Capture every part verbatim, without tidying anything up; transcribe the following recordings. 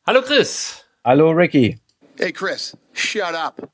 Hallo Chris. Hallo Ricky. Hey Chris, shut up.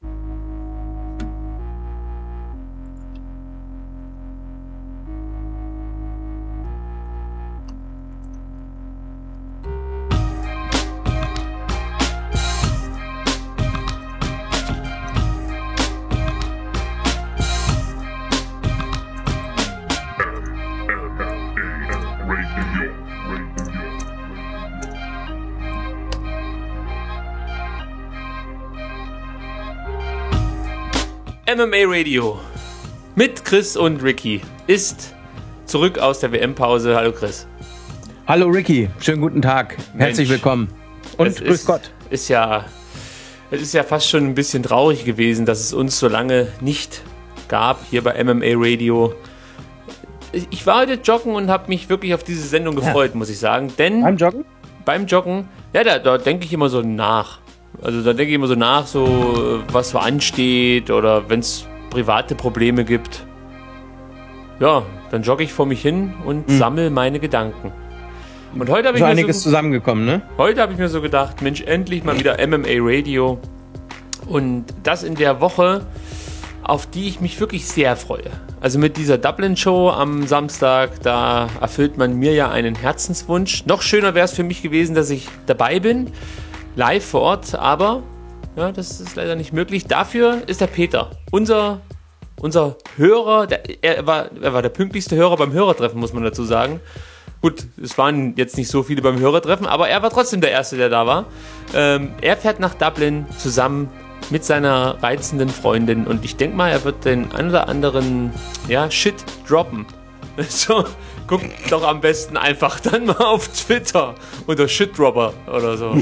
M M A Radio mit Chris und Ricky ist zurück aus der W M-Pause. Hallo Chris. Hallo Ricky, schönen guten Tag. Herzlich Mensch, willkommen. Und es grüß ist, Gott. Ist ja, es ist ja fast schon ein bisschen traurig gewesen, dass es uns so lange nicht gab hier bei M M A Radio. Ich war heute joggen und habe mich wirklich auf diese Sendung gefreut, ja. muss ich sagen. Denn beim Joggen? Beim Joggen, ja, da, da denke ich immer so nach. Also da denke ich immer so nach, so was so ansteht oder wenn es private Probleme gibt. Ja, dann jogge ich vor mich hin und mhm. sammle meine Gedanken. Und heute habe ich so mir einiges so, zusammengekommen, ne? Heute habe ich mir so gedacht, Mensch, endlich mal wieder M M A Radio. Und das in der Woche, auf die ich mich wirklich sehr freue. Also mit dieser Dublin-Show am Samstag, da erfüllt man mir ja einen Herzenswunsch. Noch schöner wäre es für mich gewesen, dass ich dabei bin, live vor Ort, aber ja, das ist leider nicht möglich. Dafür ist der Peter, unser, unser Hörer, der, er, war, er war der pünktlichste Hörer beim Hörertreffen, muss man dazu sagen. Gut, es waren jetzt nicht so viele beim Hörertreffen, aber er war trotzdem der Erste, der da war. Ähm, er fährt nach Dublin zusammen mit seiner reizenden Freundin und ich denke mal, er wird den ein oder anderen ja, Shit droppen. So, guckt doch am besten einfach dann mal auf Twitter unter Shitdropper oder so.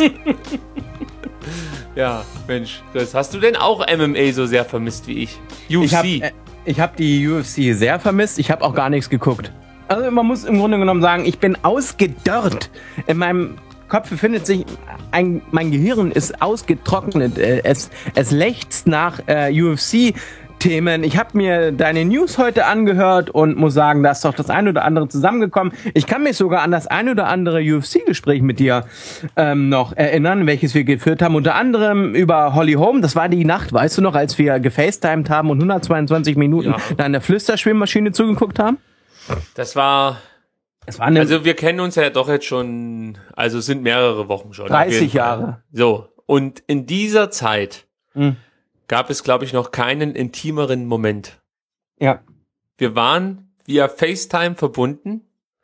Ja, Mensch, Chris, hast du denn auch M M A so sehr vermisst wie ich? U F C? Ich habe äh, ich hab die U F C sehr vermisst, ich habe auch gar nichts geguckt. Also man muss im Grunde genommen sagen, ich bin ausgedörrt. In meinem Kopf befindet sich, ein, mein Gehirn ist ausgetrocknet. Es, es lechzt nach äh, U F C-Themen. Ich habe mir deine News heute angehört und muss sagen, da ist doch das ein oder andere zusammengekommen. Ich kann mich sogar an das ein oder andere U F C-Gespräch mit dir ähm, noch erinnern, welches wir geführt haben. Unter anderem über Holly Holm. Das war die Nacht, weißt du noch, als wir gefacetimed haben und hundertzweiundzwanzig Minuten ja. da in der Flüsterschwimmmaschine zugeguckt haben? Das war... Es war eine also wir kennen uns ja doch jetzt schon, also es sind mehrere Wochen schon. dreißig Jahre. So, und in dieser Zeit mhm. gab es, glaube ich, noch keinen intimeren Moment. Ja. Wir waren via FaceTime verbunden.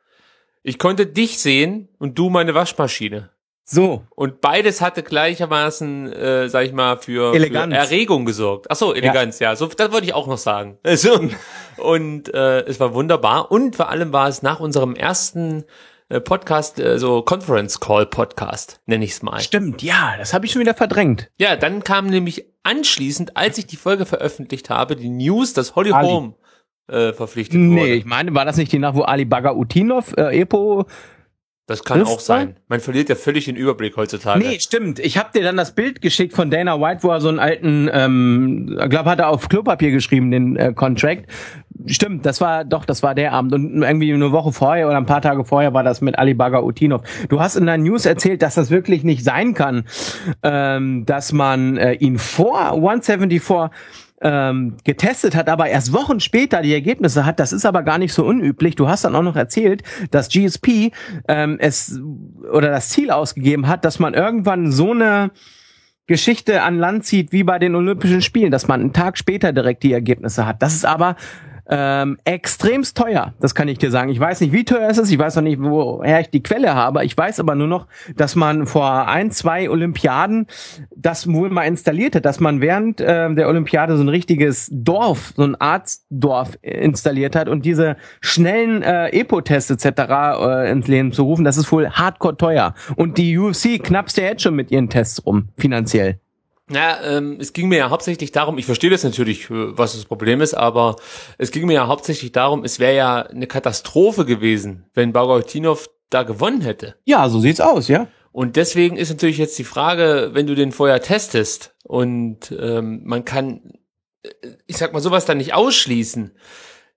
Ich konnte dich sehen und du meine Waschmaschine. So. Und beides hatte gleichermaßen, äh, sag ich mal, für, für Erregung gesorgt. Ach so, Eleganz, ja. ja. So, das wollte ich auch noch sagen. Also, und äh, es war wunderbar. Und vor allem war es nach unserem ersten äh, Podcast, äh, so Conference Call Podcast, nenne ich es mal. Stimmt, ja, das habe ich schon wieder verdrängt. Ja, dann kam nämlich anschließend, als ich die Folge veröffentlicht habe, die News, dass Holly Ali. Holm äh, verpflichtet wurde. Nee, ich meine, war das nicht die Nacht, wo Ali Bagautinov, äh, Epo... Das kann auch sein. Man verliert ja völlig den Überblick heutzutage. Nee, stimmt. Ich habe dir dann das Bild geschickt von Dana White, wo er so einen alten, ähm, ich glaube, hat er auf Klopapier geschrieben, den äh, Contract. Stimmt, das war, doch, das war der Abend. Und irgendwie eine Woche vorher oder ein paar Tage vorher war das mit Ali Bagautinov. Du hast in deinen News erzählt, dass das wirklich nicht sein kann, ähm, dass man äh, ihn vor hundertvierundsiebzig Ähm, getestet hat, aber erst Wochen später die Ergebnisse hat. Das ist aber gar nicht so unüblich. Du hast dann auch noch erzählt, dass G S P ähm, es oder das Ziel ausgegeben hat, dass man irgendwann so eine Geschichte an Land zieht wie bei den Olympischen Spielen, dass man einen Tag später direkt die Ergebnisse hat. Das ist aber ähm, extremst teuer, das kann ich dir sagen. Ich weiß nicht, wie teuer es ist, ich weiß noch nicht, woher ich die Quelle habe. Ich weiß aber nur noch, dass man vor ein, zwei Olympiaden das wohl mal installiert hat, dass man während äh, der Olympiade so ein richtiges Dorf, so ein Arztdorf installiert hat und diese schnellen äh, Epo-Tests et cetera äh, ins Leben zu rufen. Das ist wohl hardcore teuer. Und die U F C knappst ja jetzt schon mit ihren Tests rum, finanziell. Ja, ähm, es ging mir ja hauptsächlich darum, ich verstehe das natürlich, was das Problem ist, aber es ging mir ja hauptsächlich darum, es wäre ja eine Katastrophe gewesen, wenn Bagautinov da gewonnen hätte. Ja, so sieht's aus, ja. Und deswegen ist natürlich jetzt die Frage, wenn du den vorher testest und ähm, man kann, ich sag mal, sowas dann nicht ausschließen,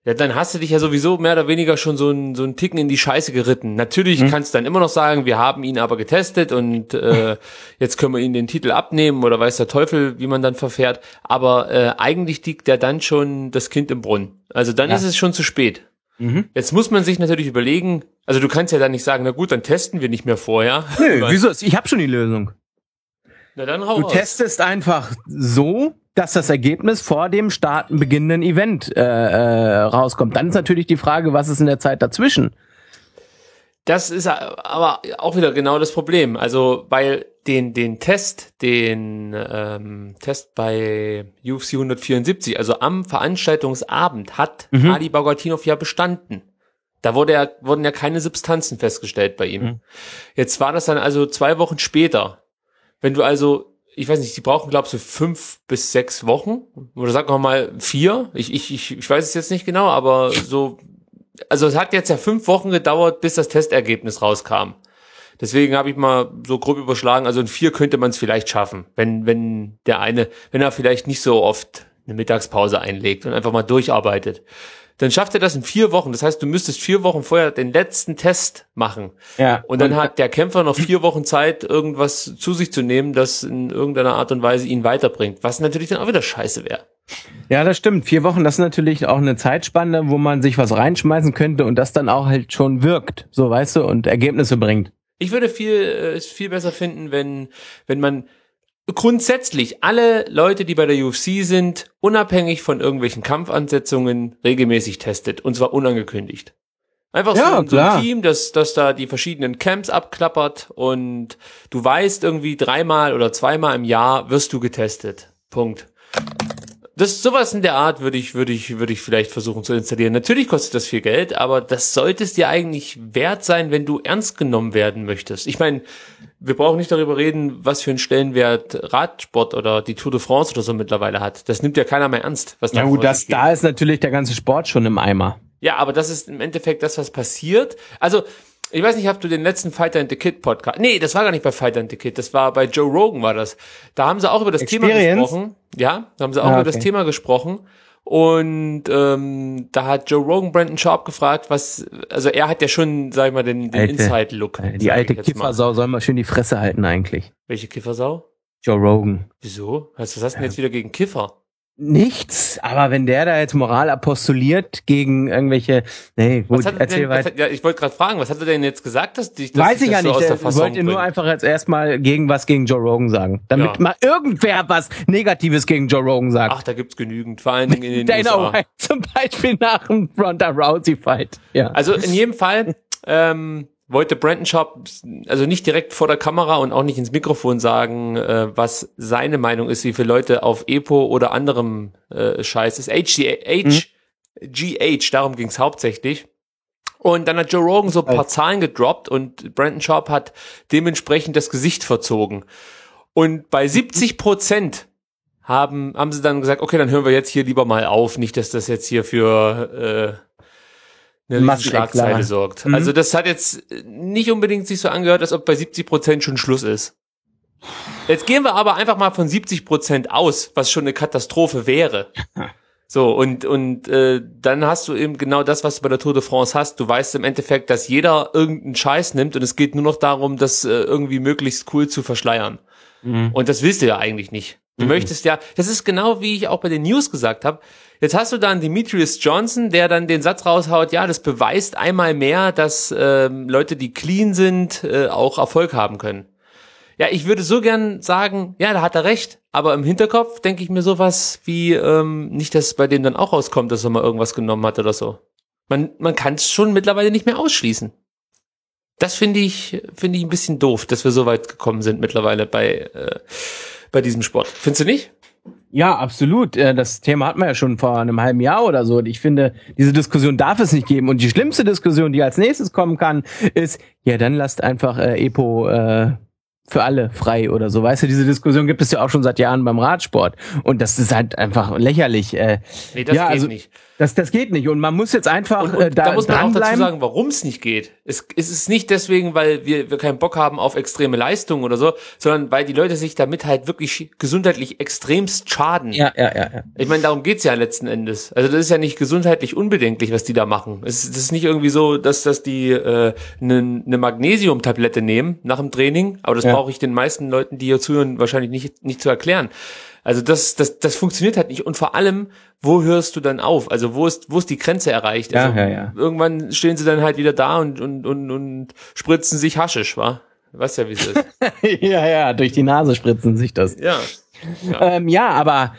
Ja, dann hast du dich ja sowieso mehr oder weniger schon so einen so einen Ticken in die Scheiße geritten. Natürlich hm. kannst du dann immer noch sagen, wir haben ihn aber getestet und äh, jetzt können wir ihn den Titel abnehmen oder weiß der Teufel, wie man dann verfährt. Aber äh, eigentlich liegt ja dann schon das Kind im Brunnen. Also dann ja. ist es schon zu spät. Mhm. Jetzt muss man sich natürlich überlegen, also du kannst ja dann nicht sagen, na gut, dann testen wir nicht mehr vorher. Nö, wieso? Ich habe schon die Lösung. Na dann hau Du raus. testest einfach so, dass das Ergebnis vor dem starten beginnenden Event äh, äh, rauskommt. Dann ist natürlich die Frage, was ist in der Zeit dazwischen? Das ist aber auch wieder genau das Problem. Also, weil den den Test, den ähm, Test bei U F C hundertvierundsiebzig, also am Veranstaltungsabend, hat mhm. Ali Bogatinov ja bestanden. Da wurde ja, wurden ja keine Substanzen festgestellt bei ihm. Mhm. Jetzt war das dann also zwei Wochen später. Wenn du also ich weiß nicht, die brauchen, glaubst du, fünf bis sechs Wochen? Oder sag noch mal vier? Ich, ich, ich, ich weiß es jetzt nicht genau, aber so, also es hat jetzt ja fünf Wochen gedauert, bis das Testergebnis rauskam. Deswegen habe ich mal so grob überschlagen, also in vier könnte man es vielleicht schaffen, wenn, wenn der eine, wenn er vielleicht nicht so oft eine Mittagspause einlegt und einfach mal durcharbeitet. Dann schafft er das in vier Wochen. Das heißt, du müsstest vier Wochen vorher den letzten Test machen. Ja. Und dann hat der Kämpfer noch vier Wochen Zeit, irgendwas zu sich zu nehmen, das in irgendeiner Art und Weise ihn weiterbringt. Was natürlich dann auch wieder scheiße wäre. Ja, das stimmt. Vier Wochen, das ist natürlich auch eine Zeitspanne, wo man sich was reinschmeißen könnte und das dann auch halt schon wirkt. So, weißt du, und Ergebnisse bringt. Ich würde viel, es viel besser finden, wenn, wenn man grundsätzlich alle Leute, die bei der U F C sind, unabhängig von irgendwelchen Kampfansetzungen regelmäßig testet. Und zwar unangekündigt. Einfach ja, so, so ein Team, das, das da die verschiedenen Camps abklappert und du weißt irgendwie dreimal oder zweimal im Jahr wirst du getestet. Punkt. Das, sowas in der Art würde ich, würde ich, würde ich vielleicht versuchen zu installieren. Natürlich kostet das viel Geld, aber das sollte es dir eigentlich wert sein, wenn du ernst genommen werden möchtest. Ich meine, wir brauchen nicht darüber reden, was für einen Stellenwert Radsport oder die Tour de France oder so mittlerweile hat. Das nimmt ja keiner mehr ernst. Was ja gut, das, da ist natürlich der ganze Sport schon im Eimer. Ja, aber das ist im Endeffekt das, was passiert. Also, ich weiß nicht, habt du den letzten Fighter and the Kid Podcast? Nee, das war gar nicht bei Fighter and the Kid, das war bei Joe Rogan war das. Da haben sie auch über das Experience? Thema gesprochen. Ja, da haben sie auch ah, über okay. das Thema gesprochen. Und ähm, da hat Joe Rogan Brandon Sharp gefragt, was, also er hat ja schon, sag ich mal, den, den Inside-Look. Die alte Kiffersau soll mal schön die Fresse halten eigentlich. Welche Kiffersau? Joe Rogan. Wieso? Was hast du denn jetzt wieder gegen Kiffer? Nichts, aber wenn der da jetzt Moral apostuliert gegen irgendwelche, nee, gut, was hat erzähl denn, weiter. Was hat, ja, ich wollte gerade fragen, was hat er denn jetzt gesagt, dass dich das Weiß ich ja so nicht, ich wollte nur einfach jetzt erstmal gegen was gegen Joe Rogan sagen, damit ja. mal irgendwer was Negatives gegen Joe Rogan sagt. Ach, da gibt's genügend, vor allen Dingen in den Dana U S A. White zum Beispiel nach dem Ronda Rousey Fight. Ja. Also in jedem Fall ähm, wollte Brandon Sharp also nicht direkt vor der Kamera und auch nicht ins Mikrofon sagen, äh, was seine Meinung ist, wie viele Leute auf Epo oder anderem äh, Scheiß ist. H G H, darum ging's hauptsächlich. Und dann hat Joe Rogan so ein paar Zahlen gedroppt und Brandon Sharp hat dementsprechend das Gesicht verzogen. Und bei siebzig Prozent haben, haben sie dann gesagt, okay, dann hören wir jetzt hier lieber mal auf, nicht, dass das jetzt hier für äh, eine Schlagzeile sorgt. Mhm. Also das hat jetzt nicht unbedingt sich so angehört, als ob bei siebzig Prozent schon Schluss ist. Jetzt gehen wir aber einfach mal von siebzig Prozent aus, was schon eine Katastrophe wäre. So, und und äh, dann hast du eben genau das, was du bei der Tour de France hast. Du weißt im Endeffekt, dass jeder irgendeinen Scheiß nimmt und es geht nur noch darum, das äh, irgendwie möglichst cool zu verschleiern. Mhm. Und das willst du ja eigentlich nicht. Du mhm. möchtest ja, das ist genau wie ich auch bei den News gesagt habe, jetzt hast du dann Demetrius Johnson, der dann den Satz raushaut, ja, das beweist einmal mehr, dass ähm, Leute, die clean sind, äh, auch Erfolg haben können. Ja, ich würde so gern sagen, ja, da hat er recht, aber im Hinterkopf denke ich mir sowas wie, ähm, nicht, dass bei dem dann auch rauskommt, dass er mal irgendwas genommen hat oder so. Man, man kann es schon mittlerweile nicht mehr ausschließen. Das finde ich, finde ich ein bisschen doof, dass wir so weit gekommen sind mittlerweile bei, äh, bei diesem Sport. Findest du nicht? Ja, absolut. Das Thema hatten wir ja schon vor einem halben Jahr oder so. Und ich finde, diese Diskussion darf es nicht geben. Und die schlimmste Diskussion, die als nächstes kommen kann, ist, ja, dann lasst einfach äh, Epo äh, für alle frei oder so. Weißt du, diese Diskussion gibt es ja auch schon seit Jahren beim Radsport. Und das ist halt einfach lächerlich. Äh, nee, das ja, geht also, nicht. Das, das geht nicht und man muss jetzt einfach Und, und äh, da, da muss man auch dazu dranbleiben. sagen, warum es nicht geht. Es, es ist nicht deswegen, weil wir, wir keinen Bock haben auf extreme Leistungen oder so, sondern weil die Leute sich damit halt wirklich gesundheitlich extremst schaden. Ja, ja, ja, ja. Ich meine, darum geht's ja letzten Endes. Also das ist ja nicht gesundheitlich unbedenklich, was die da machen. Es ist, das ist nicht irgendwie so, dass, dass die eine äh, ne, ne Magnesiumtablette nehmen nach dem Training, aber das Ja. brauche ich den meisten Leuten, die hier zuhören, wahrscheinlich nicht, nicht zu erklären. Also das, das, das funktioniert halt nicht. Und vor allem, wo hörst du dann auf? Also wo ist, wo ist die Grenze erreicht? Ja, Also ja, ja. irgendwann stehen sie dann halt wieder da und, und, und, und spritzen sich Haschisch, wa? Weißt ja, wie es ist. ja, ja, durch die Nase spritzen sich das. Ja. Ähm, ja, aber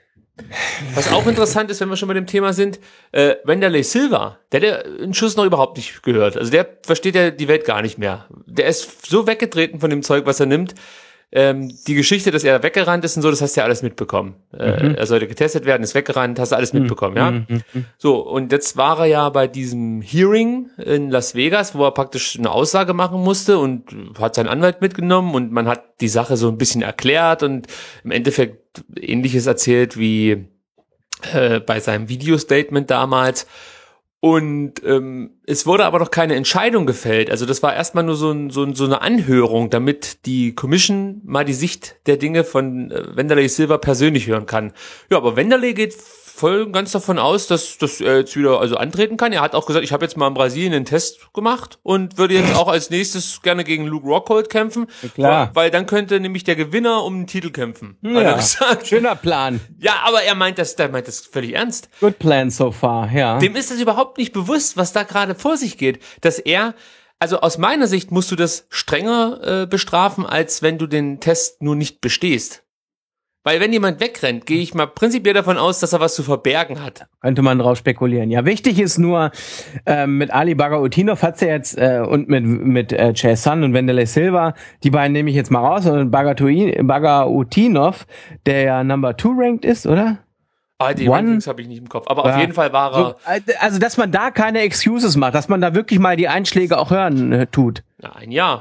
Was auch interessant ist, wenn wir schon bei dem Thema sind, äh, Wanderlei Silva, der hat ja einen Schuss noch überhaupt nicht gehört. Also der versteht ja die Welt gar nicht mehr. Der ist so weggetreten von dem Zeug, was er nimmt. Ähm, die Geschichte, dass er weggerannt ist und so, das hast du ja alles mitbekommen. Äh, Mhm. er sollte getestet werden, ist weggerannt, hast du alles mitbekommen, ja? Mhm. So, und jetzt war er ja bei diesem Hearing in Las Vegas, wo er praktisch eine Aussage machen musste und hat seinen Anwalt mitgenommen und man hat die Sache so ein bisschen erklärt und im Endeffekt Ähnliches erzählt wie äh, bei seinem Video-Statement damals. Und ähm, es wurde aber noch keine Entscheidung gefällt. Also das war erstmal nur so, ein, so, ein, so eine Anhörung, damit die Commission mal die Sicht der Dinge von äh, Wanderlei Silva persönlich hören kann. Ja, aber Wanderlei geht voll ganz davon aus, dass, dass er jetzt wieder also antreten kann. Er hat auch gesagt, ich habe jetzt mal in Brasilien einen Test gemacht und würde jetzt auch als nächstes gerne gegen Luke Rockhold kämpfen. Klar. Weil, weil dann könnte nämlich der Gewinner um den Titel kämpfen. Hat er ja, gesagt. schöner Plan. Ja, aber er meint das, der meint das völlig ernst. Good plan so far, ja. Dem ist es überhaupt nicht bewusst, was da gerade vor sich geht. Dass er, also aus meiner Sicht musst du das strenger äh, bestrafen, als wenn du den Test nur nicht bestehst. Weil wenn jemand wegrennt, gehe ich mal prinzipiell davon aus, dass er was zu verbergen hat. Könnte man drauf spekulieren. Ja, wichtig ist nur, ähm, mit Ali Bagaotinov hat's ja jetzt, äh, und mit, mit äh, Chae-Sun und Wanderlei Silva, die beiden nehme ich jetzt mal raus, und Bagaotinov, der ja Number Two ranked ist, oder? Ah, die One- Rankings habe ich nicht im Kopf. Aber Ja. auf jeden Fall war er, So, also, dass man da keine Excuses macht, dass man da wirklich mal die Einschläge auch hören äh, tut. na, ein Jahr.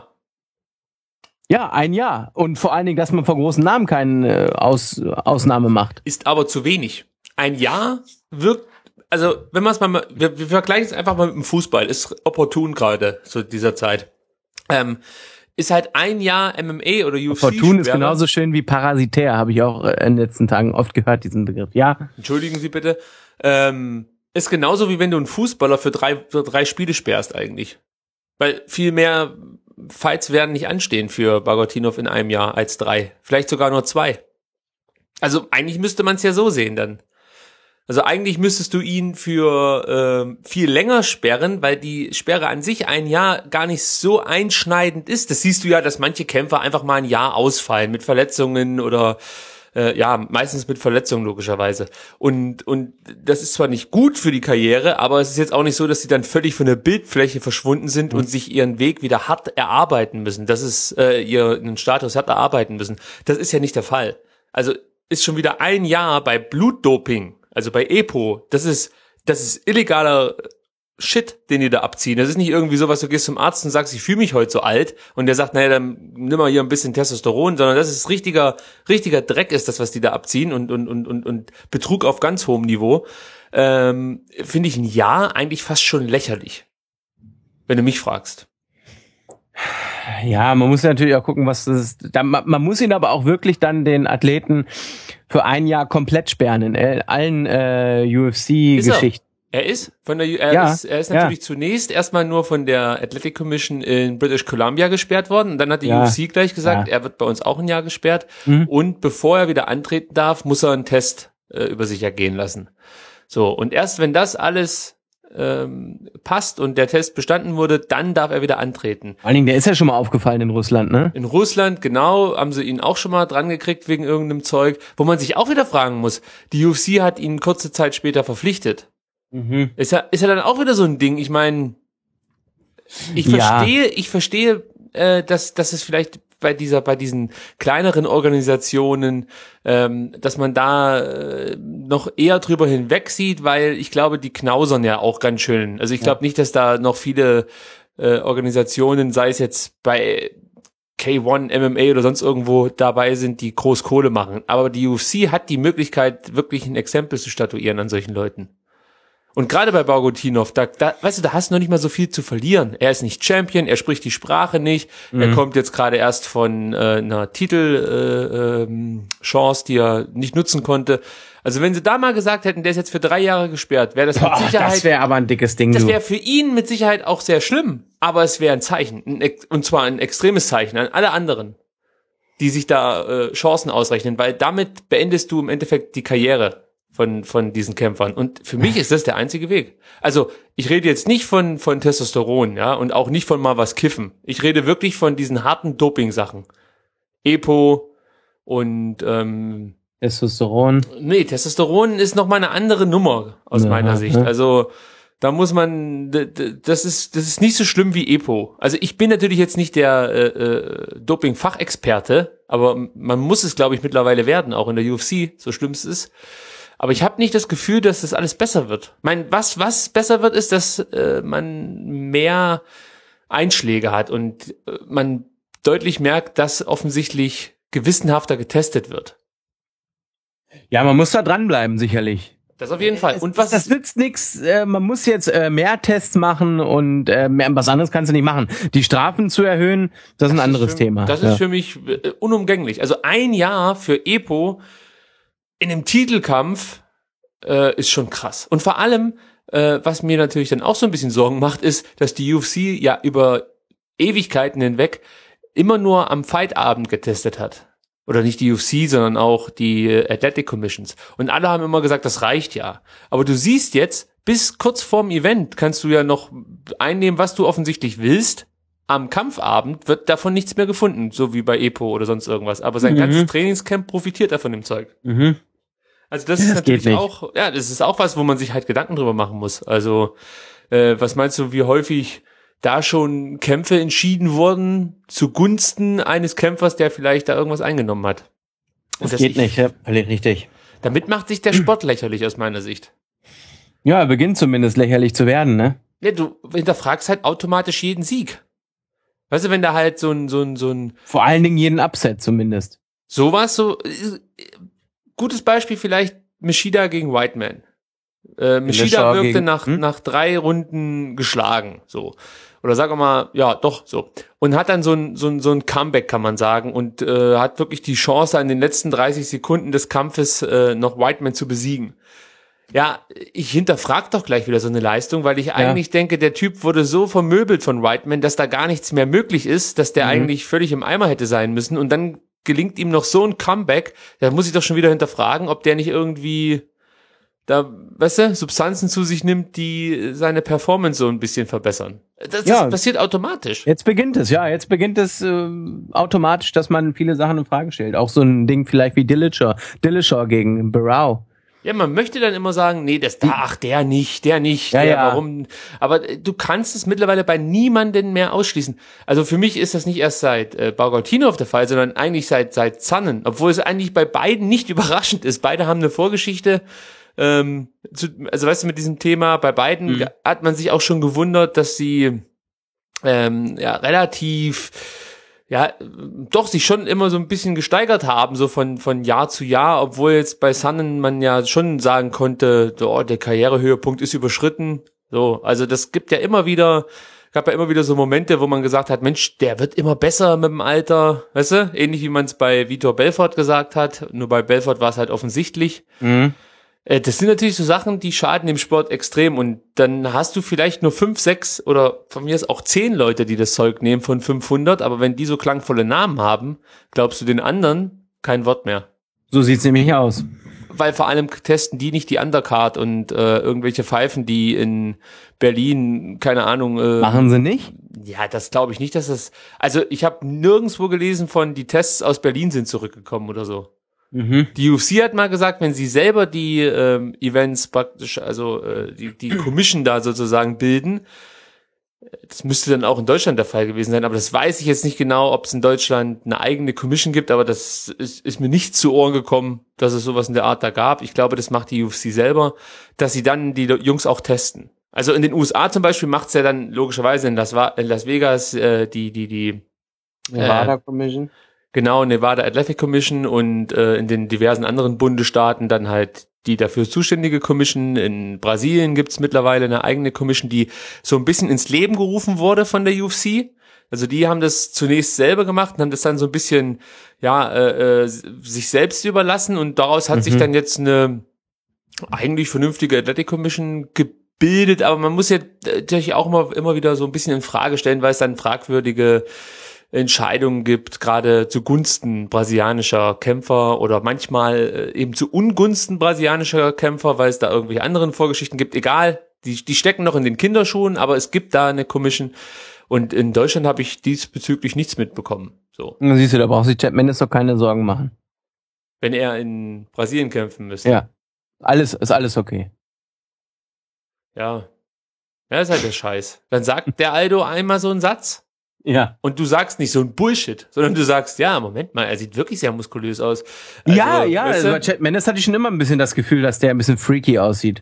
Ja, ein Jahr. Und vor allen Dingen, dass man vor großen Namen keine äh, Aus, Ausnahme macht. Ist aber zu wenig. Ein Jahr wirkt, also wenn man es mal, wir, wir vergleichen es einfach mal mit dem Fußball, ist opportun gerade zu dieser Zeit. Ähm, ist halt ein Jahr M M A oder U F C Fortun ist schwerer. genauso schön wie parasitär, habe ich auch äh, in den letzten Tagen oft gehört, diesen Begriff. Ja, Entschuldigen Sie bitte. Ähm, ist genauso wie wenn du einen Fußballer für drei, für drei Spiele sperrst eigentlich. Weil viel mehr Fights werden nicht anstehen für Bagaotinov in einem Jahr als drei. Vielleicht sogar nur zwei. Also eigentlich müsste man es ja so sehen dann. Also eigentlich müsstest du ihn für äh, viel länger sperren, weil die Sperre an sich ein Jahr gar nicht so einschneidend ist. Das siehst du ja, dass manche Kämpfer einfach mal ein Jahr ausfallen mit Verletzungen oder äh, ja, meistens mit Verletzungen logischerweise. Und und das ist zwar nicht gut für die Karriere, aber es ist jetzt auch nicht so, dass sie dann völlig von der Bildfläche verschwunden sind und sich ihren Weg wieder hart erarbeiten müssen. Das ist äh, ihren Status hart erarbeiten müssen. Das ist ja nicht der Fall. Also ist schon wieder ein Jahr bei Blutdoping, also bei E P O. Das ist das ist illegaler Shit, den die da abziehen. Das ist nicht irgendwie so, was du gehst zum Arzt und sagst, ich fühle mich heute so alt und der sagt, naja, dann nimm mal hier ein bisschen Testosteron, sondern das ist richtiger, richtiger Dreck ist das, was die da abziehen und, und, und, und, und Betrug auf ganz hohem Niveau. Ähm, finde ich ein Jahr eigentlich fast schon lächerlich. Wenn du mich fragst. ja, man muss natürlich auch gucken, was das ist. Da, man, man muss ihn aber auch wirklich dann den Athleten für ein Jahr komplett sperren in äh, allen äh, U F C-Geschichten. Er ist von der, er Ja, ist, er ist ja. natürlich zunächst erstmal nur von der Athletic Commission in British Columbia gesperrt worden. Und dann hat die Ja. U F C gleich gesagt, Ja. er wird bei uns auch ein Jahr gesperrt. Mhm. Und bevor er wieder antreten darf, muss er einen Test äh, über sich ergehen lassen. So. Und erst wenn das alles ähm, passt und der Test bestanden wurde, dann darf er wieder antreten. Vor allen Dingen, der ist ja schon mal aufgefallen in Russland, ne? In Russland, genau, haben sie ihn auch schon mal dran gekriegt wegen irgendeinem Zeug, wo man sich auch wieder fragen muss. Die U F C hat ihn kurze Zeit später verpflichtet. Mhm. Ist ja, ist ja dann auch wieder so ein Ding. Ich meine, ich Ja. verstehe, ich verstehe, äh, dass, dass es vielleicht bei dieser, bei diesen kleineren Organisationen, ähm, dass man da äh, noch eher drüber hinweg sieht, weil ich glaube, die knausern ja auch ganz schön. Also ich glaube nicht, dass da noch viele äh, Organisationen, sei es jetzt bei K eins, M M A oder sonst irgendwo dabei sind, die groß Kohle machen. Aber die U F C hat die Möglichkeit, wirklich ein Exempel zu statuieren an solchen Leuten. Und gerade bei Bogotinov, da, da, weißt du, da hast du noch nicht mal so viel zu verlieren. Er ist nicht Champion, er spricht die Sprache nicht. Mhm. Er kommt jetzt gerade erst von äh, einer Titel äh, ähm, Chance, die er nicht nutzen konnte. Also wenn sie da mal gesagt hätten, der ist jetzt für drei Jahre gesperrt, wäre das Boah, mit Sicherheit... das wäre aber ein dickes Ding. Das wäre für ihn mit Sicherheit auch sehr schlimm. Aber es wäre ein Zeichen. Ein, und zwar ein extremes Zeichen an alle anderen, die sich da äh, Chancen ausrechnen. Weil damit beendest du im Endeffekt die Karriere von von diesen Kämpfern. Und für mich ist das der einzige Weg. Also ich rede jetzt nicht von von Testosteron, ja, und auch nicht von mal was kiffen. Ich rede wirklich von diesen harten Doping-Sachen. Epo und ähm, Testosteron. Nee, Testosteron ist noch mal eine andere Nummer aus ja, meiner Sicht. Ja. Also da muss man, das ist das ist nicht so schlimm wie Epo. Also ich bin natürlich jetzt nicht der äh, äh, Doping-Fachexperte, aber man muss es, glaube ich, mittlerweile werden, auch in der U F C, so schlimm es ist. Aber ich habe nicht das Gefühl, dass das alles besser wird. Ich meine, was was besser wird, ist, dass äh, man mehr Einschläge hat und äh, man deutlich merkt, dass offensichtlich gewissenhafter getestet wird. Ja, man muss da dranbleiben, sicherlich. Das auf jeden Fall. Es, und was das nützt nichts. Äh, man muss jetzt äh, mehr Tests machen und äh, mehr, was anderes kannst du nicht machen. Die Strafen zu erhöhen, das ist ein anderes für, Thema. Das ja. ist für mich äh, unumgänglich. Also ein Jahr für Epo in einem Titelkampf äh, ist schon krass. Und vor allem, äh, was mir natürlich dann auch so ein bisschen Sorgen macht, ist, dass die U F C ja über Ewigkeiten hinweg immer nur am Fightabend getestet hat. Oder nicht die U F C, sondern auch die Athletic Commissions. Und alle haben immer gesagt, das reicht ja. Aber du siehst jetzt, bis kurz vorm Event kannst du ja noch einnehmen, was du offensichtlich willst. Am Kampfabend wird davon nichts mehr gefunden, so wie bei Epo oder sonst irgendwas. Aber sein mhm. ganzes Trainingscamp profitiert davon dem Zeug. Mhm. Also das, das ist natürlich auch, ja, das ist auch was, wo man sich halt Gedanken drüber machen muss. Also, äh, was meinst du, wie häufig da schon Kämpfe entschieden wurden zugunsten eines Kämpfers, der vielleicht da irgendwas eingenommen hat? Und das, das geht ich, nicht, ja, richtig. Damit macht sich der Sport lächerlich aus meiner Sicht. Ja, er beginnt zumindest lächerlich zu werden, ne? Ja, du hinterfragst halt automatisch jeden Sieg. Weißt du, wenn da halt so ein, so ein, so ein... Vor allen Dingen jeden Upset zumindest. Sowas, so... Gutes Beispiel vielleicht Machida gegen Whiteman. Äh, Machida wirkte gegen, nach, hm? nach drei Runden geschlagen, so. Oder sagen wir mal, ja, doch, so. Und hat dann so ein, so ein, so ein Comeback, kann man sagen, und äh, hat wirklich die Chance, in den letzten dreißig Sekunden des Kampfes äh, noch Whiteman zu besiegen. Ja, ich hinterfrag doch gleich wieder so eine Leistung, weil ich ja. eigentlich denke, der Typ wurde so vermöbelt von Whiteman, dass da gar nichts mehr möglich ist, dass der mhm. eigentlich völlig im Eimer hätte sein müssen, und dann gelingt ihm noch so ein Comeback, da muss ich doch schon wieder hinterfragen, ob der nicht irgendwie da, weißt du, Substanzen zu sich nimmt, die seine Performance so ein bisschen verbessern. Das, ja, das passiert automatisch. Jetzt beginnt es, ja, jetzt beginnt es äh, automatisch, dass man viele Sachen in Frage stellt. Auch so ein Ding vielleicht wie Dillashaw, Dillashaw gegen Barao. Ja, man möchte dann immer sagen, nee, das da, ach, der nicht, der nicht, ja, der, ja. warum? Aber du kannst es mittlerweile bei niemanden mehr ausschließen. Also für mich ist das nicht erst seit äh, Bogotinov der Fall, sondern eigentlich seit seit Zannen, obwohl es eigentlich bei beiden nicht überraschend ist. Beide haben eine Vorgeschichte. Ähm, zu, also weißt du, mit diesem Thema, bei beiden mhm. hat man sich auch schon gewundert, dass sie ähm, ja relativ ja, doch sich schon immer so ein bisschen gesteigert haben, so von von Jahr zu Jahr, obwohl jetzt bei Sonnen man ja schon sagen konnte, oh, der Karrierehöhepunkt ist überschritten. So, also das gibt ja immer wieder, gab ja immer wieder so Momente, wo man gesagt hat, Mensch, der wird immer besser mit dem Alter, weißt du? Ähnlich wie man es bei Vitor Belfort gesagt hat, nur bei Belfort war es halt offensichtlich. Mhm. Das sind natürlich so Sachen, die schaden dem Sport extrem, und dann hast du vielleicht nur fünf, sechs oder von mir ist auch zehn Leute, die das Zeug nehmen von fünfhundert, aber wenn die so klangvolle Namen haben, glaubst du den anderen kein Wort mehr. So sieht's nämlich aus. Weil vor allem testen die nicht die Undercard und äh, irgendwelche Pfeifen, die in Berlin, keine Ahnung. Äh, Machen sie nicht? Ja, das glaube ich nicht, dass das, also ich habe nirgendwo gelesen von, die Tests aus Berlin sind zurückgekommen oder so. Mhm. Die U F C hat mal gesagt, wenn sie selber die ähm, Events praktisch, also äh, die, die Commission da sozusagen bilden, das müsste dann auch in Deutschland der Fall gewesen sein, aber das weiß ich jetzt nicht genau, ob es in Deutschland eine eigene Commission gibt, aber das ist, ist mir nicht zu Ohren gekommen, dass es sowas in der Art da gab. Ich glaube, das macht die U F C selber, dass sie dann die Jungs auch testen. Also in den U S A zum Beispiel macht's ja dann logischerweise in Las, in Las Vegas äh, die, die, die Nevada äh, Commission. Genau, Nevada Athletic Commission, und äh, in den diversen anderen Bundesstaaten dann halt die dafür zuständige Commission. In Brasilien gibt's mittlerweile eine eigene Commission, die so ein bisschen ins Leben gerufen wurde von der U F C. Also die haben das zunächst selber gemacht und haben das dann so ein bisschen, ja, äh, äh, sich selbst überlassen und daraus hat mhm. sich dann jetzt eine eigentlich vernünftige Athletic Commission gebildet, aber man muss ja natürlich auch immer, immer wieder so ein bisschen in Frage stellen, weil es dann fragwürdige Entscheidungen gibt, gerade zugunsten brasilianischer Kämpfer oder manchmal eben zu Ungunsten brasilianischer Kämpfer, weil es da irgendwelche anderen Vorgeschichten gibt. Egal, die, die stecken noch in den Kinderschuhen, aber es gibt da eine Commission. Und in Deutschland habe ich diesbezüglich nichts mitbekommen. So. Siehst du, da braucht sich Chad Mendes doch keine Sorgen machen. Wenn er in Brasilien kämpfen müsste. Ja, alles ist alles okay. Ja, ja, ist halt der Scheiß. Dann sagt der Aldo einmal so einen Satz. Ja. Und du sagst nicht so ein Bullshit, sondern du sagst, ja, Moment mal, er sieht wirklich sehr muskulös aus. Also, ja, ja, weißt du? also bei Chad Mendes hatte ich schon immer ein bisschen das Gefühl, dass der ein bisschen freaky aussieht.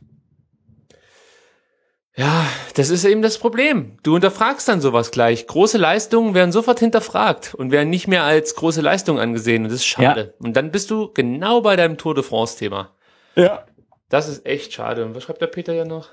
Ja, das ist eben das Problem. Du hinterfragst dann sowas gleich. Große Leistungen werden sofort hinterfragt und werden nicht mehr als große Leistung angesehen. Und das ist schade. Ja. Und dann bist du genau bei deinem Tour de France-Thema. Ja. Das ist echt schade. Und was schreibt der Peter ja noch?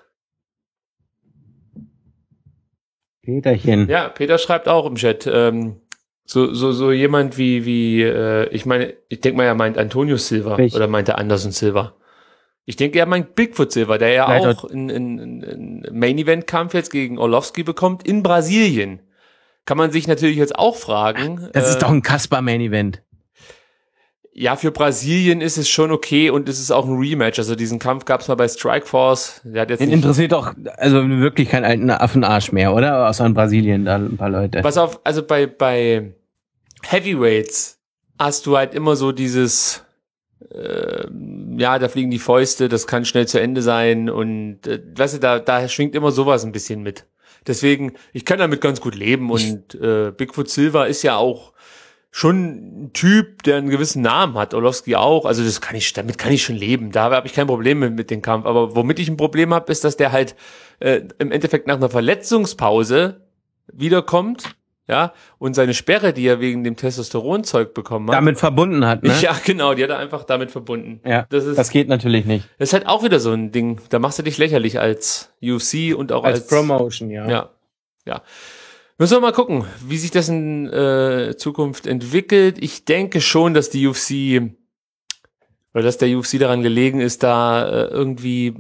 Peterchen. Ja, Peter schreibt auch im Chat, ähm, so, so, so jemand wie, wie, äh, ich meine, ich denke mal, er meint Antonio Silva Welch? Oder meint er Anderson Silva? Ich denke, er meint Bigfoot Silva, der ja Leider. auch in, in, in Main-Event-Kampf jetzt gegen Orlovsky bekommt in Brasilien. Kann man sich natürlich jetzt auch fragen. Das ist äh, doch ein Kasper-Main-Event. Ja, für Brasilien ist es schon okay und es ist auch ein Rematch. Also diesen Kampf gab es mal bei Strikeforce. Der hat jetzt Den interessiert doch also wirklich keinen alten Affenarsch mehr, oder? Außer in Brasilien da ein paar Leute. Pass auf, also bei, bei Heavyweights hast du halt immer so dieses, äh, ja, da fliegen die Fäuste, das kann schnell zu Ende sein und äh, weißt du, da, da schwingt immer sowas ein bisschen mit. Deswegen, ich kann damit ganz gut leben und äh, Bigfoot Silva ist ja auch schon ein Typ, der einen gewissen Namen hat, Orlovsky auch, also das kann ich, damit kann ich schon leben, da habe ich kein Problem mit, mit dem Kampf, aber womit ich ein Problem habe, ist, dass der halt äh, im Endeffekt nach einer Verletzungspause wiederkommt, ja, und seine Sperre, die er wegen dem Testosteronzeug bekommen hat. Damit verbunden hat, ne? Ja, genau, die hat er einfach damit verbunden. Ja, das, ist, das geht natürlich nicht. Das ist halt auch wieder so ein Ding, da machst du dich lächerlich als U F C und auch als... Als Promotion, ja. Ja, ja. Müssen wir mal gucken, wie sich das in äh, Zukunft entwickelt. Ich denke schon, dass die U F C, oder dass der U F C daran gelegen ist, da äh, irgendwie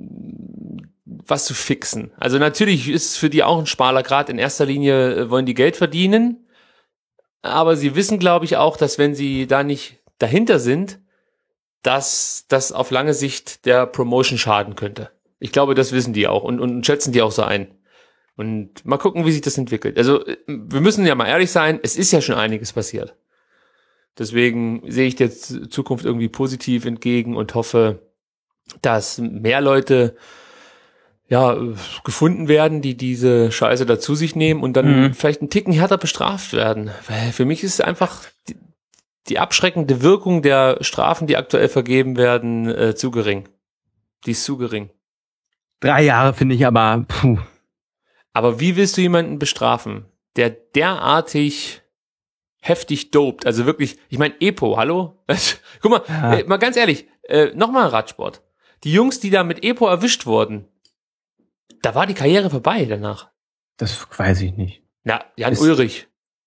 was zu fixen. Also natürlich ist es für die auch ein schmaler Grat. In erster Linie äh, wollen die Geld verdienen, aber sie wissen, glaube ich, auch, dass wenn sie da nicht dahinter sind, dass das auf lange Sicht der Promotion schaden könnte. Ich glaube, das wissen die auch und, und schätzen die auch so ein. Und mal gucken, wie sich das entwickelt. Also wir müssen ja mal ehrlich sein, es ist ja schon einiges passiert. Deswegen sehe ich der Zukunft irgendwie positiv entgegen und hoffe, dass mehr Leute ja gefunden werden, die diese Scheiße dazu sich nehmen und dann mhm. vielleicht einen Ticken härter bestraft werden. Weil für mich ist einfach die, die abschreckende Wirkung der Strafen, die aktuell vergeben werden, äh, zu gering. Die ist zu gering. Drei Jahre finde ich aber, puh. Aber wie willst du jemanden bestrafen, der derartig heftig dopt? Also wirklich, ich meine, Epo, hallo? Guck mal, ja. äh, mal ganz ehrlich, äh, nochmal Radsport. Die Jungs, die da mit Epo erwischt wurden, da war die Karriere vorbei danach. Das weiß ich nicht. Na, Jan Ist Ulrich.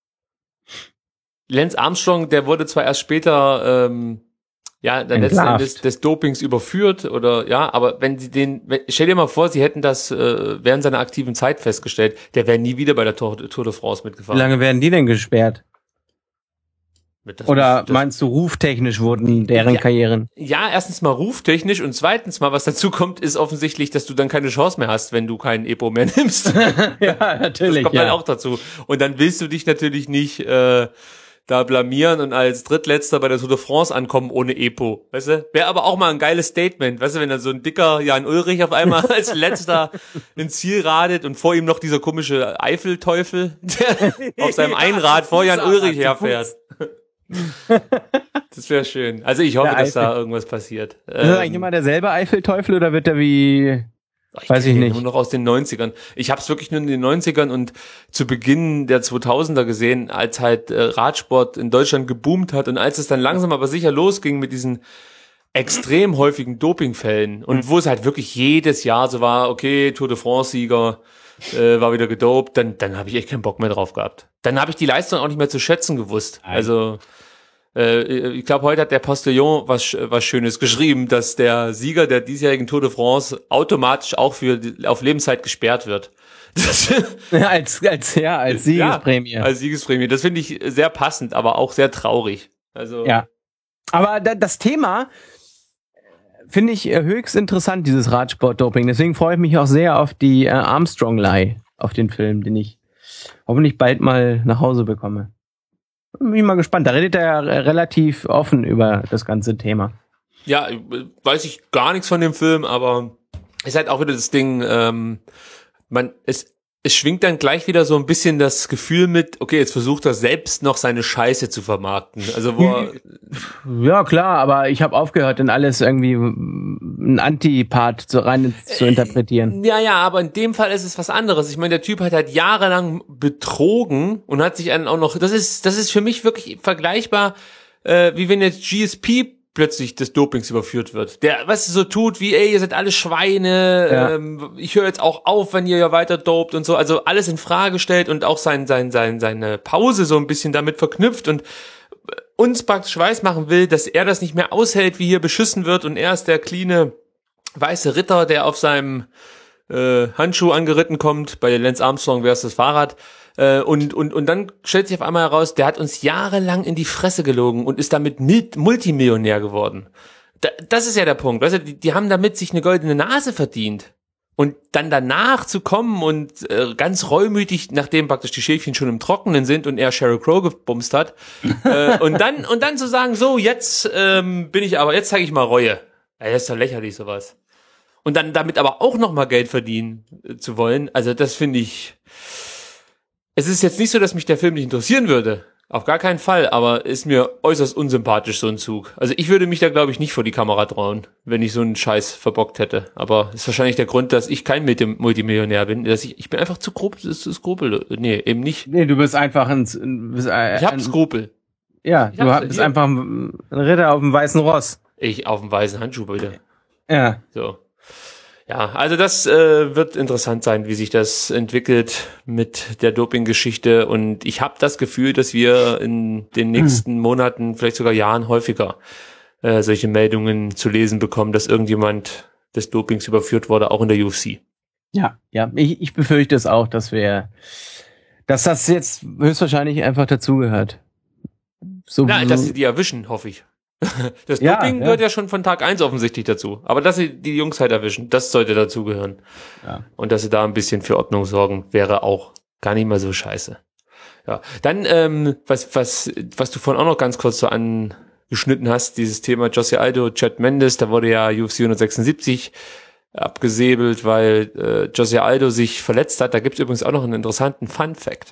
Lance Armstrong, der wurde zwar erst später ähm, ja, dann letzten Endes des Dopings überführt oder ja, aber wenn sie den, wenn, stell dir mal vor, sie hätten das äh, während seiner aktiven Zeit festgestellt, der wäre nie wieder bei der Tour, Tour de France mitgefahren. Wie lange werden die denn gesperrt? Das oder ist, das, meinst du, ruftechnisch wurden deren ja, Karrieren? Ja, erstens mal ruftechnisch und zweitens mal, was dazu kommt, ist offensichtlich, dass du dann keine Chance mehr hast, wenn du keinen Epo mehr nimmst. Ja, natürlich. Das kommt ja. dann auch dazu. Und dann willst du dich natürlich nicht äh, da blamieren und als Drittletzter bei der Tour de France ankommen ohne Epo, weißt du? Wäre aber auch mal ein geiles Statement, weißt du, wenn dann so ein dicker Jan Ulrich auf einmal als Letzter ins Ziel radet und vor ihm noch dieser komische Eiffelteufel, der auf seinem ja, Einrad vor Jan Ulrich herfährt. Das wäre schön. Also ich hoffe, dass da irgendwas passiert. Ist das ähm, eigentlich immer derselbe Eiffelteufel oder wird der wie... Ich weiß ich nicht. Nur noch aus den neunzigern. Ich habe es wirklich nur in den neunzigern und zu Beginn der zweitausender gesehen, als halt äh, Radsport in Deutschland geboomt hat und als es dann langsam aber sicher losging mit diesen extrem häufigen Dopingfällen und mhm. wo es halt wirklich jedes Jahr so war, okay, Tour de France-Sieger äh, war wieder gedopt, dann, dann habe ich echt keinen Bock mehr drauf gehabt. Dann habe ich die Leistung auch nicht mehr zu schätzen gewusst. Nein. Also äh, ich glaube, heute hat der Postillon was, was Schönes geschrieben, dass der Sieger der diesjährigen Tour de France automatisch auch für auf Lebenszeit gesperrt wird. ja, als, als, ja, als Siegesprämie. Ja, als Siegesprämie. Das finde ich sehr passend, aber auch sehr traurig. Also ja. Aber da, das Thema finde ich höchst interessant, dieses Radsport-Doping. Deswegen freue ich mich auch sehr auf die äh, Armstrong-Leih, auf den Film, den ich hoffentlich bald mal nach Hause bekomme. Bin ich mal gespannt. Da redet er ja relativ offen über das ganze Thema. Ja, weiß ich gar nichts von dem Film, aber ist halt auch wieder das Ding, ähm, man, es, es schwingt dann gleich wieder so ein bisschen das Gefühl mit, okay, jetzt versucht er selbst noch seine Scheiße zu vermarkten. Also wo er ja, klar, aber ich habe aufgehört, in alles irgendwie ein Antipart zu rein zu interpretieren. Ja, ja, aber in dem Fall ist es was anderes. Ich meine, der Typ hat halt jahrelang betrogen und hat sich dann auch noch, das ist, das ist für mich wirklich vergleichbar, äh, wie wenn jetzt G S P plötzlich des Dopings überführt wird. Der, was so tut, wie, ey, ihr seid alle Schweine, ja. ähm, ich höre jetzt auch auf, wenn ihr ja weiter dopt und so, also alles in Frage stellt und auch sein, sein, sein, seine Pause so ein bisschen damit verknüpft und uns praktisch weiß machen will, dass er das nicht mehr aushält, wie hier beschissen wird und er ist der cleane weiße Ritter, der auf seinem äh, Handschuh angeritten kommt, bei Lance Armstrong wäre es das Fahrrad. Äh, und, und, und dann stellt sich auf einmal heraus, der hat uns jahrelang in die Fresse gelogen und ist damit mit Multimillionär geworden. Da, das ist ja der Punkt. Weißt du, die, die haben damit sich eine goldene Nase verdient. Und dann danach zu kommen und äh, ganz reumütig, nachdem praktisch die Schäfchen schon im Trockenen sind und er Sheryl Crow gebumst hat, äh, und dann und dann zu sagen, so, jetzt ähm, bin ich aber, jetzt zeige ich mal Reue. Ja, das ist doch lächerlich, sowas. Und dann damit aber auch nochmal Geld verdienen äh, zu wollen, also das finde ich... Es ist jetzt nicht so, dass mich der Film nicht interessieren würde. Auf gar keinen Fall, aber ist mir äußerst unsympathisch, so ein Zug. Also ich würde mich da, glaube ich, nicht vor die Kamera trauen, wenn ich so einen Scheiß verbockt hätte. Aber ist wahrscheinlich der Grund, dass ich kein Multimillionär bin. Dass ich, ich bin einfach zu grob, zu Skrupel. Nee, eben nicht. Nee, du bist einfach ein... Bist ein ich hab Skrupel. Ja, ich du bist einfach ein Ritter auf dem weißen Ross. Ich auf dem weißen Handschuh, bitte. Ja. So. Ja, also das äh, wird interessant sein, wie sich das entwickelt mit der Doping-Geschichte und ich habe das Gefühl, dass wir in den nächsten hm. Monaten, vielleicht sogar Jahren häufiger äh, solche Meldungen zu lesen bekommen, dass irgendjemand des Dopings überführt wurde, auch in der U F C. Ja, ja, ich, ich befürchte es auch, dass wir, dass das jetzt höchstwahrscheinlich einfach dazugehört. So, ja, dass sie die erwischen, hoffe ich. Das ja, Doping ja. gehört ja schon von Tag eins offensichtlich dazu. Aber dass sie die Jungs halt erwischen, das sollte dazugehören. Ja. Und dass sie da ein bisschen für Ordnung sorgen, wäre auch gar nicht mal so scheiße. Ja, dann, ähm, was, was, was du vorhin auch noch ganz kurz so angeschnitten hast, dieses Thema Jose Aldo, Chad Mendes, da wurde ja U F C hundertsechsundsiebzig abgesäbelt, weil äh, Jose Aldo sich verletzt hat. Da gibt es übrigens auch noch einen interessanten Fun-Fact.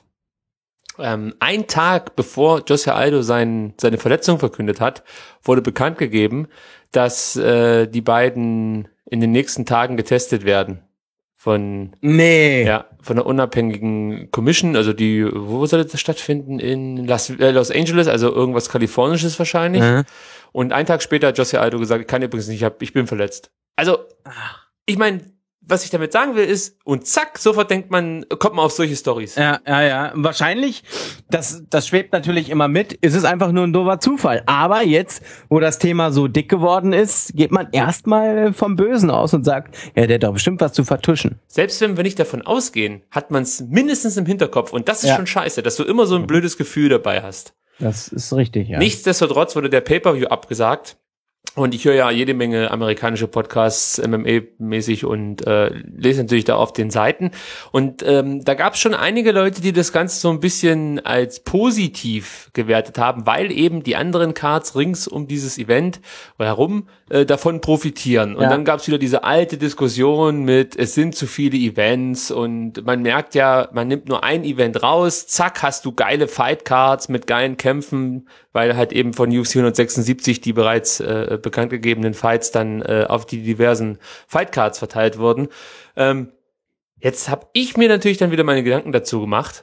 Ähm, ein Tag bevor Jose Aldo sein, seine Verletzung verkündet hat, wurde bekannt gegeben, dass äh, die beiden in den nächsten Tagen getestet werden. Von, nee. ja, von einer unabhängigen Commission, also die, wo soll das stattfinden? In Las, äh, Los Angeles, also irgendwas Kalifornisches wahrscheinlich. Mhm. Und einen Tag später hat Jose Aldo gesagt, ich kann übrigens nicht, ich, hab, ich bin verletzt. Also, ich meine, was ich damit sagen will, ist, und zack, sofort denkt man, kommt man auf solche Storys. Ja, ja, ja. Wahrscheinlich, das, das schwebt natürlich immer mit, ist es einfach nur ein doofer Zufall. Aber jetzt, wo das Thema so dick geworden ist, geht man erstmal vom Bösen aus und sagt, ja, der hat doch bestimmt was zu vertuschen. Selbst wenn wir nicht davon ausgehen, hat man es mindestens im Hinterkopf. Und das ist ja. schon scheiße, dass du immer so ein blödes Gefühl dabei hast. Das ist richtig, ja. Nichtsdestotrotz wurde der Pay-Per-View abgesagt. Und ich höre ja jede Menge amerikanische Podcasts, M M A-mäßig und äh, lese natürlich da auf den Seiten. Und ähm, da gab es schon einige Leute, die das Ganze so ein bisschen als positiv gewertet haben, weil eben die anderen Cards rings um dieses Event herum äh, davon profitieren. Und ja. dann gab es wieder diese alte Diskussion mit, es sind zu viele Events und man merkt ja, man nimmt nur ein Event raus, zack, hast du geile Fight-Cards mit geilen Kämpfen, weil halt eben von U F C hundertsechsundsiebzig die bereits äh, bekannt gegebenen Fights dann äh, auf die diversen Fightcards verteilt wurden. Ähm, jetzt habe ich mir natürlich dann wieder meine Gedanken dazu gemacht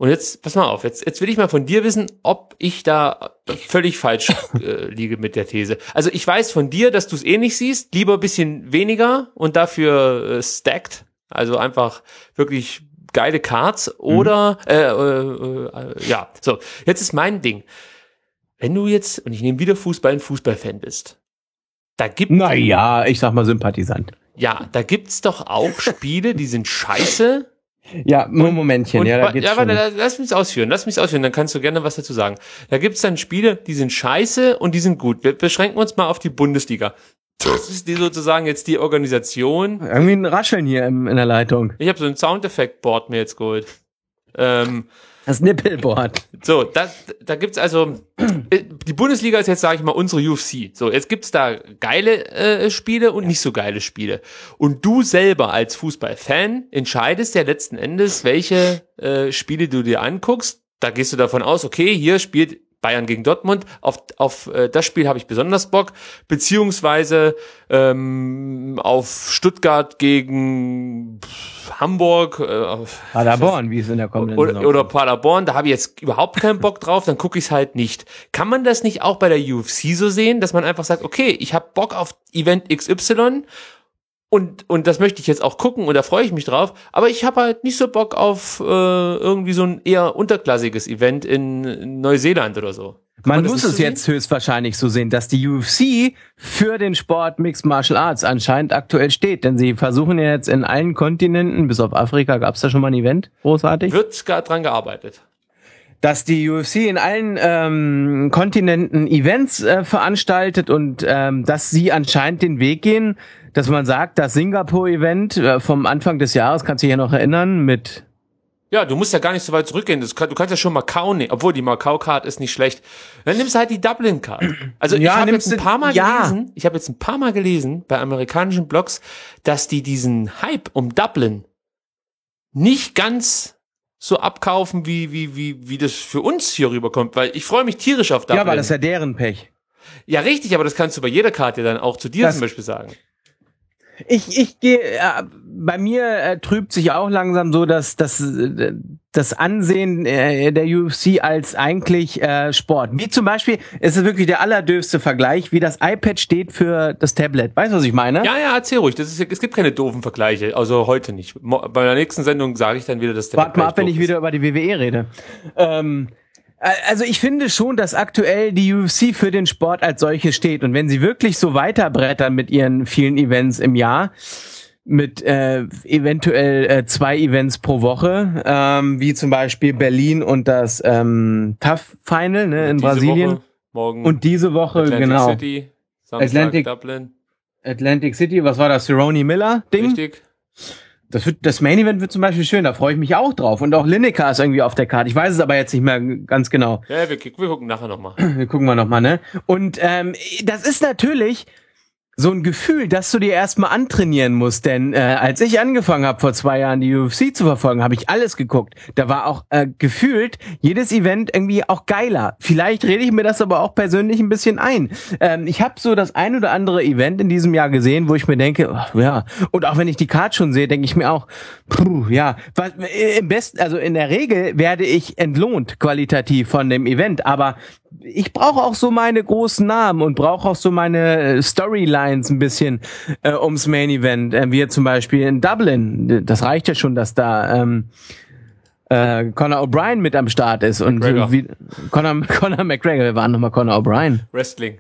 Und jetzt, pass mal auf, jetzt, jetzt will ich mal von dir wissen, ob ich da völlig falsch äh, liege mit der These. Also ich weiß von dir, dass du es eh nicht siehst, lieber ein bisschen weniger und dafür äh, stacked, also einfach wirklich geile Cards oder, mhm. äh, äh, äh, ja, so, jetzt ist mein Ding. Wenn du jetzt, und ich nehme wieder Fußball, ein Fußballfan bist, da gibt Naja, ich sag mal Sympathisant. Ja, da gibt's doch auch Spiele, die sind scheiße. Ja, nur ein Momentchen. Und, ja, da geht's ja, schon. warte, lass mich ausführen, lass mich ausführen, dann kannst du gerne was dazu sagen. Da gibt's dann Spiele, die sind scheiße und die sind gut. Wir beschränken uns mal auf die Bundesliga. Das ist die sozusagen jetzt die Organisation. Irgendwie ein Rascheln hier im, in der Leitung. Ich habe so ein Soundeffekt-Board mir jetzt geholt. Ähm, Das Nippelboard. So, da, da gibt's also, die Bundesliga ist jetzt, sage ich mal, unsere U F C. So, jetzt gibt's da geile äh, Spiele und nicht so geile Spiele. Und du selber als Fußballfan entscheidest ja letzten Endes, welche äh, Spiele du dir anguckst. Da gehst du davon aus, okay, hier spielt Bayern gegen Dortmund, auf, auf äh, das Spiel habe ich besonders Bock, beziehungsweise ähm, auf Stuttgart gegen Hamburg. Äh, Paderborn, wie es in der kommenden oder, Saison oder kommt. Paderborn, da habe ich jetzt überhaupt keinen Bock drauf, dann gucke ich es halt nicht. Kann man das nicht auch bei der U F C so sehen, dass man einfach sagt, okay, ich habe Bock auf Event X Y und und das möchte ich jetzt auch gucken und da freue ich mich drauf, aber ich habe halt nicht so Bock auf äh, irgendwie so ein eher unterklassiges Event in Neuseeland oder so. Kann Man das muss nicht es so jetzt höchstwahrscheinlich so sehen, dass die U F C für den Sport Mixed Martial Arts anscheinend aktuell steht. Denn sie versuchen ja jetzt in allen Kontinenten, bis auf Afrika, gab es da schon mal ein Event? Großartig. Wird gar dran gearbeitet. Dass die U F C in allen ähm, Kontinenten Events äh, veranstaltet und ähm, dass sie anscheinend den Weg gehen, dass man sagt, das Singapur-Event äh, vom Anfang des Jahres, kannst du dich ja noch erinnern, mit... Ja, du musst ja gar nicht so weit zurückgehen. Das kann, du kannst ja schon Macau nehmen, obwohl die Macau-Card ist nicht schlecht. Dann nimmst du halt die Dublin-Card. Also Ja, ich habe nimmst jetzt ein du- paar Mal ja. gelesen, ich habe jetzt ein paar Mal gelesen bei amerikanischen Blogs, dass die diesen Hype um Dublin nicht ganz so abkaufen, wie wie wie wie das für uns hier rüberkommt, weil ich freue mich tierisch auf Dublin. Ja, weil das ist ja deren Pech. Ja, richtig, aber das kannst du bei jeder Karte dann auch zu dir Das- zum Beispiel sagen. Ich, ich gehe, äh, bei mir äh, trübt sich auch langsam so, dass, dass äh, das Ansehen äh, der U F C als eigentlich äh, Sport. Wie zum Beispiel, es ist wirklich der allerdöfste Vergleich, wie das iPad steht für das Tablet. Weißt du, was ich meine? Ja, ja, erzähl ruhig. Das ist, es gibt keine doofen Vergleiche, also heute nicht. Mo- Bei der nächsten Sendung sage ich dann wieder, dass der Warte mal Vergleich ab, wenn doof ich ist. wieder über die W W E rede. Ähm, also ich finde schon, dass aktuell die U F C für den Sport als solche steht. Und wenn sie wirklich so weiterbrettern mit ihren vielen Events im Jahr, mit äh, eventuell äh, zwei Events pro Woche, ähm, wie zum Beispiel Berlin und das ähm, Tough Final ne, in Diese Brasilien. Woche, morgen Und diese Woche, Atlantic genau, City, Samstag Atlantic- Dublin. Atlantic City, was war das, Cerrone Miller Ding? Richtig. Das, wird, das Main Event wird zum Beispiel schön, da freue ich mich auch drauf. Und auch Lineker ist irgendwie auf der Karte. Ich weiß es aber jetzt nicht mehr ganz genau. Ja, wir, wir gucken nachher nochmal. Wir gucken wir nochmal, ne? Und ähm, das ist natürlich so ein Gefühl, dass du dir erstmal antrainieren musst. Denn äh, als ich angefangen habe, vor zwei Jahren die U F C zu verfolgen, habe ich alles geguckt. Da war auch äh, gefühlt jedes Event irgendwie auch geiler. Vielleicht rede ich mir das aber auch persönlich ein bisschen ein. Ähm, ich habe so das ein oder andere Event in diesem Jahr gesehen, wo ich mir denke, ach, ja. Und auch wenn ich die Card schon sehe, denke ich mir auch, puh, ja. Was, äh, im besten, also in der Regel werde ich entlohnt qualitativ von dem Event. Aber ich brauche auch so meine großen Namen und brauche auch so meine äh, Storylines ein bisschen äh, ums Main Event, äh, wie zum Beispiel in Dublin. Das reicht ja schon, dass da ähm, äh, Conor O'Brien mit am Start ist und McGregor. äh, wie, Conor, Conor McGregor. Wir waren nochmal Conor O'Brien. Wrestling.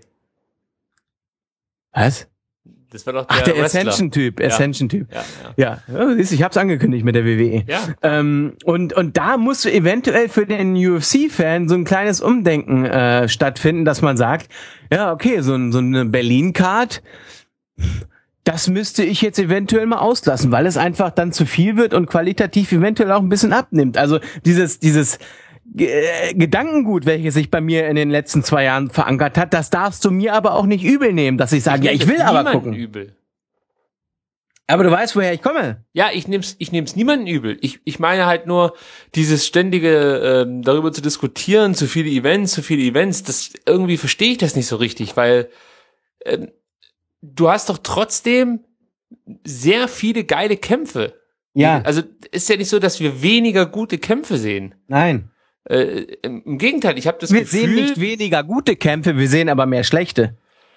Was? Das war doch der Ach, der Wrestler. Ascension-Typ, Ja. Ascension-Typ. Ja, ja. Ja, ja, siehst du, ich hab's angekündigt mit der W W E. Ja. Ähm, und, und da muss eventuell für den U F C-Fan so ein kleines Umdenken äh, stattfinden, dass man sagt, ja, okay, so, ein, so eine Berlin-Card, das müsste ich jetzt eventuell mal auslassen, weil es einfach dann zu viel wird und qualitativ eventuell auch ein bisschen abnimmt. Also dieses, dieses G- Gedankengut, welches sich bei mir in den letzten zwei Jahren verankert hat, das darfst du mir aber auch nicht übel nehmen, dass ich sage, ja, ich will aber niemanden gucken. Übel. Aber du weißt, woher ich komme. Ja, ich nehm's, ich nehm's niemanden übel. Ich, ich meine halt nur, dieses ständige, ähm, darüber zu diskutieren, zu viele Events, zu viele Events, das, irgendwie verstehe ich das nicht so richtig, weil, ähm, du hast doch trotzdem sehr viele geile Kämpfe. Ja. Also ist ja nicht so, dass wir weniger gute Kämpfe sehen. Nein. Äh, im, Im Gegenteil, ich habe das Wir Gefühl... sehen nicht weniger gute Kämpfe, wir sehen aber mehr schlechte.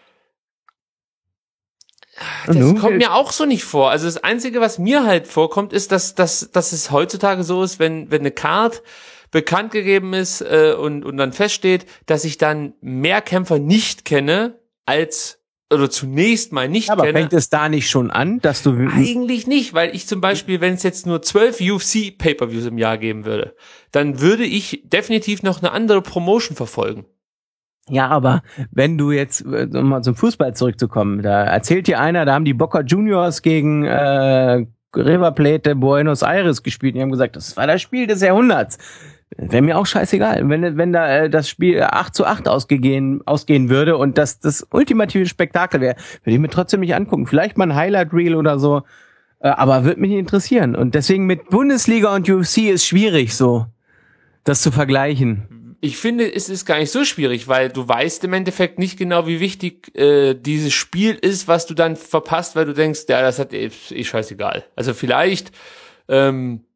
Das Mhm. kommt mir auch so nicht vor. Also das Einzige, was mir halt vorkommt, ist, dass, dass, dass es heutzutage so ist, wenn, wenn eine Card bekannt gegeben ist äh, und, und dann feststeht, dass ich dann mehr Kämpfer nicht kenne, als, oder zunächst mal nicht Aber kenne. fängt es da nicht schon an, dass du... Eigentlich nicht, weil ich zum Beispiel, wenn es jetzt nur zwölf U F C-Pay-Per-Views im Jahr geben würde, dann würde ich definitiv noch eine andere Promotion verfolgen. Ja, aber wenn du jetzt, um mal zum Fußball zurückzukommen, da erzählt dir einer, da haben die Boca Juniors gegen äh, River Plate Buenos Aires gespielt und die haben gesagt, das war das Spiel des Jahrhunderts. Wäre mir auch scheißegal, wenn wenn da äh, das Spiel acht zu acht ausgehen, ausgehen würde und das das ultimative Spektakel wäre, würde ich mir trotzdem nicht angucken. Vielleicht mal ein Highlight-Reel oder so, äh, aber würde mich nicht interessieren. Und deswegen mit Bundesliga und U F C ist schwierig so, das zu vergleichen. Ich finde, es ist gar nicht so schwierig, weil du weißt im Endeffekt nicht genau, wie wichtig äh, dieses Spiel ist, was du dann verpasst, weil du denkst, ja, das hat eh, eh scheißegal. Also vielleicht, ähm,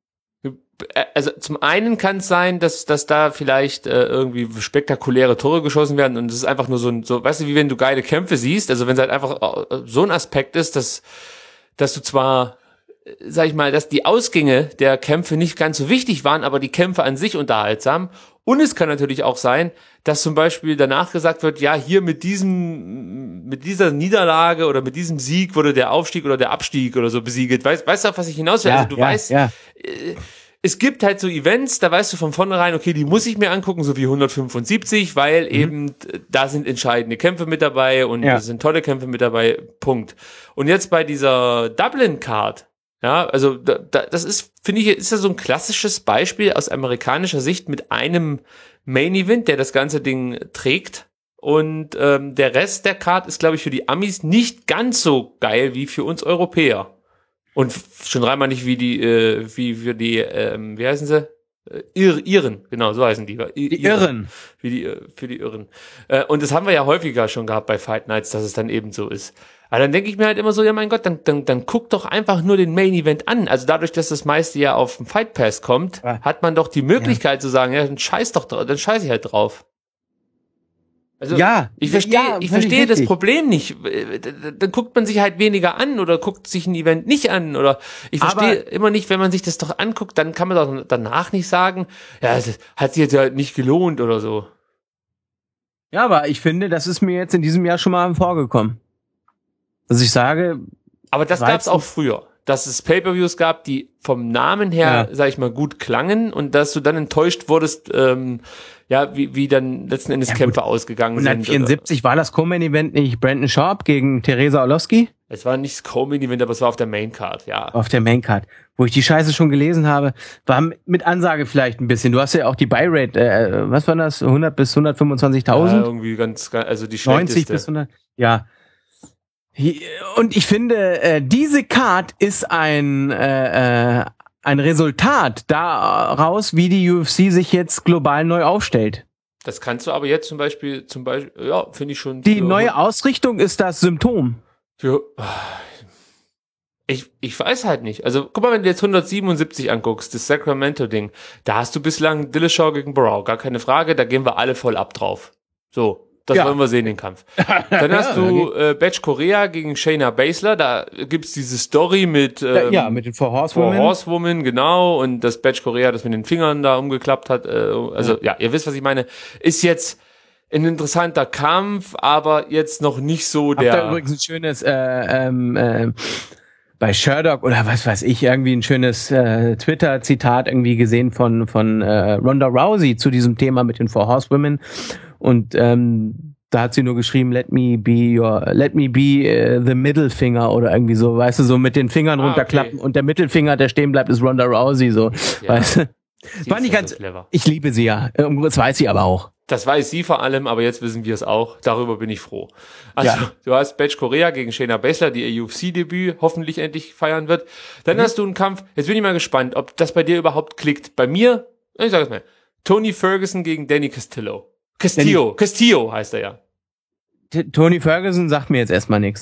also zum einen kann es sein, dass dass da vielleicht äh, irgendwie spektakuläre Tore geschossen werden und es ist einfach nur so ein, so, weißt du, wie wenn du geile Kämpfe siehst, also wenn es halt einfach so ein Aspekt ist, dass dass du zwar, sag ich mal, dass die Ausgänge der Kämpfe nicht ganz so wichtig waren, aber die Kämpfe an sich unterhaltsam. Und es kann natürlich auch sein, dass zum Beispiel danach gesagt wird, ja, hier mit diesem, mit dieser Niederlage oder mit diesem Sieg wurde der Aufstieg oder der Abstieg oder so besiegelt. Weißt, weißt du, auf was ich hinaus will? Ja, Also du ja, weißt, ja. Äh, es gibt halt so Events, da weißt du von vornherein, okay, die muss ich mir angucken, so wie hundertfünfundsiebzig, weil mhm. eben da sind entscheidende Kämpfe mit dabei und ja. da sind tolle Kämpfe mit dabei, Punkt. Und jetzt bei dieser Dublin-Card, ja, also da, da, das ist, finde ich, ist ja so ein klassisches Beispiel aus amerikanischer Sicht mit einem Main Event, der das ganze Ding trägt. Und ähm, der Rest der Card ist, glaube ich, für die Amis nicht ganz so geil wie für uns Europäer. Und schon dreimal nicht wie die, äh, wie für die, ähm, wie heißen sie? Äh, Ir Iren, genau, so heißen die. Ir die Irren. Wie die, für die Irren. Äh, und das haben wir ja häufiger schon gehabt bei Fight Nights, dass es dann eben so ist. Aber dann denke ich mir halt immer so, ja mein Gott, dann, dann, dann guck doch einfach nur den Main Event an. Also dadurch, dass das meiste ja auf dem Fight Pass kommt, ja. hat man doch die Möglichkeit ja. zu sagen, ja, dann scheiß doch drauf, dann scheiß ich halt drauf. Also ja, ich verstehe, ja, ich verstehe das Problem nicht. Dann guckt man sich halt weniger an oder guckt sich ein Event nicht an oder ich verstehe immer nicht, wenn man sich das doch anguckt, dann kann man doch danach nicht sagen, ja, das hat sich jetzt halt nicht gelohnt oder so. Ja, aber ich finde, das ist mir jetzt in diesem Jahr schon mal vorgekommen. Dass ich sage... Aber das gab's auch früher. Dass es Pay-Per-Views gab, die vom Namen her, ja. sag ich mal, gut klangen und dass du dann enttäuscht wurdest, ähm, ja, wie, wie dann letzten Endes ja, Kämpfe ausgegangen sind. hundertvierundsiebzig war das Co-Main-Event nicht Brandon Sharp gegen Teresa Orlowski? Es war nicht das Co-Main-Event, aber es war auf der Main-Card, ja. Auf der Main-Card. Wo ich die Scheiße schon gelesen habe, war mit Ansage vielleicht ein bisschen. Du hast ja auch die Buy-Rate, äh, was war das? hundert bis hundertfünfundzwanzigtausend? Ja, irgendwie ganz, also die schlechteste. neunzig bis hundert, ja. Und ich finde, äh, diese Card ist ein äh, ein Resultat daraus, wie die U F C sich jetzt global neu aufstellt. Das kannst du aber jetzt zum Beispiel, zum Beispiel, ja, finde ich schon. Die neue Ausrichtung ist das Symptom. Für, ich, ich weiß halt nicht. Also, guck mal, wenn du jetzt hundertsiebenundsiebzig anguckst, das Sacramento-Ding, da hast du bislang Dillashaw gegen Barrow, gar keine Frage, da gehen wir alle voll ab drauf. So. Das ja. wollen wir sehen, den Kampf. Dann hast du äh, Batch Korea gegen Shayna Baszler. Da gibt's diese Story mit ähm, ja, mit den Four Horsewomen. Four Horsewomen, genau. Und das Batch Korea, das mit den Fingern da umgeklappt hat. Äh, also ja. ja, ihr wisst, was ich meine. Ist jetzt ein interessanter Kampf, aber jetzt noch nicht so der... Habt ihr übrigens ein schönes... Äh, ähm, äh, bei Sherdock oder was weiß ich, irgendwie ein schönes äh, Twitter-Zitat irgendwie gesehen von von äh, Ronda Rousey zu diesem Thema mit den Four Horsewomen. Und ähm, da hat sie nur geschrieben, let me be your, let me be uh, the middle finger oder irgendwie so, weißt du, so mit den Fingern ah, runterklappen okay. Und der Mittelfinger, der stehen bleibt, ist Ronda Rousey, so, ja. Weißt du. War nicht ganz, so ich liebe sie ja, das weiß sie aber auch. Das weiß sie vor allem, aber jetzt wissen wir es auch. Darüber bin ich froh. Also, ja. Du hast Batch Korea gegen Shayna Baszler, die ihr U F C-Debüt hoffentlich endlich feiern wird. Dann mhm. hast du einen Kampf, jetzt bin ich mal gespannt, ob das bei dir überhaupt klickt. Bei mir, ich sag es mal, Tony Ferguson gegen Danny Castillo. Castillo, Danny. Castillo heißt er ja. T- Tony Ferguson sagt mir jetzt erstmal nichts.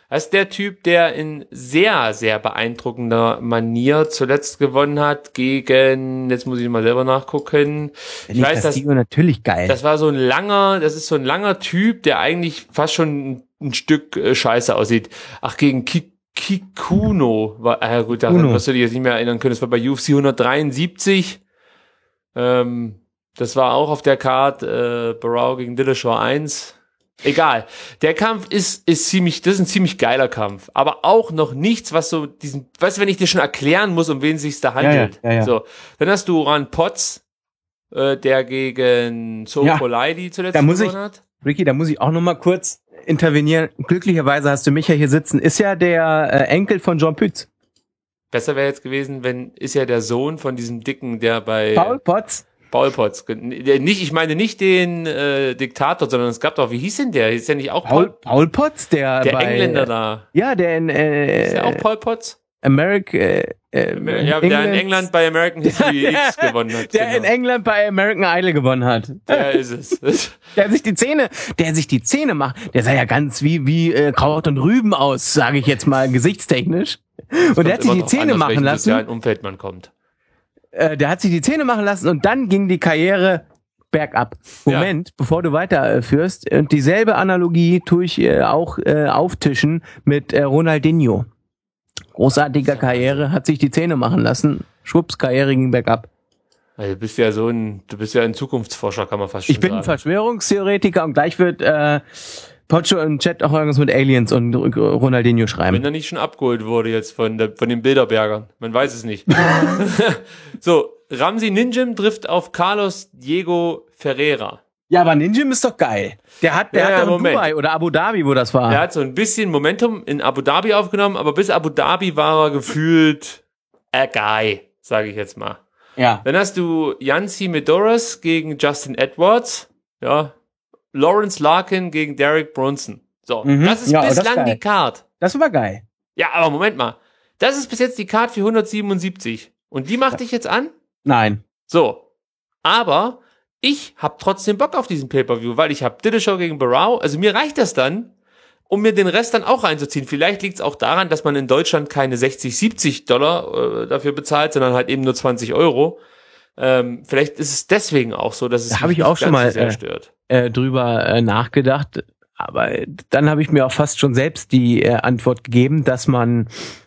Das ist der Typ, der in sehr, sehr beeindruckender Manier zuletzt gewonnen hat gegen, jetzt muss ich mal selber nachgucken. Ich, ich weiß, das natürlich geil. Das war so ein langer, das ist so ein langer Typ, der eigentlich fast schon ein, ein Stück äh, Scheiße aussieht. Ach, gegen Ki- Kikuno war, ah, gut, daran wirst du dich jetzt nicht mehr erinnern können. Das war bei U F C hundertdreiundsiebzig. Ähm, das war auch auf der Card, äh, Barao gegen Dillashaw eins. Egal. Der Kampf ist, ist ziemlich, das ist ein ziemlich geiler Kampf. Aber auch noch nichts, was so diesen, weißt du, wenn ich dir schon erklären muss, um wen es sich da handelt. Ja, ja, ja, ja. So. Dann hast du Ran Potts, äh, der gegen Sokolai ja, zuletzt da muss gewonnen ich, hat. Ricky, da muss ich auch noch mal kurz intervenieren. Glücklicherweise hast du mich ja hier sitzen. Ist ja der äh, Enkel von John Pütz. Besser wäre jetzt gewesen, wenn, ist ja der Sohn von diesem Dicken, der bei Paul Potts. Paul Potts. Nicht, ich meine nicht den äh, Diktator, sondern es gab doch, wie hieß denn der? Ist ja nicht auch Paul, Paul, Paul Potts, der der bei, Engländer da. Ja, der in äh, Ist ja auch Paul Potts? America, äh, äh, Ja, der in England bei American History X gewonnen hat. Der genau. in England bei American Idol gewonnen hat. Der ist es. Der sich die Zähne, der sich die Zähne macht, der sah ja ganz wie wie äh, Kraut und Rüben aus, sage ich jetzt mal gesichtstechnisch. Und der hat sich die Zähne machen lassen. Aus welchem Umfeld man kommt. Äh, der hat sich die Zähne machen lassen und dann ging die Karriere bergab. Moment, ja. Bevor du weiterführst, und dieselbe Analogie tue ich äh, auch äh, auftischen mit äh, Ronaldinho. Großartiger Karriere, hat sich die Zähne machen lassen. Schwupps, Karriere ging bergab. Du bist ja so ein, du bist ja ein Zukunftsforscher, kann man fast schon sagen. Ich bin ein Verschwörungstheoretiker und gleich wird äh, Pocho im Chat auch irgendwas mit Aliens und Ronaldinho schreiben. Wenn er nicht schon abgeholt wurde jetzt von, der, von den Bilderbergern. Man weiß es nicht. So, Ramsey Ninjim trifft auf Carlos Diego Ferreira. Ja, aber Ninjim ist doch geil. Der hat, der ja, hat ja, doch in Dubai oder Abu Dhabi, wo das war. Der hat so ein bisschen Momentum in Abu Dhabi aufgenommen, aber bis Abu Dhabi war er gefühlt a guy, sage ich jetzt mal. Ja. Dann hast du Yancy Medeiros gegen Justin Edwards. Ja. Lawrence Larkin gegen Derek Brunson. So, mhm. das ist ja, bislang das die Card. Das war geil. Ja, aber Moment mal. Das ist bis jetzt die Card für hundertsiebenundsiebzig. Und die macht dich jetzt an? Nein. So. Aber ich hab trotzdem Bock auf diesen Pay-Per-View, weil ich hab Dillashaw gegen Barao. Also mir reicht das dann, um mir den Rest dann auch reinzuziehen. Vielleicht liegt es auch daran, dass man in Deutschland keine sechzig, siebzig Dollar äh, dafür bezahlt, sondern halt eben nur zwanzig Euro. Ähm, vielleicht ist es deswegen auch so, dass es da habe ich auch schon mal sehr stört. Äh, drüber äh, nachgedacht. Aber dann habe ich mir auch fast schon selbst die äh, Antwort gegeben, dass man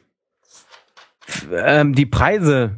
ähm, die Preise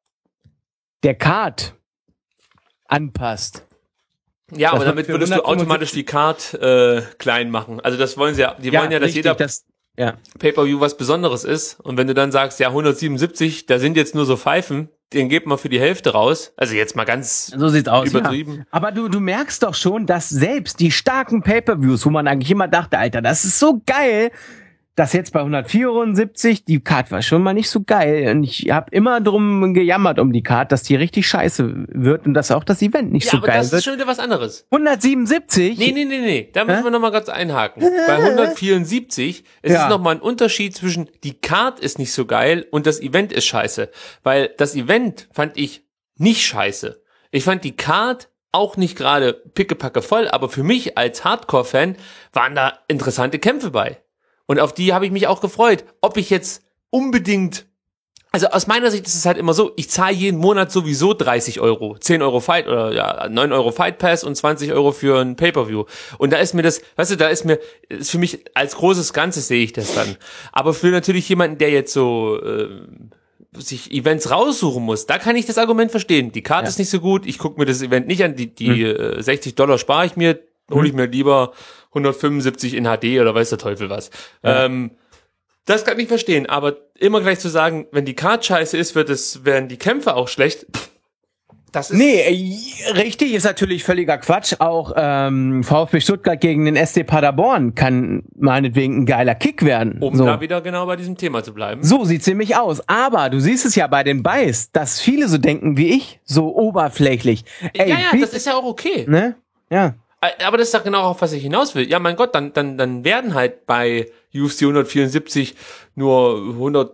der Card anpasst. Ja, aber damit würdest du automatisch die Card äh, klein machen. Also das wollen sie ja, die ja, wollen ja, dass richtig, jeder das, ja. Pay-Per-View was Besonderes ist. Und wenn du dann sagst, ja, hundertsiebenundsiebzig, da sind jetzt nur so Pfeifen, den gebt man für die Hälfte raus. Also jetzt mal ganz so sieht's aus, übertrieben. Ja. Aber du, du merkst doch schon, dass selbst die starken Pay-Per-Views, wo man eigentlich immer dachte, Alter, das ist so geil, dass jetzt bei hundertvierundsiebzig, die Card war schon mal nicht so geil. Und ich habe immer drum gejammert um die Card, dass die richtig scheiße wird und dass auch das Event nicht ja, so aber geil das wird. ist schon wieder was anderes. hundertsiebenundsiebzig? Nee, nee, nee, nee. Da müssen wir nochmal ganz einhaken. Bei hundertvierundsiebzig es ja. ist nochmal ein Unterschied zwischen die Card ist nicht so geil und das Event ist scheiße. Weil das Event fand ich nicht scheiße. Ich fand die Card auch nicht gerade pickepacke voll, aber für mich als Hardcore-Fan waren da interessante Kämpfe bei. Und auf die habe ich mich auch gefreut. Ob ich jetzt unbedingt, also aus meiner Sicht ist es halt immer so, ich zahle jeden Monat sowieso dreißig Euro, zehn Euro Fight oder ja, neun Euro Fight Pass und zwanzig Euro für ein Pay-Per-View. Und da ist mir das, weißt du, da ist mir, ist für mich als großes Ganzes sehe ich das dann. Aber für natürlich jemanden, der jetzt so äh, sich Events raussuchen muss, da kann ich das Argument verstehen. Die Karte ja. ist nicht so gut, ich gucke mir das Event nicht an, die, die hm. äh, sechzig Dollar spare ich mir, hole ich mir lieber hundertfünfundsiebzig in H D oder weiß der Teufel was. Ja. Ähm, das kann ich verstehen, aber immer gleich zu sagen, wenn die Card scheiße ist, wird es, werden die Kämpfe auch schlecht. Das ist nee, richtig, ist natürlich völliger Quatsch. Auch ähm, VfB Stuttgart gegen den S C Paderborn kann meinetwegen ein geiler Kick werden. Um so. da wieder genau bei diesem Thema zu bleiben. So sieht's nämlich aus. Aber du siehst es ja bei den Buys, dass viele so denken wie ich, so oberflächlich. Ey, ja, ja, biet, das ist ja auch okay. Ne? Ja. Aber das ist doch genau auf was ich hinaus will. Ja, mein Gott, dann, dann, dann werden halt bei U F C hundertvierundsiebzig nur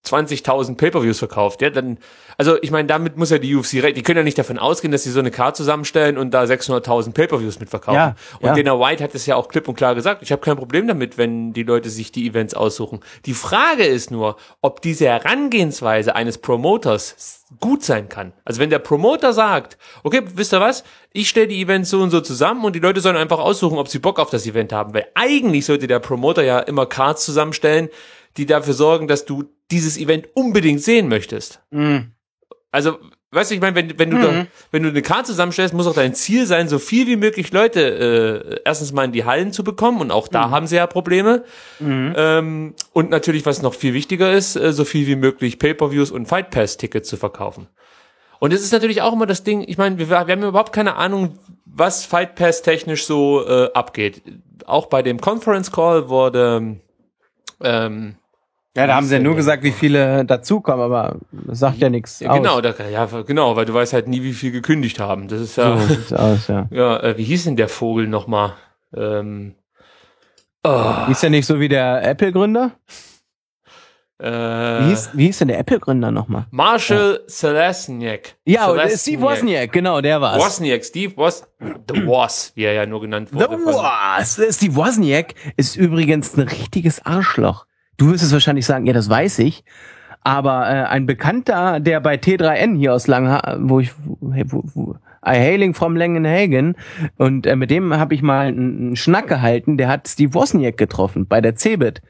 zwanzigtausend Pay-Per-Views verkauft, ja, dann, also ich meine, damit muss ja die U F C, die können ja nicht davon ausgehen, dass sie so eine Card zusammenstellen und da sechshunderttausend Pay-Per-Views mitverkaufen. Ja, und ja. Dana White hat es ja auch klipp und klar gesagt, ich habe kein Problem damit, wenn die Leute sich die Events aussuchen. Die Frage ist nur, ob diese Herangehensweise eines Promoters gut sein kann. Also wenn der Promoter sagt, okay, wisst ihr was, ich stelle die Events so und so zusammen und die Leute sollen einfach aussuchen, ob sie Bock auf das Event haben, weil eigentlich sollte der Promoter ja immer Cards zusammenstellen, die dafür sorgen, dass du dieses Event unbedingt sehen möchtest. Mhm. Also, weißt du, ich meine, wenn, wenn du Mhm. da, wenn du eine Karte zusammenstellst, muss auch dein Ziel sein, so viel wie möglich Leute äh, erstens mal in die Hallen zu bekommen, und auch da Mhm. haben sie ja Probleme. Mhm. Ähm, und natürlich, was noch viel wichtiger ist, äh, so viel wie möglich Pay-Per-Views und Fight Pass-Tickets zu verkaufen. Und es ist natürlich auch immer das Ding, ich meine, wir, wir haben überhaupt keine Ahnung, was Fight Pass technisch so äh, abgeht. Auch bei dem Conference Call wurde ähm, Ja, da haben sie ja nur gesagt, wie viele dazukommen, aber das sagt ja nichts ja, aus. genau, da, ja, genau, weil du weißt halt nie, wie viel gekündigt haben. Das ist ja, So sieht's aus, ja. ja, äh, wie hieß denn der Vogel nochmal? Ähm, oh, Ist ja nicht so wie der Apple-Gründer? Wie äh, hieß, wie hieß denn der Apple-Gründer nochmal? Marshall Selesniak. Ja, oder Selesniak. Steve Wozniak, genau, der war's. Wozniak, Steve Woz, The Woz, wie er ja nur genannt The wurde. von- Woz. Steve Wozniak ist übrigens ein richtiges Arschloch. Du wirst es wahrscheinlich sagen, ja, das weiß ich. Aber äh, ein Bekannter, der bei T drei N hier aus Langha, wo ich, wo, wo, I hailing from Langenhagen, und äh, mit dem habe ich mal einen, einen Schnack gehalten, der hat Steve Wozniak getroffen bei der Cebit.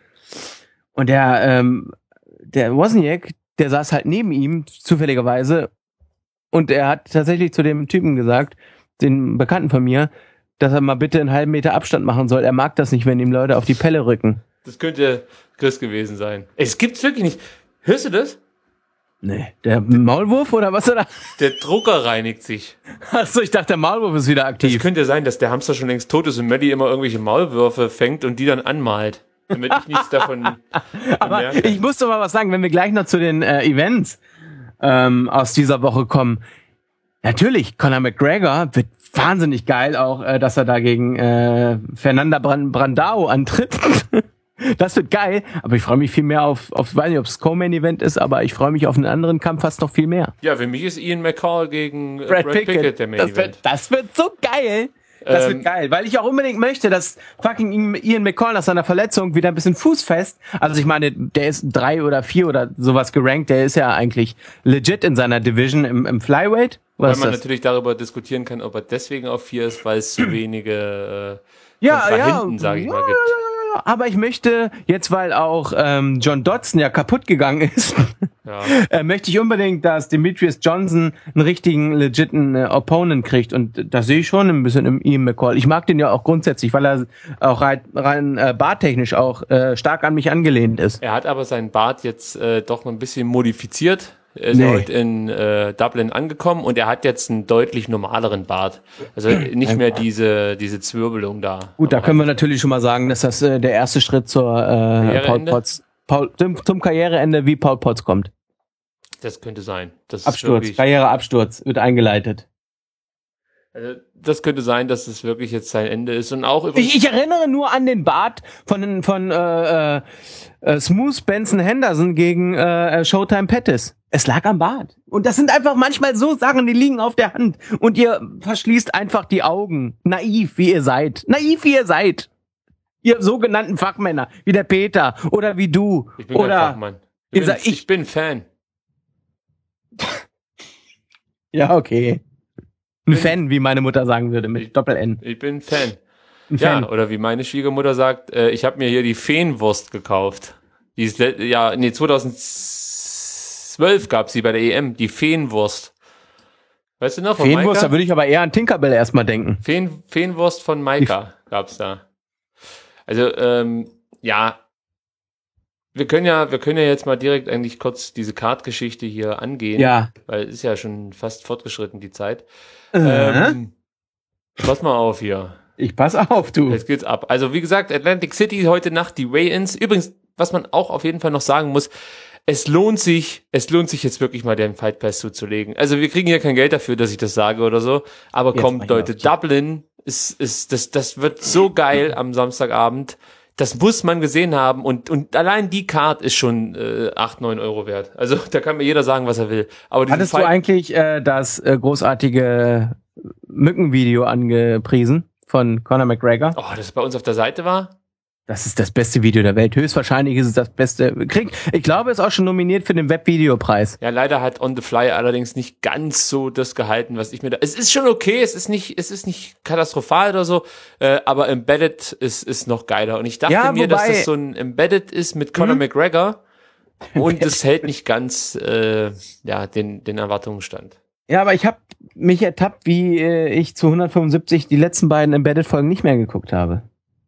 Und der, ähm, der Wozniak, der saß halt neben ihm, zufälligerweise, und er hat tatsächlich zu dem Typen gesagt, den Bekannten von mir, dass er mal bitte einen halben Meter Abstand machen soll. Er mag das nicht, wenn ihm Leute auf die Pelle rücken. Das könnte Chris gewesen sein. Es gibt's wirklich nicht. Hörst du das? Nee, der Maulwurf oder was oder? Der Drucker reinigt sich. Achso, ich dachte, der Maulwurf ist wieder Es aktiv. könnte sein, dass der Hamster schon längst tot ist und Melly immer irgendwelche Maulwürfe fängt und die dann anmalt. Damit ich nichts davon Aber merke. ich muss doch mal was sagen, wenn wir gleich noch zu den äh, Events ähm, aus dieser Woche kommen. Natürlich, Conor McGregor wird wahnsinnig geil auch, äh, dass er da gegen äh, Fernanda Brand- Brandao antritt. Das wird geil, aber ich freue mich viel mehr auf, auf, weiß nicht, ob es Co-Main-Event ist, aber ich freue mich auf einen anderen Kampf fast noch viel mehr. Ja, für mich ist Ian McCall gegen äh, Brad, Brad, Pickett, Pickett der Main das, Event. wird, das wird so geil. Das Ähm, wird geil, weil ich auch unbedingt möchte, dass fucking Ian McCall nach seiner Verletzung wieder ein bisschen fußfest, also ich meine, der ist drei oder vier oder sowas gerankt, der ist ja eigentlich legit in seiner Division im, im Flyweight. Weil Was ist man das? natürlich darüber diskutieren kann, ob er deswegen auf vier ist, weil es zu wenige äh, Ja, ja, Kontrahenten, sag ich ja, mal, gibt. aber ich möchte, jetzt weil auch ähm, John Dodson ja kaputt gegangen ist, Ja. äh, möchte ich unbedingt, dass Demetrius Johnson einen richtigen, legiten äh, Opponent kriegt. Und das sehe ich schon ein bisschen im Ian McCall. Ich mag den ja auch grundsätzlich, weil er auch rein, rein äh, bartechnisch auch äh, stark an mich angelehnt ist. Er hat aber seinen Bart jetzt äh, doch noch ein bisschen modifiziert. Er ist Nee. heute in äh, Dublin angekommen und er hat jetzt einen deutlich normaleren Bart. Also nicht mehr diese diese Zwirbelung da. Gut, da Aber können wir natürlich schon mal sagen, dass das äh, der erste Schritt zur äh, Paul Karriereende? Potts, Paul, zum, zum Karriereende wie Paul Potts kommt. das könnte sein. Das ist Absturz, wirklich, Karriereabsturz wird eingeleitet. also das könnte sein, dass es wirklich jetzt sein Ende ist. Und auch übrigens, Ich, ich erinnere nur an den Bart von von äh, äh, äh, Smooth Benson Henderson gegen äh, Showtime Pettis. Es lag am Bart. Und das sind einfach manchmal so Sachen, die liegen auf der Hand. Und ihr verschließt einfach die Augen. Naiv, wie ihr seid. Naiv, wie ihr seid. Ihr sogenannten Fachmänner, wie der Peter oder wie du. ich bin kein oder Fachmann. Ich ihr bin, sagt, ich, ich- bin Fan. Ja, okay. Ein Fan, wie meine Mutter sagen würde, mit Doppel-N. Ich bin Fan. Ein Fan. Ja, oder wie meine Schwiegermutter sagt, äh, ich habe mir hier die Feenwurst gekauft. Die ist, le- ja, nee, zweitausendzwölf gab sie bei der E M, die Feenwurst. Weißt du noch, von Feenwurst, Maika? da würde ich aber eher an Tinkerbell erstmal denken. Feen, Feenwurst von Maika gab's da. Also, ähm, ja, wir können ja, wir können ja jetzt mal direkt eigentlich kurz diese Card-Geschichte hier angehen. Ja. Weil es ist ja schon fast fortgeschritten, die Zeit. Äh? Ähm, pass mal auf hier. Ich pass auf, du. Jetzt geht's ab. Also wie gesagt, Atlantic City heute Nacht die Weigh-ins. Übrigens, was man auch auf jeden Fall noch sagen muss, es lohnt sich, es lohnt sich jetzt wirklich mal den Fight Pass zuzulegen. Also wir kriegen hier kein Geld dafür, dass ich das sage oder so. Aber Jetzt kommt, mach ich Leute, auf. Dublin ist, ist, das, das wird so geil am Samstagabend. das muss man gesehen haben und und allein die Card ist schon äh, acht, neun Euro wert. Also da kann mir jeder sagen, was er will. Aber hattest Fight- du eigentlich äh, das äh, großartige Mückenvideo angepriesen von Conor McGregor? Oh, das bei uns auf der Seite war? Das ist das beste Video der Welt. Höchstwahrscheinlich ist es das beste. Krieg, ich glaube, es ist auch schon nominiert für den Webvideopreis. Ja, leider hat On the Fly allerdings nicht ganz so das gehalten, was ich mir da. Es ist schon okay, es ist nicht, es ist nicht katastrophal oder so, äh, aber Embedded ist ist noch geiler. Und ich dachte Ja, mir, wobei- dass das so ein Embedded ist mit Conor Mhm. McGregor und das hält nicht ganz äh, ja den den Erwartungen stand. Ja, aber ich habe mich ertappt, wie äh, ich zu hundertfünfundsiebzig die letzten beiden Embedded-Folgen nicht mehr geguckt habe.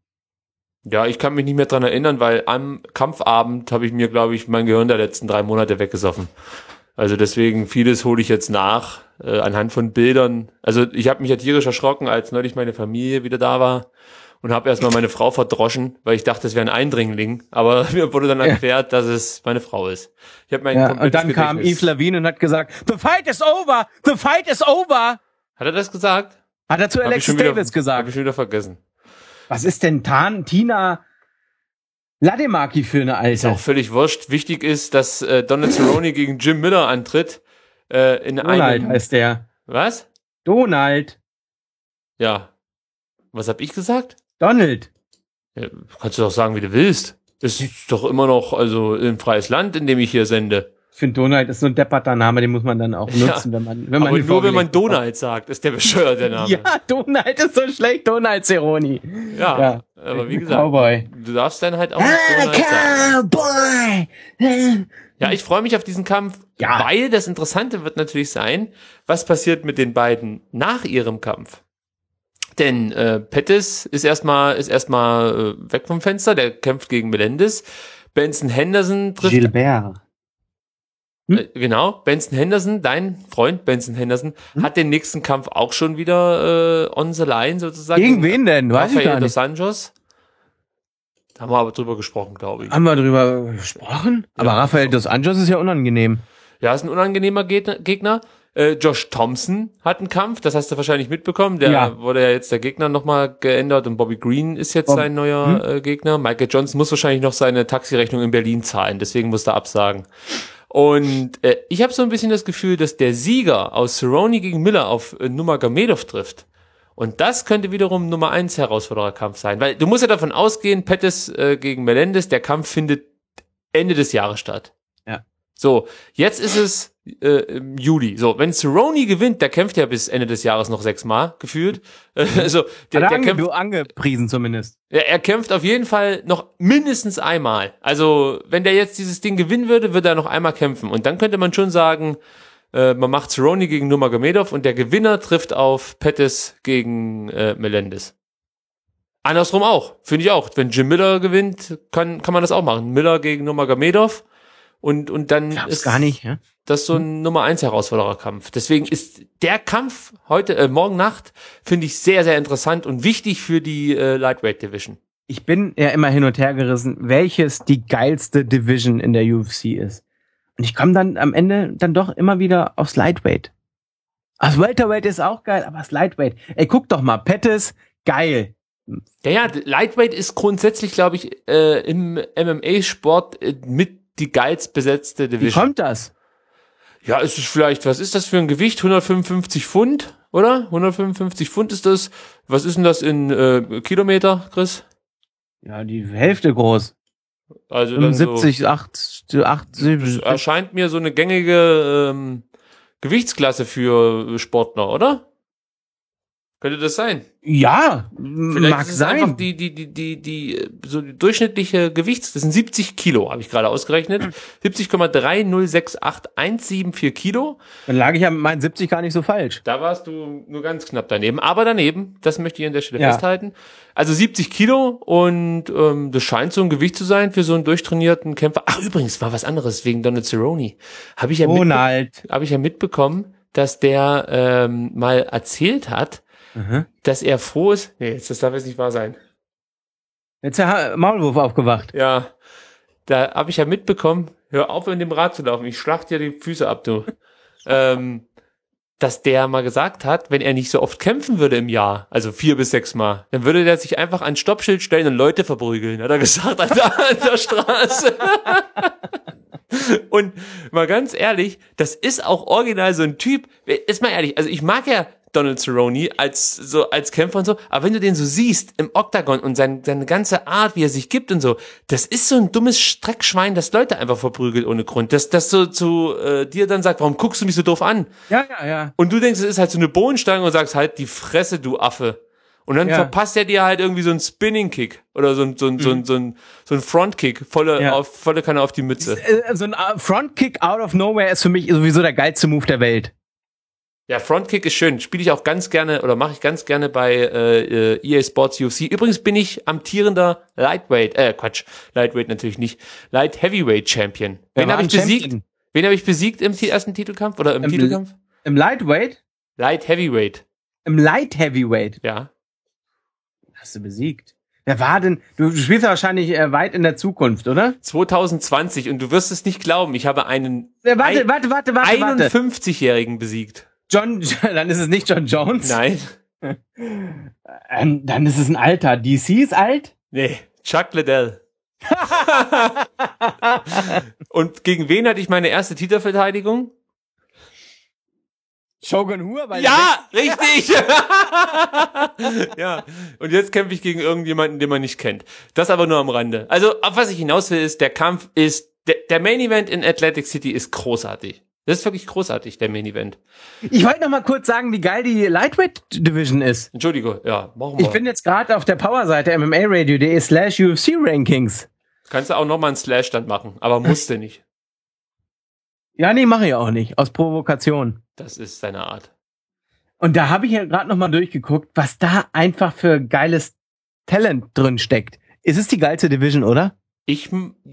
Ja, ich kann mich nicht mehr dran erinnern, weil am Kampfabend habe ich mir, glaube ich, mein Gehirn der letzten drei Monate weggesoffen. Also deswegen, vieles hole ich jetzt nach, äh, anhand von Bildern. Also ich habe mich ja tierisch erschrocken, als neulich meine Familie wieder da war und habe erstmal meine Frau verdroschen, weil ich dachte, es wäre ein Eindringling. Aber mir wurde dann erklärt, dass es meine Frau ist. Ich habe mein Ja, und komplettes dann kam Gedächtnis- Yves Lavigne und hat gesagt, the fight is over, the fight is over. Hat er das gesagt? Hat er zu Hab ich Alexis schon wieder- Davis Hab gesagt. ich schon wieder vergessen. Was ist denn Tan, Tina Lademaki für eine Ist Alte? auch völlig wurscht. Wichtig ist, dass äh, Donald Cerrone gegen Jim Miller antritt. Äh, in Donald einem... heißt der. Was? Donald. Ja. Was hab ich gesagt? Donald. Ja, kannst du doch sagen, wie du willst. Es ist doch immer noch also ein freies Land, in dem ich hier sende. Ich finde, Donald ist so ein depperter Name, den muss man dann auch Ja. nutzen, wenn man, wenn man Aber die nur wenn man vorgelegt bekommt. Donald sagt, ist der bescheuerte Name. Ja, Donald ist so schlecht, Donald Cerrone. Ja, Ja. aber wie gesagt, Cowboy. du darfst dann halt auch nicht Donald sagen. Cowboy. Ja, ich freue mich auf diesen Kampf, Ja. weil das Interessante wird natürlich sein, was passiert mit den beiden nach ihrem Kampf. Denn äh, Pettis ist erstmal ist erstmal äh, weg vom Fenster, der kämpft gegen Melendez. Benson Henderson trifft Gilbert. Äh, genau, Benson Henderson, dein Freund Benson Henderson, Hm? hat den nächsten Kampf auch schon wieder äh, on the line sozusagen. Gegen wen denn? Weiß ich Rafael gar dos nicht. Anjos. Da haben wir aber drüber gesprochen, glaube ich. Haben wir drüber gesprochen? Aber Rafael dos Anjos ist ja unangenehm. Ja, ist ein unangenehmer Gegner. Gegner. Äh, Josh Thompson hat einen Kampf, das hast du wahrscheinlich mitbekommen. Der Ja. wurde ja jetzt der Gegner nochmal geändert und Bobby Green ist jetzt Bob- sein neuer äh, Gegner. Michael Johnson muss wahrscheinlich noch seine Taxirechnung in Berlin zahlen, deswegen muss er absagen. Und äh, ich habe so ein bisschen das Gefühl, dass der Sieger aus Cerrone gegen Miller auf äh, Nurmagomedov trifft. Und das könnte wiederum Nummer eins Herausfordererkampf sein. Weil du musst ja davon ausgehen, Pettis äh, gegen Melendez, der Kampf findet Ende des Jahres statt. Ja. So, jetzt ist es äh, im Juli. So, wenn Cerrone gewinnt, der kämpft ja bis Ende des Jahres noch sechsmal gefühlt. Äh, also der, Hat er der ange kämpft, du angepriesen zumindest. er, er kämpft auf jeden Fall noch mindestens einmal. Also wenn der jetzt dieses Ding gewinnen würde, würde er noch einmal kämpfen. Und dann könnte man schon sagen, äh, man macht Cerrone gegen Nurmagomedov und der Gewinner trifft auf Pettis gegen äh, Melendez. Andersrum auch, finde ich auch. Wenn Jim Miller gewinnt, kann kann man das auch machen. Miller gegen Nurmagomedov und und dann Glaub's ist gar nicht, ja? das ist so ein Nummer eins Herausfordererkampf. Deswegen ist der Kampf heute äh, morgen Nacht finde ich sehr sehr interessant und wichtig für die äh, Lightweight Division. Ich bin ja immer hin und her gerissen, welches die geilste Division in der U F C ist. Und ich komme dann am Ende dann doch immer wieder aufs Lightweight. Das Welterweight ist auch geil, aber das Lightweight. Ey, guck doch mal, Pettis, geil. Ja, ja, Lightweight ist grundsätzlich, glaube ich, äh, im M M A-Sport äh, mit die geilst besetzte Wie Division. kommt das? Ja, ist es vielleicht, was ist das für ein Gewicht? hundertfünfundfünfzig Pfund, oder? hundertfünfundfünfzig Pfund ist das. Was ist denn das in äh, Kilometer, Chris? Ja, die Hälfte groß. Also dann so, fünfundsiebzig, acht, acht, das erscheint mir so eine gängige ähm, Gewichtsklasse für Sportler, oder? Könnte das sein? Ja, Vielleicht mag ist es sein. einfach die, die, die, die, die, äh, so die durchschnittliche Gewichts, das sind siebzig Kilo, habe ich gerade ausgerechnet. siebzig Komma drei null sechs acht eins sieben vier Kilo. Dann lag ich ja mit meinen siebzig gar nicht so falsch. Da warst du nur ganz knapp daneben. Aber daneben, das möchte ich an der Stelle Ja. festhalten. Also siebzig Kilo und ähm, das scheint so ein Gewicht zu sein für so einen durchtrainierten Kämpfer. Ach, übrigens, war was anderes wegen Donald Cerrone. Habe ich ja mitbe- Ronald. habe ich ja mitbekommen, dass der ähm, mal erzählt hat, Mhm. dass er froh ist. Nee, jetzt, das darf jetzt nicht wahr sein. Jetzt ist der Maulwurf aufgewacht. Ja, da habe ich ja mitbekommen, hör auf in dem Rad zu laufen, ich schlag dir die Füße ab, du. ähm, dass der mal gesagt hat, wenn er nicht so oft kämpfen würde im Jahr, also vier bis sechs Mal, dann würde der sich einfach ans Stoppschild stellen und Leute verprügeln, hat er gesagt, an der, an der Straße. Und mal ganz ehrlich, das ist auch original so ein Typ, ist mal ehrlich, also ich mag ja Donald Cerrone als so als Kämpfer und so, aber wenn du den so siehst im Oktagon und sein, seine ganze Art, wie er sich gibt und so, das ist so ein dummes Streckschwein, das Leute einfach verprügelt ohne Grund, das das so zu äh, dir dann sagt, warum guckst du mich so doof an? Ja, ja, ja. Und du denkst, es ist halt so eine Bohnenstange und sagst halt die Fresse, du Affe. Und dann ja. verpasst er dir halt irgendwie so einen Spinning-Kick oder so ein, so ein, mhm. so ein, so ein, so ein Front-Kick, volle, ja. auf, volle Kanne auf die Mütze. So ein Front-Kick out of nowhere ist für mich sowieso der geilste Move der Welt. Ja, Frontkick ist schön. Spiele ich auch ganz gerne oder mache ich ganz gerne bei äh, E A Sports U F C. Übrigens bin ich amtierender Lightweight, äh Quatsch, Lightweight natürlich nicht, Light Heavyweight Champion. Wen habe ich besiegt? Champion. Wen habe ich besiegt im t- ersten Titelkampf oder im, Im Titelkampf? L- Im Lightweight? Light Heavyweight. Im Light Heavyweight? Ja. Hast du besiegt? Wer war denn? Du spielst ja wahrscheinlich äh, weit in der Zukunft, oder? zwanzig zwanzig und du wirst es nicht glauben, ich habe einen ja, warte, ein, warte, warte, warte, einundfünfzigjährigen besiegt. John, dann ist es nicht John Jones. Nein. ähm, dann ist es ein Alter. D C ist alt? Nee, Chuck Liddell. Und gegen wen hatte ich meine erste Titelverteidigung? Shogun Rua? Weil ja, richtig. Ja, und jetzt kämpfe ich gegen irgendjemanden, den man nicht kennt. Das aber nur am Rande. Also, auf was ich hinaus will, ist, der Kampf ist, der, der Main Event in Atlantic City ist großartig. Das ist wirklich großartig, der Main Event. Ich wollte noch mal kurz sagen, wie geil die Lightweight Division ist. Entschuldigung, ja, machen wir. Ich bin jetzt gerade auf der Powerseite M M A Radio punkt de slash U F C Rankings. Kannst du auch noch mal einen Slash dann machen, aber musste nicht. Ja, nee, mache ich auch nicht. Aus Provokation. Das ist seine Art. Und da habe ich ja gerade noch mal durchgeguckt, was da einfach für geiles Talent drin steckt. Ist es die geilste Division, oder? Ich...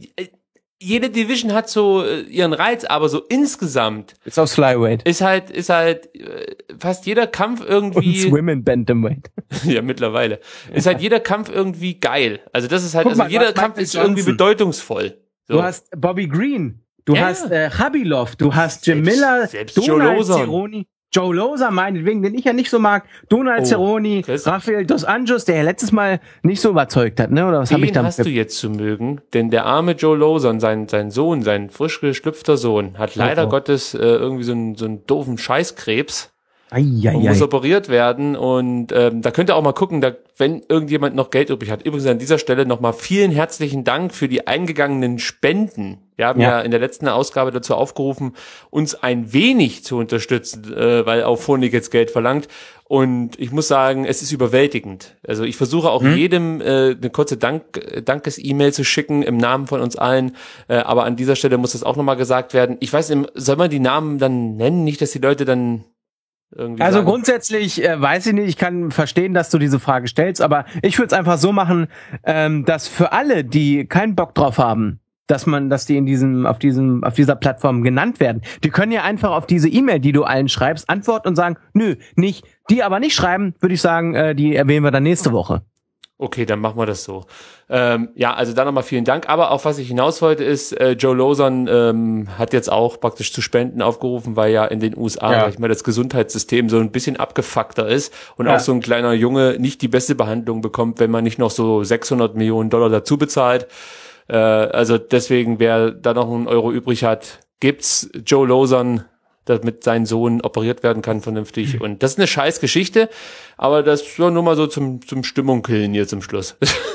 Jede Division hat so äh, ihren Reiz, aber so insgesamt ist aufs Flyweight. Ist halt, ist halt äh, fast jeder Kampf irgendwie. Und Women Bantamweight. Ja, mittlerweile. Ist halt jeder Kampf irgendwie geil. Also das ist halt, Guck also mal, jeder Kampf ist Johnson. Irgendwie bedeutungsvoll. So. Du hast Bobby Green, du ja. hast äh, Khabilov, du hast Jim selbst, Miller, selbst Donald Cerrone. Joe Loza meinetwegen, den ich ja nicht so mag, Donald oh, Cerrone, Rafael Dos Anjos, der ja letztes Mal nicht so überzeugt hat, ne? Oder was habe ich da? Den hast du jetzt zu mögen, denn der arme Joe Loza und sein sein Sohn, sein frisch geschlüpfter Sohn, hat leider oh, oh. Gottes äh, irgendwie so einen so einen doofen Scheißkrebs. Ei, ei, und muss ei. operiert werden und ähm, da könnt ihr auch mal gucken, da, wenn irgendjemand noch Geld übrig hat. Übrigens an dieser Stelle nochmal vielen herzlichen Dank für die eingegangenen Spenden. Wir haben ja. ja in der letzten Ausgabe dazu aufgerufen, uns ein wenig zu unterstützen, äh, weil auch Phonik jetzt Geld verlangt. Und ich muss sagen, es ist überwältigend. Also ich versuche auch hm? jedem äh, eine kurze Dank, Dankes-E-Mail zu schicken im Namen von uns allen. Äh, aber an dieser Stelle muss das auch nochmal gesagt werden. Ich weiß nicht, soll man die Namen dann nennen? Nicht, dass die Leute dann irgendwie also sagen. Grundsätzlich äh, weiß ich nicht, ich kann verstehen, dass du diese Frage stellst, aber ich würde es einfach so machen, ähm, dass für alle, die keinen Bock drauf haben, dass man, dass die in diesem, auf diesem, auf dieser Plattform genannt werden, die können ja einfach auf diese E-Mail, die du allen schreibst, antworten und sagen, nö, nicht. Die aber nicht schreiben, würde ich sagen, äh, die erwähnen wir dann nächste Woche. Okay, dann machen wir das so. Ähm, ja, also dann nochmal vielen Dank. Aber auf was ich hinaus wollte ist, äh, Joe Lozon ähm, hat jetzt auch praktisch zu Spenden aufgerufen, weil ja in den U S A, ja. sag ich mal, das Gesundheitssystem so ein bisschen abgefuckter ist und ja. auch so ein kleiner Junge nicht die beste Behandlung bekommt, wenn man nicht noch so sechshundert Millionen Dollar dazu bezahlt. Äh, also deswegen, wer da noch einen Euro übrig hat, gibt's Joe Lozon, damit sein Sohn operiert werden kann vernünftig. Mhm. Und das ist eine scheiß Geschichte, aber das war nur mal so zum, zum Stimmung killen hier zum Schluss.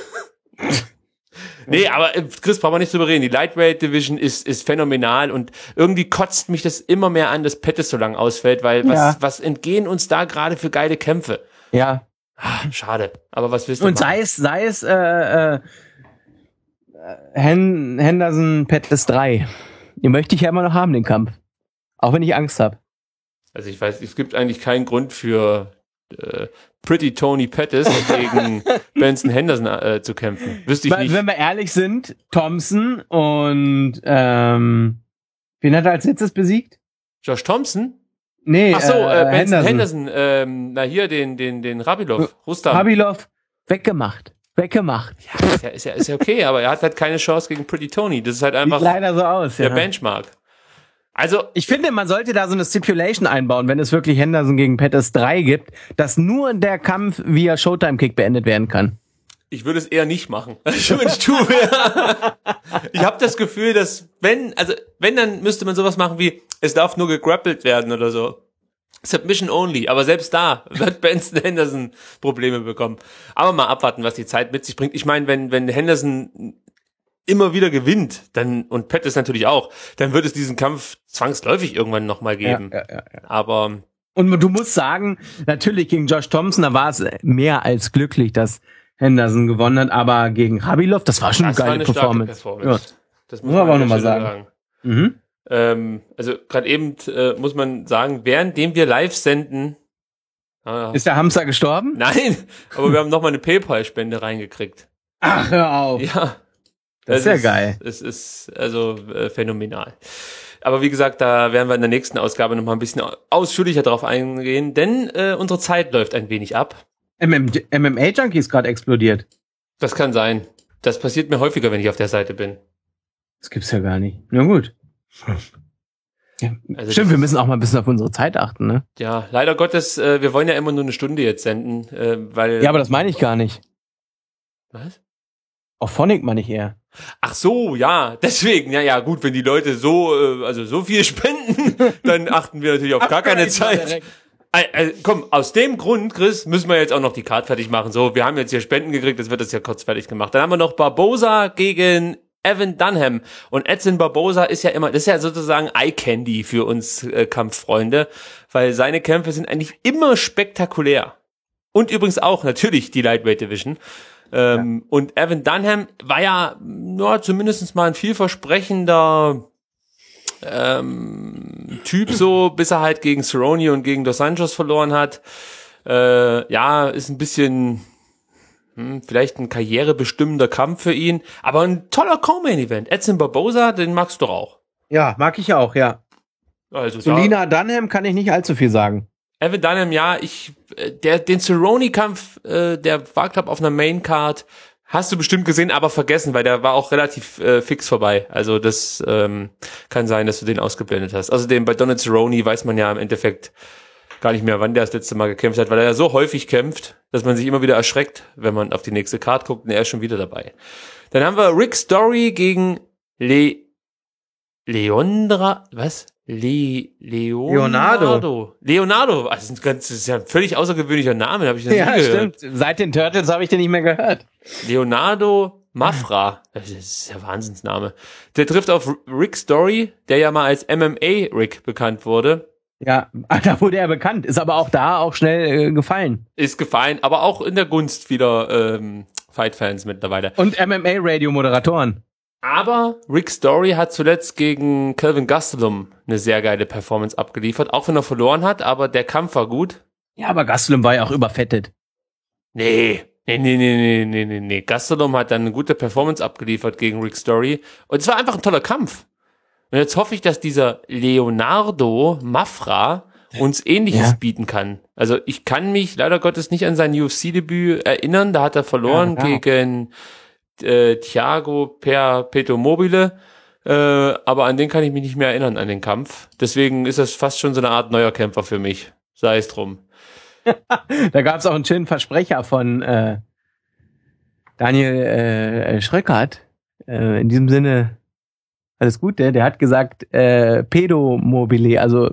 Nee, aber Chris, brauchen wir nicht drüber reden. Die Lightweight Division ist, ist phänomenal und irgendwie kotzt mich das immer mehr an, dass Pettis so lang ausfällt, weil was, ja. was entgehen uns da gerade für geile Kämpfe? Ja. Ah, schade. Aber was willst du Und machen? sei es, sei es, äh, äh, Hen- Henderson Pettis drei. Den möchte ich ja immer noch haben, den Kampf. Auch wenn ich Angst habe. Also ich weiß, es gibt eigentlich keinen Grund für äh, Pretty Tony Pettis gegen Benson Henderson äh, zu kämpfen. Wüsste ich Weil, nicht. wenn wir ehrlich sind, Thompson und ähm, wen hat er als letztes besiegt? Josh Thompson? Nee, Ach so, äh, äh, Benson Henderson. Henderson. Ähm, na hier, den, den, den Rabilov, Rustam. Rabilov, weggemacht. Weggemacht. Ja, ist ja, ist ja, ist ja okay, aber er hat halt keine Chance gegen Pretty Tony. Das ist halt einfach Sieht leider so aus, der ja. Benchmark. Also, Ich finde, man sollte da so eine Stipulation einbauen, wenn es wirklich Henderson gegen Pettis drei gibt, dass nur der Kampf via Showtime-Kick beendet werden kann. ich würde es eher nicht machen. Also, wenn ich tue, ich habe das Gefühl, dass wenn, also wenn, dann müsste man sowas machen wie, es darf nur gegrappelt werden oder so. Submission only, aber selbst da wird Benson Henderson Probleme bekommen. Aber mal abwarten, was die Zeit mit sich bringt. Ich meine, wenn wenn Henderson immer wieder gewinnt, dann und Pettis natürlich auch, dann wird es diesen Kampf zwangsläufig irgendwann nochmal geben. Ja, ja, ja. Aber Und du musst sagen, natürlich gegen Josh Thompson, da war es mehr als glücklich, dass Henderson gewonnen hat, aber gegen Rabilov, das war schon das eine war geile eine starke Performance. Performance. Ja. Das Muss man aber auch an noch der mal Stelle sagen. Mhm. Ähm, also gerade eben äh, muss man sagen, währenddem wir live senden, ah, Ist der Hamster gestorben? nein, aber wir haben nochmal eine PayPal-Spende reingekriegt. Ach, hör auf. Ja. Das ist ja geil. Es ist also äh, phänomenal. Aber wie gesagt, da werden wir in der nächsten Ausgabe nochmal ein bisschen ausführlicher drauf eingehen, denn äh, unsere Zeit läuft ein wenig ab. M M A-Junkie ist gerade explodiert. Das kann sein. Das passiert mir häufiger, wenn ich auf der Seite bin. Das gibt's ja gar nicht. Na gut. Ja, Also stimmt, das wir ist- müssen auch mal ein bisschen auf unsere Zeit achten, ne? Ja, leider Gottes, äh, wir wollen ja immer nur eine Stunde jetzt senden, äh, weil... Ja, aber das meine ich gar nicht. Was? Auf Phonic meine ich eher. Ach so, ja, deswegen, ja, ja, gut, wenn die Leute so, äh, also so viel spenden, dann achten wir natürlich auf gar keine Zeit. Äh, äh, komm, aus dem Grund, Chris, müssen wir jetzt auch noch die Card fertig machen. So, wir haben jetzt hier Spenden gekriegt, das wird jetzt ja kurz fertig gemacht. Dann haben wir noch Barboza gegen Evan Dunham. Und Edson Barboza ist ja immer, das ist ja sozusagen Eye Candy für uns äh, Kampffreunde, weil seine Kämpfe sind eigentlich immer spektakulär. Und übrigens auch natürlich die Lightweight Division. Ähm, ja. Und Evan Dunham war ja, ja zumindest mal ein vielversprechender ähm, Typ so, bis er halt gegen Cerrone und gegen Dos Anjos verloren hat. Äh, ja, ist ein bisschen hm, vielleicht ein karrierebestimmender Kampf für ihn, aber ein toller Co-Main-Event. Edson Barboza, den magst du doch auch. Ja, mag ich auch, ja. Also Zu Lina Dunham kann ich nicht allzu viel sagen. Evan Dunham, ja, ich, äh, der, den Cerrone-Kampf, äh, der war, glaub, auf einer Main-Card, hast du bestimmt gesehen, aber vergessen, weil der war auch relativ äh, fix vorbei. Also das ähm, kann sein, dass du den ausgeblendet hast. Außerdem bei Donald Cerrone weiß man ja im Endeffekt gar nicht mehr, wann der das letzte Mal gekämpft hat, weil er ja so häufig kämpft, dass man sich immer wieder erschreckt, wenn man auf die nächste Card guckt und er ist schon wieder dabei. Dann haben wir Rick Story gegen Le Leondra, was? Le Leonardo. Leonardo. Leonardo. Also das ist ein ganz- das ist ja ein völlig außergewöhnlicher Name, habe ich noch nie Ja, gehört. stimmt. Seit den Turtles habe ich den nicht mehr gehört. Leonardo Mafra. Das ist ja Wahnsinnsname. Der trifft auf Rick Story, der ja mal als M M A-Rick bekannt wurde. Ja, da wurde er bekannt. Ist aber auch da auch schnell äh, gefallen. Ist gefallen, aber auch in der Gunst vieler ähm, Fight-Fans mittlerweile. Und M M A-Radio-Moderatoren. Aber Rick Story hat zuletzt gegen Kelvin Gastelum eine sehr geile Performance abgeliefert, auch wenn er verloren hat, aber der Kampf war gut. Ja, aber Gastelum war ja auch überfettet. Nee, nee, nee, nee, nee, nee, nee, nee. Gastelum hat dann eine gute Performance abgeliefert gegen Rick Story. Und es war einfach ein toller Kampf. Und jetzt hoffe ich, dass dieser Leonardo Mafra uns Ähnliches Ja. bieten kann. Also ich kann mich leider Gottes nicht an sein U F C-Debüt erinnern. Da hat er verloren Ja, ja. gegen äh, Thiago Perpetuo Mobile. Äh, aber an den kann ich mich nicht mehr erinnern, an den Kampf. Deswegen ist das fast schon so eine Art neuer Kämpfer für mich. Sei es drum. Da gab es auch einen schönen Versprecher von äh, Daniel äh, Schröckert. Äh, in diesem Sinne, alles Gute. Der hat gesagt, äh, Pedomobile, also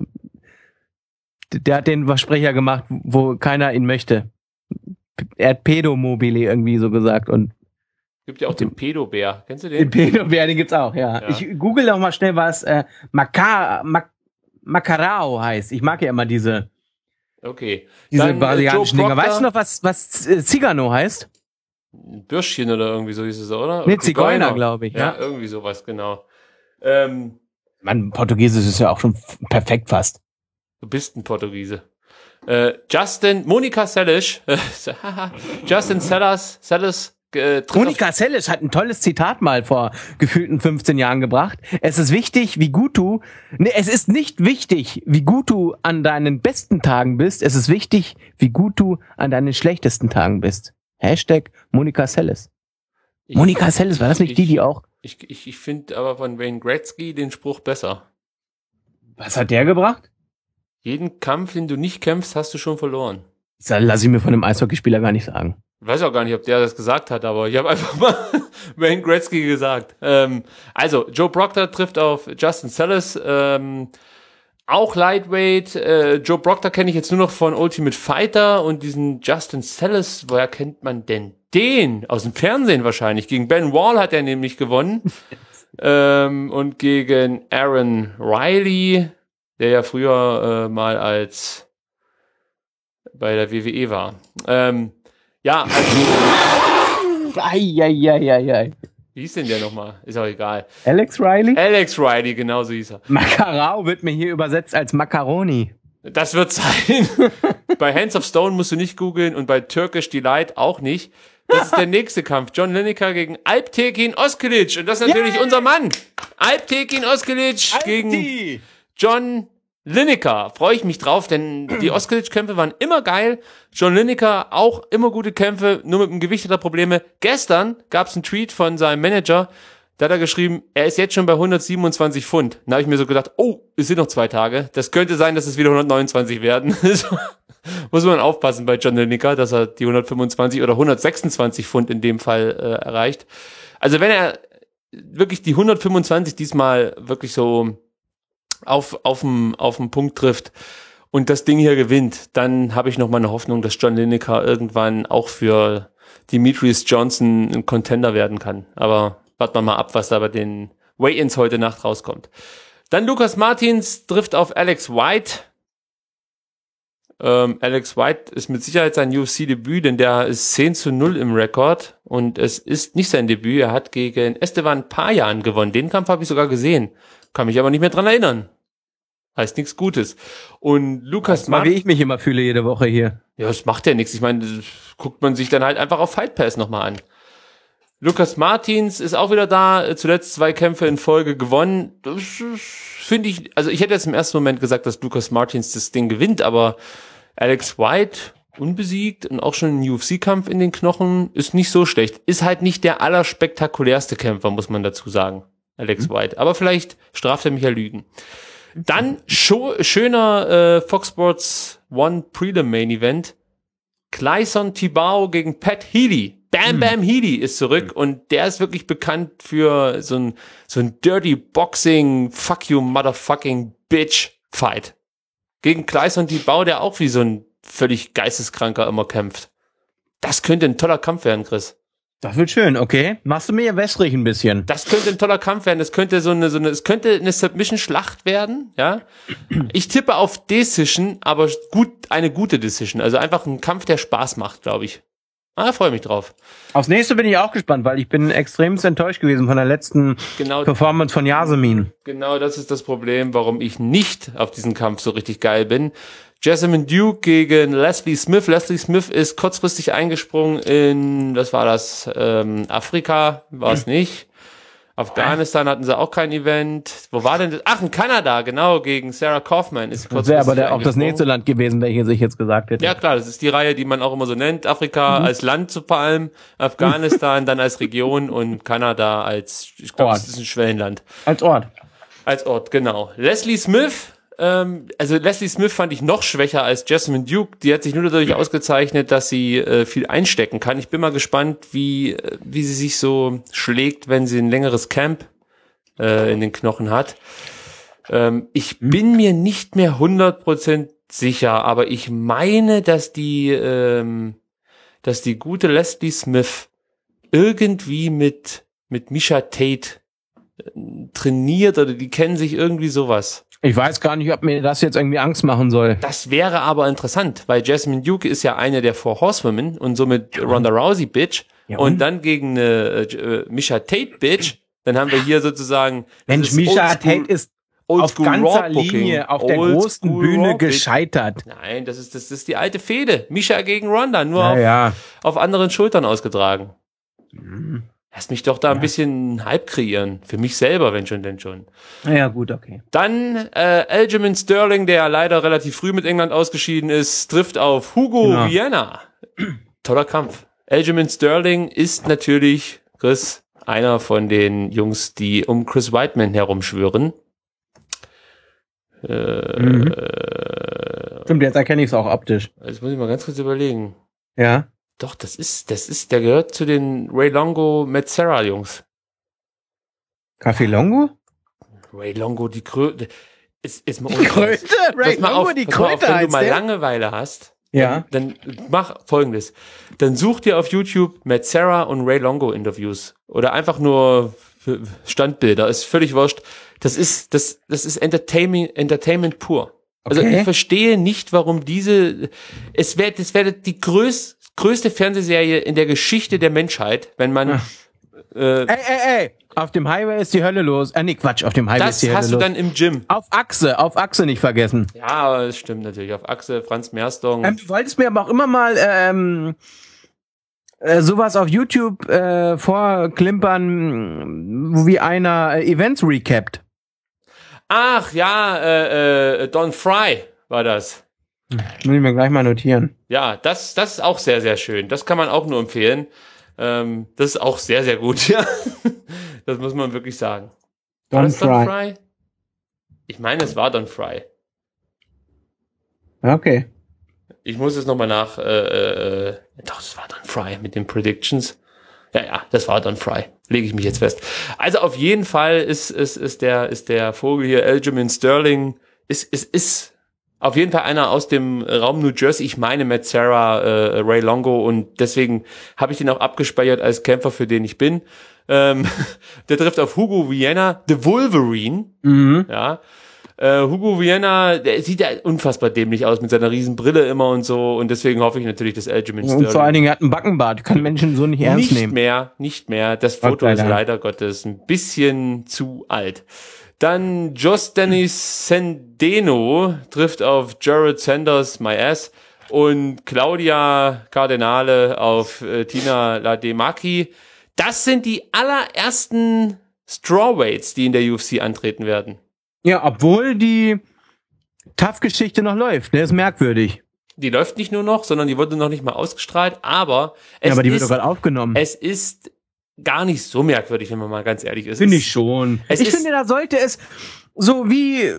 d- der hat den Versprecher gemacht, wo keiner ihn möchte. Er hat Pedomobile irgendwie so gesagt und Gibt ja auch den Pedobär. Kennst du den den? Pedobär, den gibt's auch, ja. Ja. Ich google doch mal schnell, was äh, Maca Mac Macarao heißt. Ich mag ja immer diese Okay. diese Dann, äh, brasilianischen Joe Dinger. Proctor. Weißt du noch, was was äh, Zigano heißt? Ein Bürschchen oder irgendwie so hieß es, oder? Nee, Oder Zigeuner, glaube ich, Ja, ja. irgendwie sowas, genau. Ähm, Mein Portugiesisch ist ja auch schon f- perfekt fast. du bist ein Portugiese. Äh, Justin, Monika Seles, Justin Sellers, Sellers, äh, trifft Monika Seles hat ein tolles Zitat mal vor gefühlten fünfzehn Jahren gebracht. Es ist wichtig, wie gut du, nee, es ist nicht wichtig, wie gut du an deinen besten Tagen bist. Es ist wichtig, wie gut du an deinen schlechtesten Tagen bist. Hashtag Monika Seles. Ich- Monika Seles, war das nicht die, die auch? Ich, ich, ich finde aber von Wayne Gretzky den Spruch besser. Was hat der gebracht? Jeden Kampf, den du nicht kämpfst, hast du schon verloren. Das lass ich mir von einem Eishockeyspieler gar nicht sagen. Ich weiß auch gar nicht, ob der das gesagt hat, aber ich habe einfach mal Wayne Gretzky gesagt. Ähm, also, Joe Proctor trifft auf Justin Salas, ähm, auch Lightweight. Äh, Joe Proctor kenne ich jetzt nur noch von Ultimate Fighter und diesen Justin Salas, woher kennt man denn den? Aus dem Fernsehen wahrscheinlich. Gegen Ben Wall hat er nämlich gewonnen. ähm, und gegen Aaron Riley, der ja früher äh, mal als bei der W W E war. Ähm, ja, also... Eieieiei. Wie hieß denn der nochmal? Ist auch egal. Alex Riley? Alex Riley, genau so hieß er. Macarao wird mir hier übersetzt als Macaroni. Das wird sein. Bei Hands of Stone musst du nicht googeln und bei Turkish Delight auch nicht. Das ist der nächste Kampf. John Lineker gegen Alptekin Oskilic. Und das ist natürlich yeah. unser Mann. Alptekin Oskilic Alpti. gegen John Lineker. Freue ich mich drauf, denn die Oskilic-Kämpfe waren immer geil. John Lineker auch immer gute Kämpfe, nur mit dem Gewicht hat er Probleme. Gestern gab es einen Tweet von seinem Manager, da hat er geschrieben, er ist jetzt schon bei hundertsiebenundzwanzig Pfund. Da habe ich mir so gedacht, oh, es sind noch zwei Tage. Das könnte sein, dass es wieder hundertneunundzwanzig werden. Muss man aufpassen bei John Lineker, dass er die hundertfünfundzwanzig oder hundertsechsundzwanzig Pfund in dem Fall äh, erreicht. Also wenn er wirklich die hundertfünfundzwanzig diesmal wirklich so auf auf dem auf dem Punkt trifft und das Ding hier gewinnt, dann habe ich noch mal eine Hoffnung, dass John Lineker irgendwann auch für Demetrius Johnson ein Contender werden kann. Aber warten wir mal ab, was da bei den Weigh-ins heute Nacht rauskommt. Dann Lucas Martins trifft auf Alex White. Ähm, Alex White ist mit Sicherheit sein U F C-Debüt, denn der ist zehn zu null im Rekord und es ist nicht sein Debüt. Er hat gegen Esteban Payan gewonnen. Den Kampf habe ich sogar gesehen. Kann mich aber nicht mehr dran erinnern. Heißt nichts Gutes. Und Lucas Martins, wie ich mich immer fühle jede Woche hier. Ja, das macht ja nichts. Ich meine, das guckt man sich dann halt einfach auf Fight Pass nochmal an. Lucas Martins ist auch wieder da, zuletzt zwei Kämpfe in Folge gewonnen. Das finde ich, also ich hätte jetzt im ersten Moment gesagt, dass Lucas Martins das Ding gewinnt, aber Alex White, unbesiegt und auch schon ein U F C-Kampf in den Knochen, ist nicht so schlecht. Ist halt nicht der allerspektakulärste Kämpfer, muss man dazu sagen, Alex mhm. White. Aber vielleicht straft er mich ja Lügen. Dann scho- schöner äh, Fox Sports One Prelim Main Event. Clayson Tibau gegen Pat Healy. Bam Bam mhm. Healy ist zurück mhm. und der ist wirklich bekannt für so ein so ein Dirty Boxing Fuck you motherfucking bitch Fight. Gegen Clayson Tibau, der auch wie so ein völlig geisteskranker immer kämpft. Das könnte ein toller Kampf werden, Chris. Das wird schön, okay. Machst du mir ja wässrig ein bisschen. Das könnte ein toller Kampf werden. Das könnte so eine, so eine, es könnte eine Submission-Schlacht werden, ja. Ich tippe auf Decision, aber gut, eine gute Decision. Also einfach ein Kampf, der Spaß macht, glaube ich. Ah, freue mich drauf. Aufs nächste bin ich auch gespannt, weil ich bin extrem enttäuscht gewesen von der letzten genau, Performance von Yasemin. Genau, das ist das Problem, warum ich nicht auf diesen Kampf so richtig geil bin. Jessamine Duke gegen Leslie Smith. Leslie Smith ist kurzfristig eingesprungen in, was war das, ähm, Afrika, war es nicht. Afghanistan hatten sie auch kein Event. Wo war denn das? Ach, in Kanada, genau, gegen Sarah Kaufman. Ist das wäre aber der, auch das nächste Land gewesen, welches ich jetzt gesagt hätte. Ja klar, das ist die Reihe, die man auch immer so nennt. Afrika mhm. als Land zu allem, Afghanistan dann als Region und Kanada als, ich glaube, es ist ein Schwellenland. Als Ort. Als Ort, genau. Leslie Smith, ähm, also Leslie Smith fand ich noch schwächer als Jessamine Duke. Die hat sich nur dadurch ausgezeichnet, dass sie äh, viel einstecken kann. Ich bin mal gespannt, wie äh, wie sie sich so schlägt, wenn sie ein längeres Camp äh, in den Knochen hat. Ähm, ich bin mir nicht mehr hundert Prozent sicher, aber ich meine, dass die ähm, dass die gute Leslie Smith irgendwie mit mit Miesha Tate äh, trainiert oder die kennen sich irgendwie sowas. Ich weiß gar nicht, ob mir das jetzt irgendwie Angst machen soll. Das wäre aber interessant, weil Jessamine Duke ist ja eine der Four Horsewomen und somit ja. Ronda Rousey Bitch ja, und? und dann gegen eine äh, Miesha Tate Bitch, dann haben wir hier sozusagen Mensch, Miesha Tate ist auf ganzer Linie auf der großen Bühne gescheitert. Nein, das ist das ist die alte Fehde. Miesha gegen Ronda, nur ja, auf, ja. auf anderen Schultern ausgetragen. Mhm. Lass mich doch da ein ja. bisschen Hype kreieren. Für mich selber, wenn schon, denn schon. Ja, gut, okay. Dann äh, Aljamain Sterling, der leider relativ früh mit England ausgeschieden ist, trifft auf Hugo genau. Vienna. Toller Kampf. Aljamain Sterling ist natürlich, Chris, einer von den Jungs, die um Chris Weidman herumschwören. Äh, Mhm. äh, Stimmt, jetzt erkenne ich es auch optisch. Jetzt muss ich mal ganz kurz überlegen. Ja. Doch, das ist, das ist, der gehört zu den Ray Longo Matt Serra Jungs. Café Longo? Ray Longo, die Kröte. Ist, ist mal Die Kröte? Ray Pass mal Longo, auf, die pass mal auf, Kröte wenn du heißt mal der? Langeweile hast, Ja. dann, dann mach Folgendes. Dann such dir auf YouTube Matt Serra und Ray Longo Interviews. Oder einfach nur Standbilder. Ist völlig wurscht. Das ist, das, das ist Entertainment, Entertainment pur. Also Okay. ich verstehe nicht, warum diese, es wäre, das wäre die größ, größte Fernsehserie in der Geschichte der Menschheit, wenn man, äh, Ey, ey, ey. Auf dem Highway ist die Hölle los. Äh, nee, Quatsch, auf dem Highway ist das die Hölle hast du los. dann im Gym. Auf Achse, auf Achse nicht vergessen. Ja, aber das stimmt natürlich. Auf Achse, Franz Mersdong. Ähm, du wolltest mir aber auch immer mal ähm, äh, sowas auf YouTube äh, vorklimpern, wie einer äh, Events recapt. Ach ja, äh, äh, Don Fry war das. Muss ich mir gleich mal notieren. Ja, das, das ist auch sehr, sehr schön. Das kann man auch nur empfehlen. Ähm, das ist auch sehr, sehr gut, ja. Das muss man wirklich sagen. War Don das Don Fry. Fry? Ich meine, es war Don Fry. Okay. Ich muss es nochmal nach, äh, äh, doch, das war Don Fry mit den Predictions. Ja, ja, das war Don Fry. Lege ich mich jetzt fest. Also auf jeden Fall ist, ist, ist der, ist der Vogel hier, Aljamain Sterling, ist, ist, ist auf jeden Fall einer aus dem Raum New Jersey. Ich meine Matt Serra, äh, Ray Longo, und deswegen habe ich den auch abgespeichert als Kämpfer, für den ich bin. Ähm, der trifft auf Hugo Vienna, The Wolverine. Mhm. Ja. Äh, Hugo Vienna, der sieht ja unfassbar dämlich aus mit seiner riesen Brille immer und so, und deswegen hoffe ich natürlich, dass Aljamain Sterling Und vor allen Dingen er hat einen Backenbart. Kann Menschen so nicht ernst nicht nehmen. mehr, nicht mehr. Das Foto Gott sei ist Dank. leider Gottes ein bisschen zu alt. Dann Jos Dennis Sendeno trifft auf Jared Sanders, my ass, und Claudia Cardinale auf äh, Tina Lademaki. Das sind die allerersten Strawweights, die in der U F C antreten werden. Ja, obwohl die Tough-Geschichte noch läuft. Der ist merkwürdig. Die läuft nicht nur noch, sondern die wurde noch nicht mal ausgestrahlt, aber es Ja, aber die wird ist, doch gerade aufgenommen. es ist gar nicht so merkwürdig, wenn man mal ganz ehrlich ist. Finde Es- ich schon. Es Ich ist- finde, da sollte es so wie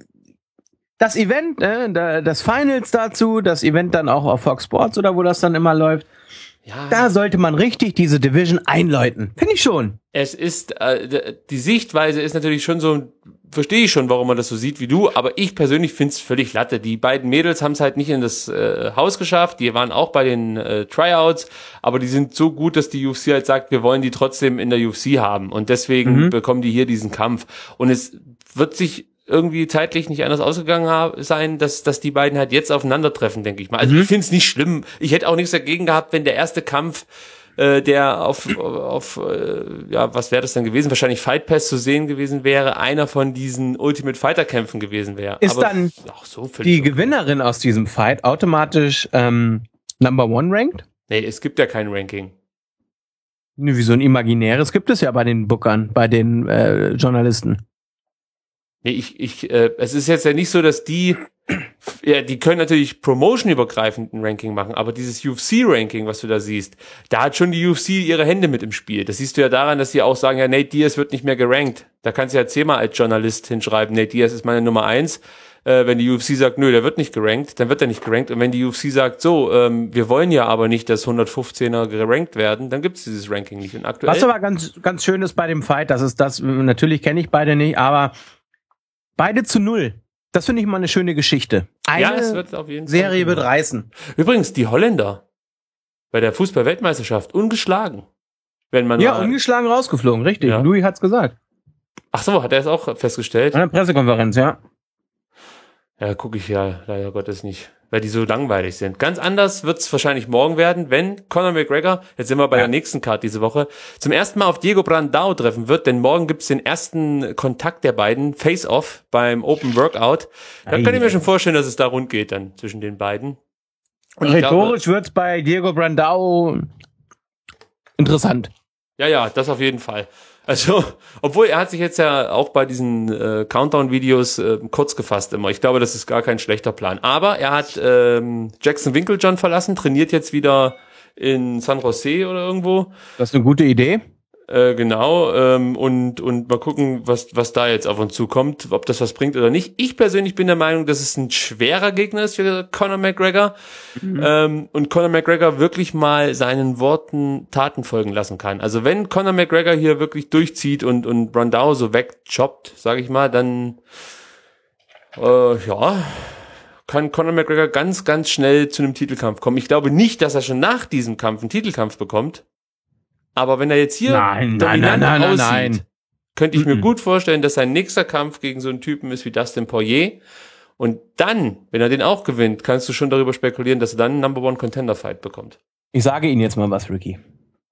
das Event, ne, da- das Finals dazu, das Event dann auch auf Fox Sports oder wo das dann immer läuft, Ja, da sollte man richtig diese Division einläuten. Finde ich schon. es ist, äh, d- die Sichtweise ist natürlich schon so, verstehe ich schon, warum man das so sieht wie du, aber ich persönlich finde es völlig Latte. Die beiden Mädels haben es halt nicht in das äh, Haus geschafft, die waren auch bei den äh, Tryouts, aber die sind so gut, dass die U F C halt sagt, wir wollen die trotzdem in der U F C haben, und deswegen Mhm. bekommen die hier diesen Kampf. Und es wird sich irgendwie zeitlich nicht anders ausgegangen haben, sein, dass, dass die beiden halt jetzt aufeinandertreffen, denke ich mal. Also Mhm. ich finde es nicht schlimm. Ich hätte auch nichts dagegen gehabt, wenn der erste Kampf, äh, der auf, auf äh, ja, was wäre das dann gewesen? Wahrscheinlich Fight Pass zu sehen gewesen wäre, einer von diesen Ultimate Fighter Kämpfen gewesen wäre. Ist Aber dann ach, so völlig Die okay. Gewinnerin aus diesem Fight automatisch ähm, Number One ranked? Nee, es gibt ja kein Ranking. Nö, wie so ein imaginäres gibt es ja bei den Bookern, bei den äh, Journalisten. Nee, ich, ich, äh, es ist jetzt ja nicht so, dass die, ja, die können natürlich promotion-übergreifend ein Ranking machen, aber dieses U F C-Ranking, was du da siehst, da hat schon die U F C ihre Hände mit im Spiel. Das siehst du ja daran, dass sie auch sagen, ja, Nate Diaz wird nicht mehr gerankt. Da kannst du ja zehnmal als Journalist hinschreiben, Nate Diaz ist meine Nummer eins. Äh, wenn die U F C sagt, nö, der wird nicht gerankt, dann wird er nicht gerankt. Und wenn die U F C sagt, so, ähm, wir wollen ja aber nicht, dass hundertfünfzehner gerankt werden, dann gibt es dieses Ranking nicht. Und aktuell, Was aber ganz, ganz schön ist bei dem Fight, das ist das, natürlich kenne ich beide nicht, aber beide zu null. Das finde ich mal eine schöne Geschichte. Eine ja, es wird auf jeden Fall. Serie wird reißen. Übrigens, die Holländer bei der Fußball-Weltmeisterschaft ungeschlagen. Wenn man Ja, mal, ungeschlagen rausgeflogen, richtig. Ja. Louis hat's gesagt. ach so, hat er es auch festgestellt? An der Pressekonferenz, ja. Ja, gucke ich ja leider Gottes nicht, weil die so langweilig sind. Ganz anders wird's wahrscheinlich morgen werden, wenn Conor McGregor, jetzt sind wir bei Ja. der nächsten Card diese Woche, zum ersten Mal auf Diego Brandao treffen wird, denn morgen gibt's den ersten Kontakt der beiden, Face-Off, beim Open Workout. Da Ei. kann ich mir schon vorstellen, dass es da rund geht dann zwischen den beiden. Und ich glaube, Rhetorisch wird's bei Diego Brandao interessant. ja, ja, das auf jeden Fall. Also, obwohl er hat sich jetzt ja auch bei diesen äh, Countdown-Videos äh, kurz gefasst immer. Ich glaube, das ist gar kein schlechter Plan. Aber er hat ähm, Jackson Winkeljohn verlassen, trainiert jetzt wieder in San Jose oder irgendwo. Das ist eine gute Idee. Äh, genau, ähm, und, und mal gucken, was, was da jetzt auf uns zukommt, ob das was bringt oder nicht. Ich persönlich bin der Meinung, dass es ein schwerer Gegner ist für Conor McGregor, mhm. ähm, und Conor McGregor wirklich mal seinen Worten Taten folgen lassen kann. Also wenn Conor McGregor hier wirklich durchzieht und, und Brandao so wegchoppt, sage ich mal, dann, äh, ja, kann Conor McGregor ganz, ganz schnell zu einem Titelkampf kommen. Ich glaube nicht, dass er schon nach diesem Kampf einen Titelkampf bekommt. Aber wenn er jetzt hier nein, dominant nein, nein, aussieht, nein, nein. könnte ich Mm-mm. mir gut vorstellen, dass sein nächster Kampf gegen so einen Typen ist wie Dustin Poirier. Und dann, wenn er den auch gewinnt, kannst du schon darüber spekulieren, dass er dann einen Number One Contender Fight bekommt. Ich sage Ihnen jetzt mal was, Ricky.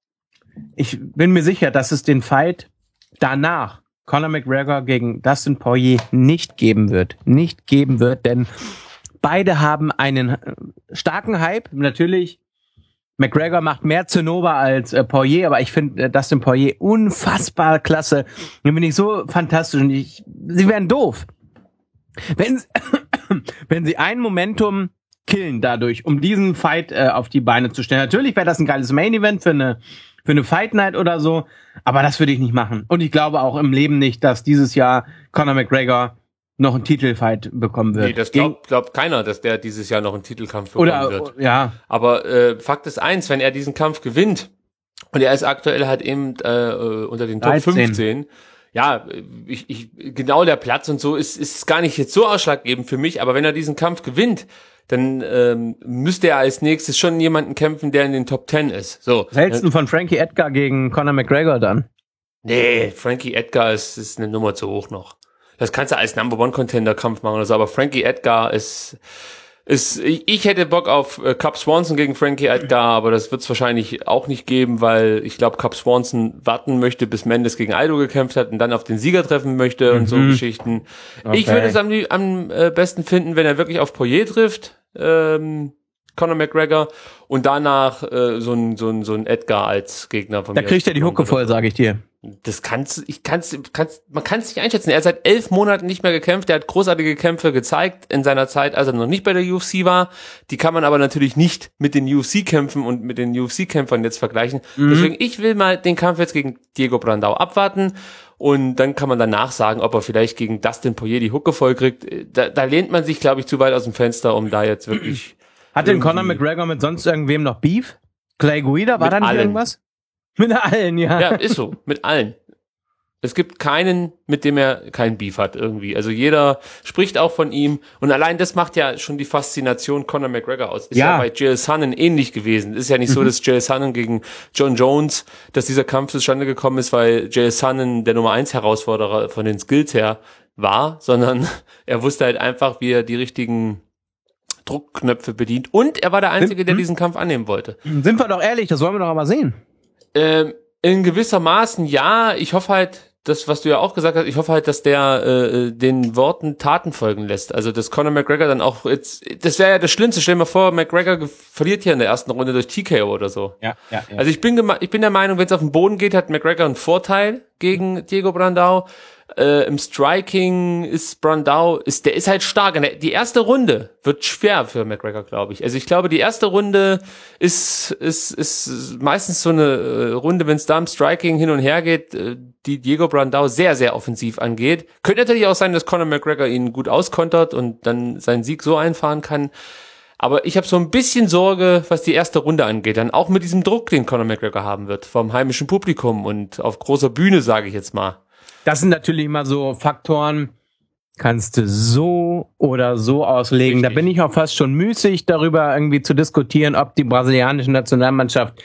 Ich bin mir sicher, dass es den Fight danach Conor McGregor gegen Dustin Poirier nicht geben wird. Nicht geben wird, denn beide haben einen starken Hype. Natürlich, McGregor macht mehr Zinnober als äh, Poirier, aber ich finde äh, Dustin Poirier unfassbar klasse. Den finde ich so fantastisch. Und ich, sie wären doof, wenn, wenn sie ein Momentum killen dadurch, um diesen Fight äh, auf die Beine zu stellen. Natürlich wäre das ein geiles Main-Event für eine, für eine Fight Night oder so, aber das würde ich nicht machen. Und ich glaube auch im Leben nicht, dass dieses Jahr Conor McGregor noch einen Titelfight bekommen wird. Nee, das glaubt glaub keiner, dass der dieses Jahr noch einen Titelkampf bekommen oder, wird. Ja. Aber äh, Fakt ist eins, wenn er diesen Kampf gewinnt, und er ist aktuell halt eben äh, unter den Top dreizehn. fünfzehn, ja, ich, ich, genau der Platz und so ist, ist gar nicht jetzt so ausschlaggebend für mich, aber wenn er diesen Kampf gewinnt, dann ähm, müsste er als nächstes schon jemanden kämpfen, der in den Top zehn ist. So. Was hältst du von Frankie Edgar gegen Conor McGregor dann? Nee, Frankie Edgar ist, ist eine Nummer zu hoch noch. Das kannst du als Number One Contender Kampf machen oder so, aber Frankie Edgar ist, ist, ich, ich hätte Bock auf äh, Cub Swanson gegen Frankie Edgar, aber das wird es wahrscheinlich auch nicht geben, weil ich glaube, Cub Swanson warten möchte, bis Mendes gegen Aldo gekämpft hat und dann auf den Sieger treffen möchte mhm. und so Geschichten. Okay. Ich würde es am, am äh, besten finden, wenn er wirklich auf Poirier trifft, ähm, Conor McGregor, und danach äh, so ein so ein so ein Edgar als Gegner von mir. Da kriegt er die Hucke voll, so. sage ich dir. Das kannst ich kannst kannst man kann es nicht einschätzen. Er hat seit elf Monaten nicht mehr gekämpft. Er hat großartige Kämpfe gezeigt in seiner Zeit, als er noch nicht bei der U F C war. Die kann man aber natürlich nicht mit den U F C-Kämpfen und mit den U F C-Kämpfern jetzt vergleichen. Mhm. Deswegen, ich will mal den Kampf jetzt gegen Diego Brandao abwarten. Und dann kann man danach sagen, ob er vielleicht gegen Dustin Poirier die Hucke voll kriegt. Da, da lehnt man sich, glaube ich, zu weit aus dem Fenster, um da jetzt wirklich... Hat denn Conor McGregor mit sonst irgendwem noch Beef? Clay Guida, war da nicht allen. irgendwas? Mit allen, ja. Ja, ist so, mit allen. Es gibt keinen, mit dem er keinen Beef hat irgendwie. Also jeder spricht auch von ihm. Und allein das macht ja schon die Faszination Conor McGregor aus. Ist ja, ja bei Chael Sonnen ähnlich gewesen. Ist ja nicht mhm. so, dass Chael Sonnen gegen John Jones, dass dieser Kampf zustande gekommen ist, weil Chael Sonnen der Nummer eins Herausforderer von den Skills her war, sondern er wusste halt einfach, wie er die richtigen Druckknöpfe bedient. Und er war der Einzige, der diesen Kampf annehmen wollte. Sind wir doch ehrlich, das wollen wir doch aber sehen. Ähm, in gewisser Maßen ja. Ich hoffe halt, das, was du ja auch gesagt hast, ich hoffe halt, dass der äh, den Worten Taten folgen lässt. Also, dass Conor McGregor dann auch jetzt, das wäre ja das Schlimmste. Stell dir mal vor, McGregor ge- verliert hier in der ersten Runde durch T K O oder so. Ja, ja, ja. Also ich bin gema- ich bin der Meinung, wenn es auf den Boden geht, hat McGregor einen Vorteil gegen Diego Brandao. Äh, Im Striking ist Brandao, ist, der ist halt stark. Die erste Runde wird schwer für McGregor, glaube ich. Also ich glaube, die erste Runde ist, ist, ist meistens so eine äh, Runde, wenn es da im Striking hin und her geht, äh, die Diego Brandao sehr, sehr offensiv angeht. Könnte natürlich auch sein, dass Conor McGregor ihn gut auskontert und dann seinen Sieg so einfahren kann. Aber ich habe so ein bisschen Sorge, was die erste Runde angeht. Dann auch mit diesem Druck, den Conor McGregor haben wird, vom heimischen Publikum und auf großer Bühne, sage ich jetzt mal. Das sind natürlich immer so Faktoren, kannst du so oder so auslegen. Richtig. Da bin ich auch fast schon müßig, darüber irgendwie zu diskutieren, ob die brasilianische Nationalmannschaft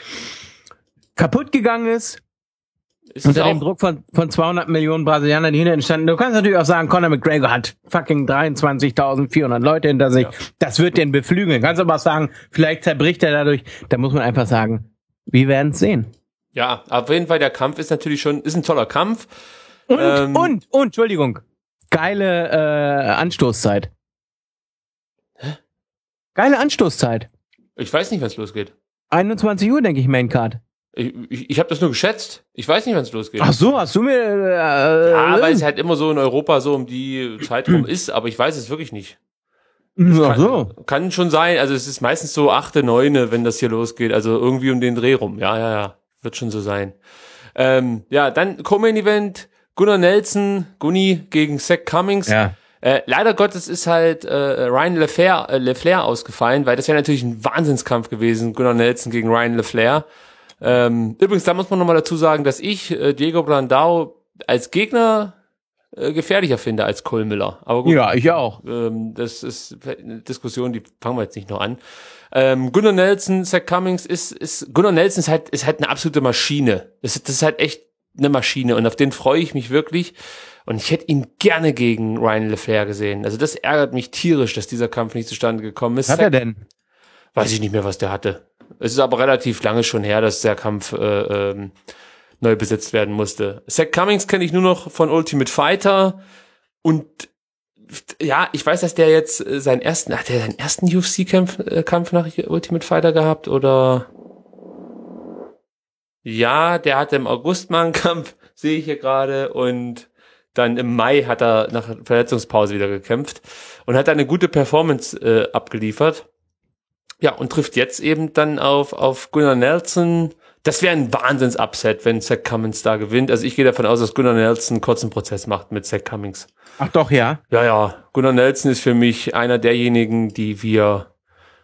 kaputt gegangen ist. Ist unter dem Druck von, von zweihundert Millionen Brasilianern, die hinter ihnen standen. Du kannst natürlich auch sagen, Conor McGregor hat fucking dreiundzwanzigtausendvierhundert Leute hinter sich. Ja. Das wird den beflügeln. Kannst aber auch sagen, vielleicht zerbricht er dadurch. Da muss man einfach sagen, wir werden es sehen. Ja, auf jeden Fall, der Kampf ist natürlich schon, ist ein toller Kampf. Und, ähm, und, und, Entschuldigung, geile äh, Anstoßzeit. Hä? Geile Anstoßzeit. Ich weiß nicht, wann es losgeht. einundzwanzig Uhr, denke ich, Maincard. Ich, ich, ich habe das nur geschätzt. Ich weiß nicht, wann es losgeht. Ach so, hast du mir... Äh, ja, weil es halt immer so in Europa so um die Zeit rum ist, aber ich weiß es wirklich nicht. Das Ach kann, so. Kann schon sein, also es ist meistens so achte, neune, wenn das hier losgeht, also irgendwie um den Dreh rum. Ja, ja, ja, wird schon so sein. Ähm, ja, dann Co-Main-Event, Gunnar Nelson, Gunni gegen Zach Cummings. Ja. Äh, leider Gottes ist halt äh, Ryan LeFlair, äh, LeFlair ausgefallen, weil das wäre natürlich ein Wahnsinnskampf gewesen, Gunnar Nelson gegen Ryan LeFlair. Ähm, übrigens, da muss man nochmal dazu sagen, dass ich äh, Diego Brandao als Gegner äh, gefährlicher finde als Cole Miller. Aber gut, Ja, ich auch. ähm, das ist eine Diskussion, die fangen wir jetzt nicht noch an. Ähm, Gunnar Nelson, Zach Cummings ist, ist Gunnar Nelson ist halt, ist halt eine absolute Maschine. Das ist, das ist halt echt eine Maschine und auf den freue ich mich wirklich. Und ich hätte ihn gerne gegen Ryan LeFlair gesehen. Also das ärgert mich tierisch, dass dieser Kampf nicht zustande gekommen ist. Was hat er denn? Weiß ich nicht mehr, was der hatte. Es ist aber relativ lange schon her, dass der Kampf äh, ähm, neu besetzt werden musste. Zach Cummings kenne ich nur noch von Ultimate Fighter und ja, ich weiß, dass der jetzt seinen ersten, hat der seinen ersten U F C-Kampf äh, Kampf nach Ultimate Fighter gehabt oder? Ja, der hatte im August mal einen Kampf, sehe ich hier gerade, und dann im Mai hat er nach Verletzungspause wieder gekämpft und hat eine gute Performance äh, abgeliefert. Ja, und trifft jetzt eben dann auf auf Gunnar Nelson. Das wäre ein Wahnsinns-Upset, wenn Zach Cummings da gewinnt. Also ich gehe davon aus, dass Gunnar Nelson einen kurzen Prozess macht mit Zach Cummings. Ach doch, ja. Ja, ja. Gunnar Nelson ist für mich einer derjenigen, die wir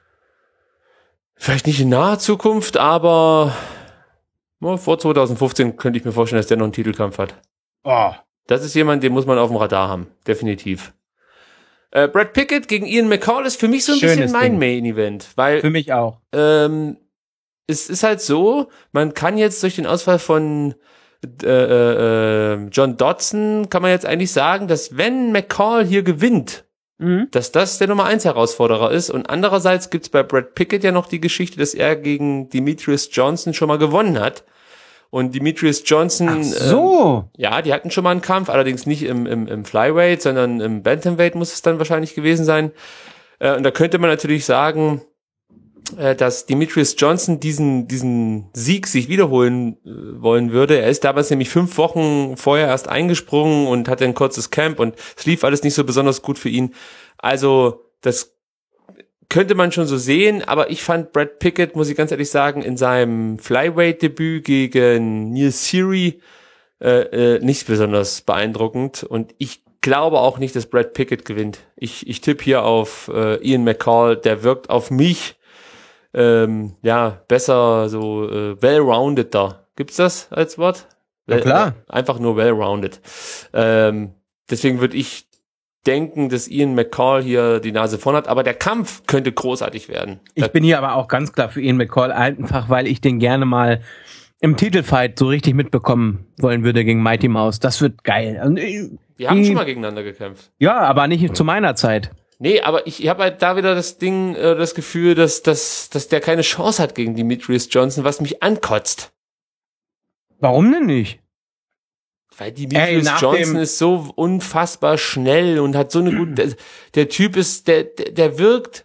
vielleicht nicht in naher Zukunft, aber oh, vor zwanzig fünfzehn könnte ich mir vorstellen, dass der noch einen Titelkampf hat. Oh. Das ist jemand, den muss man auf dem Radar haben. Definitiv. Äh, Brad Pickett gegen Ian McCall ist für mich so ein Schönes bisschen mein Ding. Main-Event, weil Für mich auch. ähm, es ist halt so, man kann jetzt durch den Ausfall von äh, äh, John Dodson, kann man jetzt eigentlich sagen, dass wenn McCall hier gewinnt, Mhm. dass das der Nummer eins Herausforderer ist. Und andererseits gibt's bei Brad Pickett ja noch die Geschichte, dass er gegen Demetrius Johnson schon mal gewonnen hat. Und Demetrius Johnson, Ach so. ähm, ja, die hatten schon mal einen Kampf, allerdings nicht im, im, im Flyweight, sondern im Bantamweight muss es dann wahrscheinlich gewesen sein. Äh, und da könnte man natürlich sagen, äh, dass Demetrius Johnson diesen, diesen Sieg sich wiederholen äh, wollen würde. Er ist damals nämlich fünf Wochen vorher erst eingesprungen und hatte ein kurzes Camp und es lief alles nicht so besonders gut für ihn. Also, das könnte man schon so sehen, aber ich fand Brad Pickett, muss ich ganz ehrlich sagen, in seinem Flyweight-Debüt gegen Neil Seery äh, äh, nicht besonders beeindruckend und ich glaube auch nicht, dass Brad Pickett gewinnt. Ich, ich tippe hier auf äh, Ian McCall, der wirkt auf mich ähm, ja besser, so äh, well-roundeder. Gibt's das als Wort? Ja, klar. Äh, einfach nur well-rounded. Ähm, deswegen würde ich denken, dass Ian McCall hier die Nase vorn hat, aber der Kampf könnte großartig werden. Ich bin hier aber auch ganz klar für Ian McCall, einfach weil ich den gerne mal im Titelfight so richtig mitbekommen wollen würde gegen Mighty Mouse. Das wird geil. Und, äh, Wir haben die- schon mal gegeneinander gekämpft. Ja, aber nicht zu meiner Zeit. Nee, aber ich, ich habe halt da wieder das Ding, äh, das Gefühl, dass, dass, dass der keine Chance hat gegen Demetrius Johnson, was mich ankotzt. Warum denn nicht? Weil Demetrius nach Johnson dem- ist so unfassbar schnell und hat so eine gute, der, der Typ ist, der, der, der wirkt,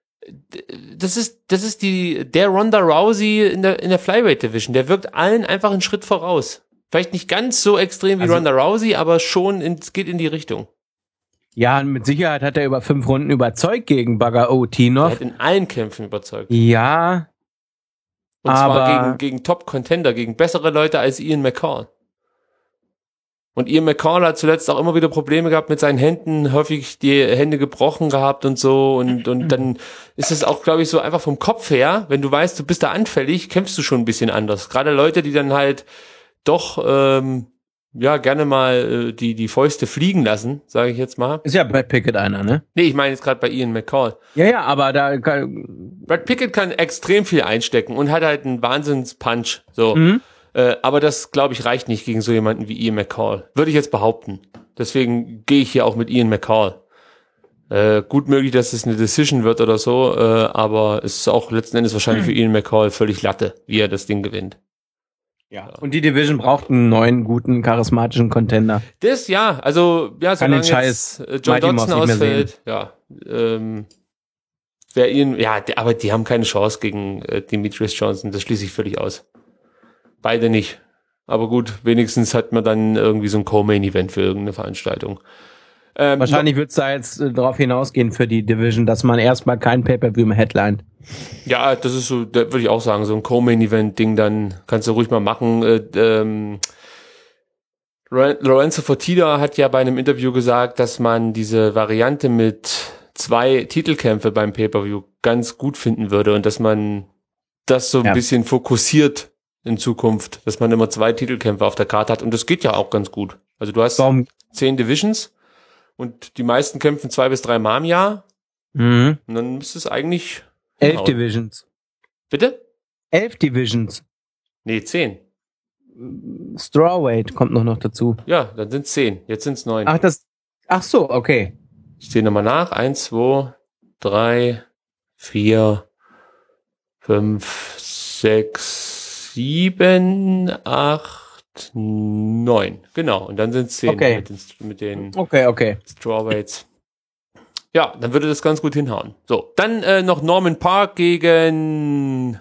das ist, das ist die, der Ronda Rousey in der, in der Flyweight Division, der wirkt allen einfach einen Schritt voraus. Vielleicht nicht ganz so extrem wie Also- Ronda Rousey, aber schon, in, es geht in die Richtung. Ja, mit Sicherheit hat er über fünf Runden überzeugt gegen Bagger Er Otinov. hat in allen Kämpfen überzeugt. Ja, Und zwar aber- gegen, gegen Top-Contender, gegen bessere Leute als Ian McCall. Und Ian McCall hat zuletzt auch immer wieder Probleme gehabt mit seinen Händen, häufig die Hände gebrochen gehabt und so. Und, und dann ist es auch, glaube ich, so einfach vom Kopf her, wenn du weißt, du bist da anfällig, kämpfst du schon ein bisschen anders. Gerade Leute, die dann halt doch ähm, ja gerne mal äh, die, die Fäuste fliegen lassen, sage ich jetzt mal. ist ja Brad Pickett einer, ne? Nee, ich meine jetzt gerade bei Ian McCall. Ja, ja, aber da kann, Brad Pickett kann extrem viel einstecken und hat halt einen Wahnsinns-Punch. So. Mhm. Äh, aber das, glaube ich, reicht nicht gegen so jemanden wie Ian McCall. Würde ich jetzt behaupten. Deswegen gehe ich hier auch mit Ian McCall. Äh, gut möglich, dass es eine Decision wird oder so, äh, aber es ist auch letzten Endes wahrscheinlich für Ian McCall völlig Latte, wie er das Ding gewinnt. ja. Und die Division braucht einen neuen, guten, charismatischen Contender. Das, ja, also, ja, Kann den solange Scheiß jetzt äh, John Mighty Mouse Dodson nicht mehr ausfällt, ja, ähm, wer Ian, ja, die, aber die haben keine Chance gegen äh, Demetrius Johnson, das schließe ich völlig aus. Beide nicht. Aber gut, wenigstens hat man dann irgendwie so ein Co-Main-Event für irgendeine Veranstaltung. Ähm, Wahrscheinlich wird es da jetzt äh, darauf hinausgehen für die Division, dass man erstmal kein Pay-Per-View mehr headlined. Ja, das ist so, da würde ich auch sagen, so ein Co-Main-Event-Ding, dann kannst du ruhig mal machen. Äh, ähm, Lorenzo Fertitta hat ja bei einem Interview gesagt, dass man diese Variante mit zwei Titelkämpfe beim Pay-Per-View ganz gut finden würde und dass man das so ein Ja. bisschen fokussiert in Zukunft, dass man immer zwei Titelkämpfe auf der Karte hat und das geht ja auch ganz gut. Also du hast Warum? zehn Divisions und die meisten kämpfen zwei bis drei Mal im Jahr Mhm. und dann müsste es eigentlich Elf hinhauen. Divisions. Bitte? Elf Divisions. Nee, zehn. Strawweight kommt noch, noch dazu. Ja, dann sind es zehn. Jetzt sind es neun. Ach, das. Ach so, okay. Ich zähle nochmal nach. Eins, zwei, drei, vier, fünf, sechs, sieben, acht, neun. Genau. Und dann sind es zehn Okay. mit den, mit den Okay, okay. Strawweights. Ja, dann würde das ganz gut hinhauen. So, dann äh, noch Norman Park gegen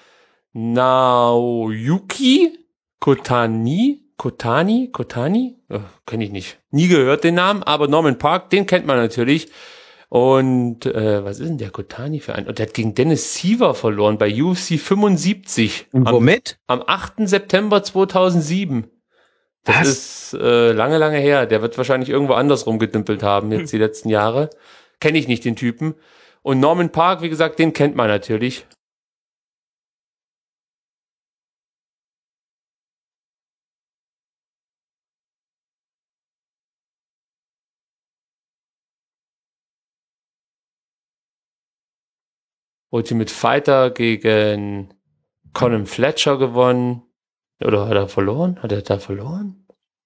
Naoyuki Kotani. Kotani? Kotani? Oh, kenne ich nicht. Nie gehört den Namen, aber Norman Park, den kennt man natürlich. Und äh, was ist denn der Kotani für ein? Und der hat gegen Dennis Siever verloren bei U F C fünfundsiebzig. Und Am, womit? am achten September zweitausendsieben. Das Was? ist äh, lange, lange her. Der wird wahrscheinlich irgendwo anders rumgedümpelt haben jetzt die letzten Jahre. Kenne ich nicht, den Typen. Und Norman Park, wie gesagt, den kennt man natürlich. Ultimate Fighter gegen Colin Fletcher gewonnen. Oder hat er verloren? Hat er da verloren?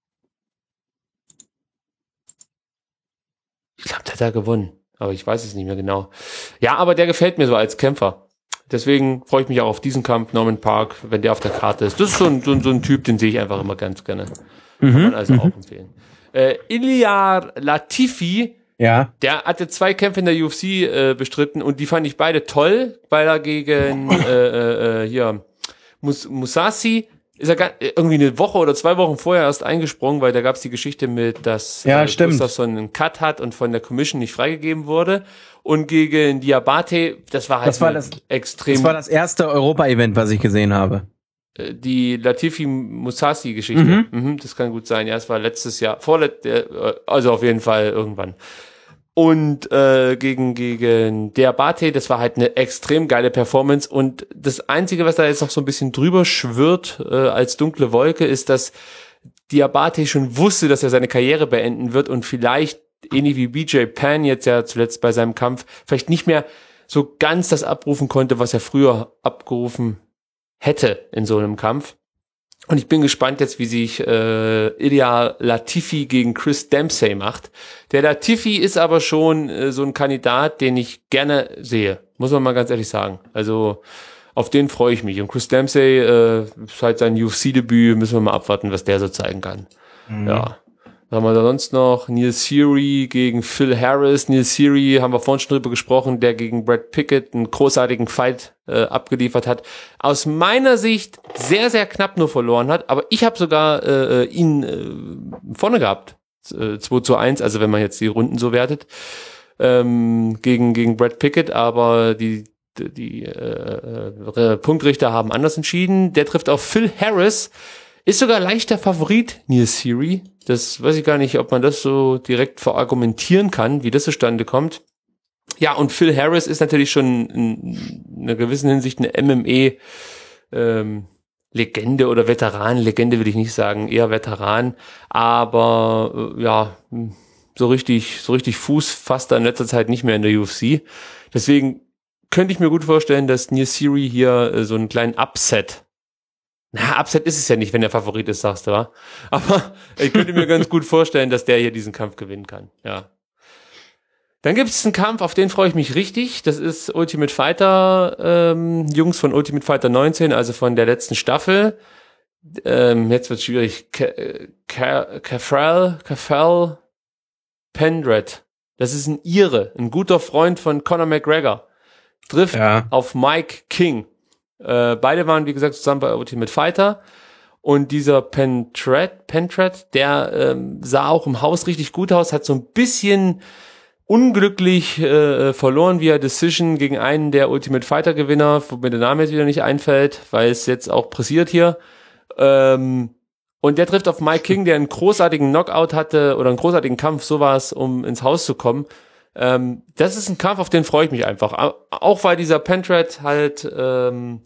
Ich glaube, der hat da gewonnen. Aber ich weiß es nicht mehr genau. Ja, aber der gefällt mir so als Kämpfer. Deswegen freue ich mich auch auf diesen Kampf, Norman Park, wenn der auf der Karte ist. Das ist so ein, so ein, so ein Typ, den sehe ich einfach immer ganz gerne. Kann man also auch empfehlen. Äh, Ilir Latifi, Ja. der hatte zwei Kämpfe in der U F C äh, bestritten und die fand ich beide toll, weil er gegen äh, äh, hier Mus Musasi ist er gar, irgendwie eine Woche oder zwei Wochen vorher erst eingesprungen, weil da gab es die Geschichte mit, dass Ja, äh, stimmt. Gustafsson einen Cut hat und von der Commission nicht freigegeben wurde. Und gegen Diabate, das war halt Das war eine das- extrem Das war das erste Europa-Event, was ich gesehen habe. äh, die Latifi Musasi-Geschichte. Mhm. Mhm, das kann gut sein. Ja, es war letztes Jahr, vorlet, äh, also auf jeden Fall irgendwann. Und äh, gegen gegen Diabate, das war halt eine extrem geile Performance. Und das Einzige, was da jetzt noch so ein bisschen drüber schwirrt äh, als dunkle Wolke, ist, dass Diabate schon wusste, dass er seine Karriere beenden wird und vielleicht, ähnlich wie B J Penn jetzt ja zuletzt bei seinem Kampf, vielleicht nicht mehr so ganz das abrufen konnte, was er früher abgerufen hätte in so einem Kampf. Und ich bin gespannt jetzt, wie sich äh, Ilir Latifi gegen Chris Dempsey macht. Der Latifi ist aber schon äh, so ein Kandidat, den ich gerne sehe, muss man mal ganz ehrlich sagen. Also auf den freue ich mich. Und Chris Dempsey äh, ist halt sein U F C-Debüt, müssen wir mal abwarten, was der so zeigen kann. Mhm. Ja. Was haben wir da sonst noch? Neil Seery gegen Phil Harris. Neil Seery, haben wir vorhin schon drüber gesprochen, der gegen Brad Pickett einen großartigen Fight äh, abgeliefert hat. Aus meiner Sicht sehr, sehr knapp nur verloren hat, aber ich habe sogar äh, ihn äh, vorne gehabt. Äh, zwei zu eins, also wenn man jetzt die Runden so wertet, ähm, gegen, gegen Brad Pickett, aber die, die, die äh, äh, Punktrichter haben anders entschieden. Der trifft auf Phil Harris. Ist sogar leichter Favorit, Neil Seery. Das weiß ich gar nicht, ob man das so direkt verargumentieren kann, wie das zustande kommt. Ja, und Phil Harris ist natürlich schon in einer gewissen Hinsicht eine M M A ähm, Legende oder Veteran. Legende will ich nicht sagen, eher Veteran. Aber äh, ja, so richtig, so richtig Fuß fasst er in letzter Zeit nicht mehr in der U F C. Deswegen könnte ich mir gut vorstellen, dass Neil Seery hier äh, so einen kleinen Upset Na, Upset ist es ja nicht, wenn der Favorit ist, sagst du, wa? Aber ich könnte mir ganz gut vorstellen, dass der hier diesen Kampf gewinnen kann, ja. Dann gibt es einen Kampf, auf den freue ich mich richtig. Das ist Ultimate Fighter, ähm, Jungs von Ultimate Fighter neunzehn, also von der letzten Staffel. Ähm, jetzt wird es schwierig. Kafral, Kafral Pendred. Das ist ein Ire, ein guter Freund von Conor McGregor. Trifft Ja. auf Mike King. Äh, beide waren, wie gesagt, zusammen bei Ultimate Fighter. Und dieser Pentrat, Pentrat, der ähm, sah auch im Haus richtig gut aus, hat so ein bisschen unglücklich äh, verloren via Decision gegen einen der Ultimate Fighter Gewinner, wo mir der Name jetzt wieder nicht einfällt, weil es jetzt auch pressiert hier. Ähm, und der trifft auf Mike King, der einen großartigen Knockout hatte oder einen großartigen Kampf, sowas, um ins Haus zu kommen. Ähm, das ist ein Kampf, auf den freue ich mich einfach. Auch weil dieser Pentrat halt, ähm,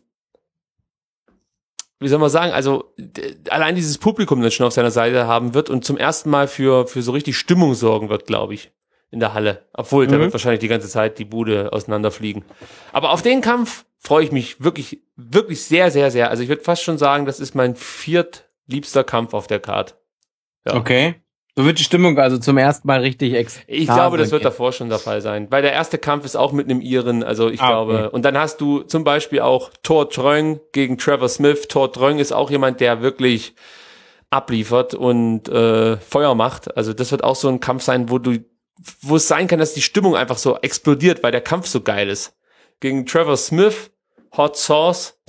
wie soll man sagen, also d- allein dieses Publikum das schon auf seiner Seite haben wird und zum ersten Mal für für so richtig Stimmung sorgen wird, glaube ich, in der Halle. Obwohl, mhm. da wird wahrscheinlich die ganze Zeit die Bude auseinanderfliegen. Aber auf den Kampf freue ich mich wirklich, wirklich sehr, sehr, sehr. Also ich würde fast schon sagen, das ist mein viertliebster Kampf auf der Card. Ja. Okay. So wird die Stimmung also zum ersten Mal richtig extra. Ich glaube, das wird davor schon der Fall sein. Weil der erste Kampf ist auch mit einem Iren, also ich ah, glaube. Okay. Und dann hast du zum Beispiel auch Thor Tröng gegen Trevor Smith. Thor Tröng ist auch jemand, der wirklich abliefert und äh, Feuer macht. Also das wird auch so ein Kampf sein, wo du, wo es sein kann, dass die Stimmung einfach so explodiert, weil der Kampf so geil ist. Gegen Trevor Smith, Hot Sauce.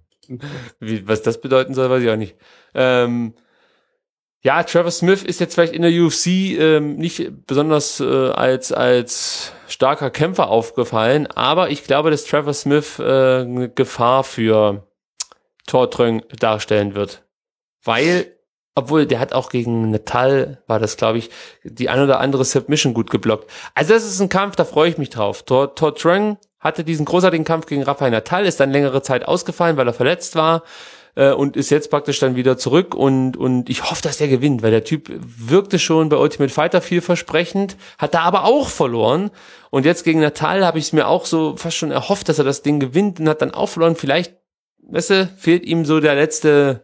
Wie, was das bedeuten soll, weiß ich auch nicht. Ähm, Ja, Trevor Smith ist jetzt vielleicht in der U F C ähm, nicht besonders äh, als als starker Kämpfer aufgefallen, aber ich glaube, dass Trevor Smith äh, eine Gefahr für Thor Tröng darstellen wird. Weil, obwohl, der hat auch gegen Natal, war das, glaube ich, die ein oder andere Submission gut geblockt. Also das ist ein Kampf, da freue ich mich drauf. Thor, Thor Tröng hatte diesen großartigen Kampf gegen Rafael Natal, ist dann längere Zeit ausgefallen, weil er verletzt war. Und ist jetzt praktisch dann wieder zurück und und ich hoffe, dass er gewinnt, weil der Typ wirkte schon bei Ultimate Fighter vielversprechend, hat da aber auch verloren und jetzt gegen Natal habe ich es mir auch so fast schon erhofft, dass er das Ding gewinnt und hat dann auch verloren. Vielleicht, weißt du, fehlt ihm so der letzte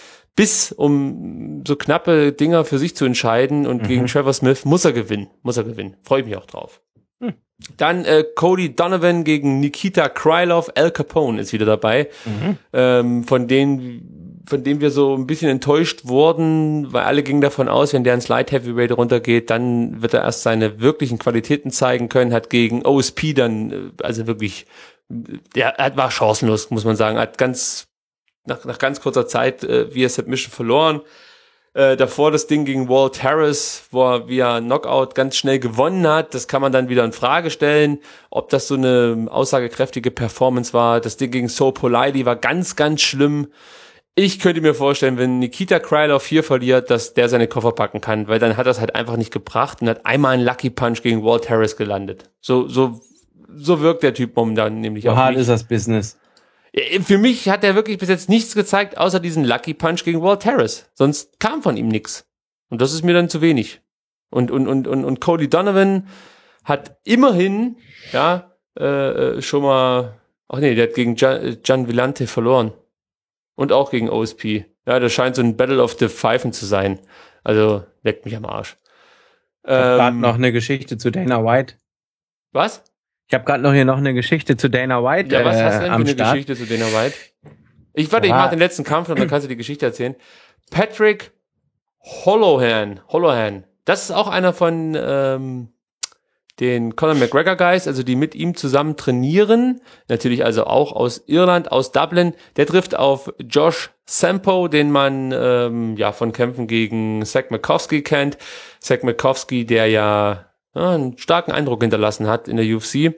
Biss, um so knappe Dinger für sich zu entscheiden und mhm. gegen Trevor Smith muss er gewinnen, muss er gewinnen. Freue ich mich auch drauf. Hm. Dann äh, Cody Donovan gegen Nikita Krylov. Al Capone ist wieder dabei, mhm. ähm, von denen, von dem wir so ein bisschen enttäuscht wurden, weil alle gingen davon aus, wenn der ins Light Heavyweight runtergeht, dann wird er erst seine wirklichen Qualitäten zeigen können, hat gegen O S P dann, also wirklich, der war chancenlos, muss man sagen, hat ganz, nach, nach ganz kurzer Zeit äh, via Submission verloren. Äh, davor das Ding gegen Walt Harris, wo er via Knockout ganz schnell gewonnen hat. Das kann man dann wieder in Frage stellen, ob das so eine aussagekräftige Performance war. Das Ding gegen So Politi war ganz, ganz schlimm. Ich könnte mir vorstellen, wenn Nikita Krylov hier verliert, dass der seine Koffer packen kann, weil dann hat er es halt einfach nicht gebracht und hat einmal einen Lucky Punch gegen Walt Harris gelandet. So, so, so wirkt der Typ momentan nämlich auch. So hart ist das Business. Für mich hat er wirklich bis jetzt nichts gezeigt, außer diesen Lucky Punch gegen Walt Harris. Sonst kam von ihm nichts. Und das ist mir dann zu wenig. Und, und, und, und, und Cody Donovan hat immerhin, ja, äh, schon mal, ach nee, der hat gegen Gian, Gian Villante verloren. Und auch gegen O S P. Ja, das scheint so ein Battle of the Pfeifen zu sein. Also, leckt mich am Arsch. Ich hab ähm, grad noch eine Geschichte zu Dana White. Was? Ich habe gerade noch hier noch eine Geschichte zu Dana White. Ja, was äh, hast du denn für am eine Start. Geschichte zu Dana White? Ich warte, ich mache den letzten Kampf und dann kannst du die Geschichte erzählen. Patrick Holohan, Holohan, das ist auch einer von ähm, den Conor McGregor Guys, also die mit ihm zusammen trainieren, natürlich also auch aus Irland, aus Dublin. Der trifft auf Josh Sampo, den man ähm, ja von Kämpfen gegen Zach Makowski kennt. Zach Makowski, der ja Ja, einen starken Eindruck hinterlassen hat in der U F C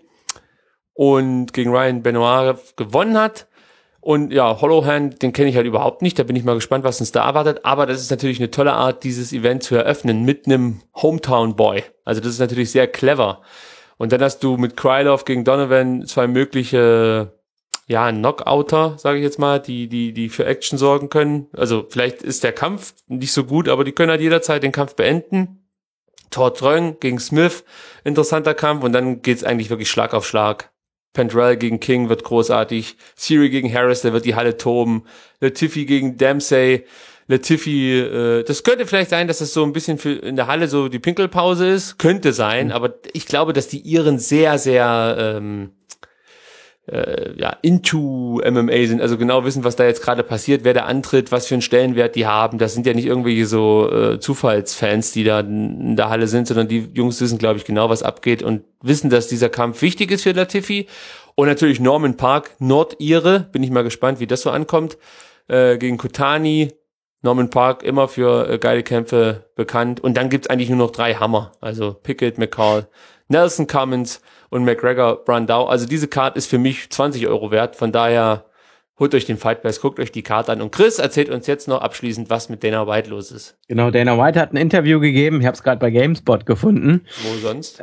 und gegen Ryan Benoit gewonnen hat. Und ja, Holohan, den kenne ich halt überhaupt nicht. Da bin ich mal gespannt, was uns da erwartet. Aber das ist natürlich eine tolle Art, dieses Event zu eröffnen mit einem Hometown-Boy. Also das ist natürlich sehr clever. Und dann hast du mit Krylov gegen Donovan zwei mögliche, ja, Knockouter, sage ich jetzt mal, die die die für Action sorgen können. Also vielleicht ist der Kampf nicht so gut, aber die können halt jederzeit den Kampf beenden. Thor Tröng gegen Smith, interessanter Kampf und dann geht's eigentlich wirklich Schlag auf Schlag. Pendrell gegen King wird großartig, Siri gegen Harris, da wird die Halle toben, Latifi gegen Dempsey, Latifi, äh, das könnte vielleicht sein, dass das so ein bisschen für in der Halle so die Pinkelpause ist, könnte sein, mhm. aber ich glaube, dass die Iren sehr, sehr ähm, äh, ja, into M M A sind, also genau wissen, was da jetzt gerade passiert, wer da antritt, was für einen Stellenwert die haben. Das sind ja nicht irgendwelche so äh, Zufallsfans, die da in der Halle sind, sondern die Jungs wissen, glaube ich, genau, was abgeht und wissen, dass dieser Kampf wichtig ist für Latifi. Und natürlich Norman Park, Nordire, bin ich mal gespannt, wie das so ankommt, äh, gegen Kotani. Norman Park immer für äh, geile Kämpfe bekannt. Und dann gibt's eigentlich nur noch drei Hammer. Also Pickett, McCall, Nelson Cummins und McGregor Brandao. Also diese Card ist für mich zwanzig Euro wert. Von daher holt euch den Fight Pass, guckt euch die Karte an. Und Chris erzählt uns jetzt noch abschließend, was mit Dana White los ist. Genau, Dana White hat ein Interview gegeben. Ich habe es gerade bei GameSpot gefunden. Wo sonst?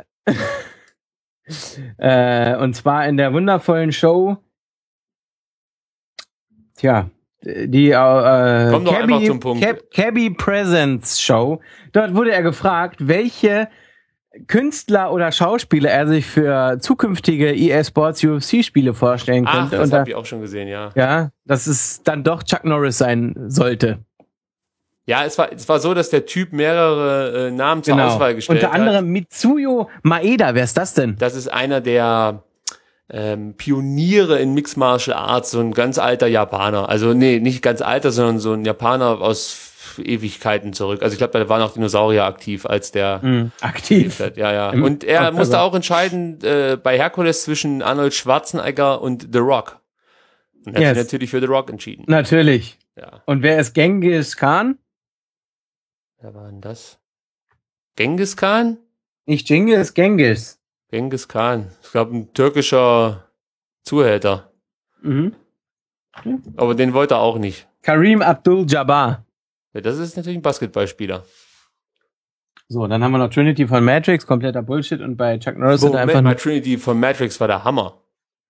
äh, und zwar in der wundervollen Show. Tja, die äh, Komm doch einfach zum Punkt. Cab, Cabby Presents Show. Dort wurde er gefragt, welche Künstler oder Schauspieler er sich für zukünftige E A Sports U F C-Spiele vorstellen Ach, könnte. das Und da, habe ich auch schon gesehen, ja. ja, dass es dann doch Chuck Norris sein sollte. Ja, es war, es war so, dass der Typ mehrere äh, Namen zur Genau. Auswahl gestellt Unter hat. anderem Mitsuyo Maeda. Wer ist das denn? Das ist einer der ähm, Pioniere in Mixed Martial Arts, so ein ganz alter Japaner. Also nee, nicht ganz alter, sondern so ein Japaner aus Ewigkeiten zurück. Also ich glaube, da waren auch Dinosaurier aktiv, als der Mhm. Aktiv. hat. Ja, ja. Im Und er Oktober. musste auch entscheiden äh, bei Hercules zwischen Arnold Schwarzenegger und The Rock. Und er hat Yes. sich natürlich für The Rock entschieden. Natürlich. Ja. Und wer ist Genghis Khan? Wer war denn das? Genghis Khan? Nicht Genghis, Genghis. Genghis Khan. Ich glaube, ein türkischer Zuhälter. Mhm. Aber den wollte er auch nicht. Kareem Abdul-Jabbar. Ja, das ist natürlich ein Basketballspieler. So, dann haben wir noch Trinity von Matrix, kompletter Bullshit. Und bei Chuck Norris sind Moment einfach mal, nur Trinity von Matrix war der Hammer.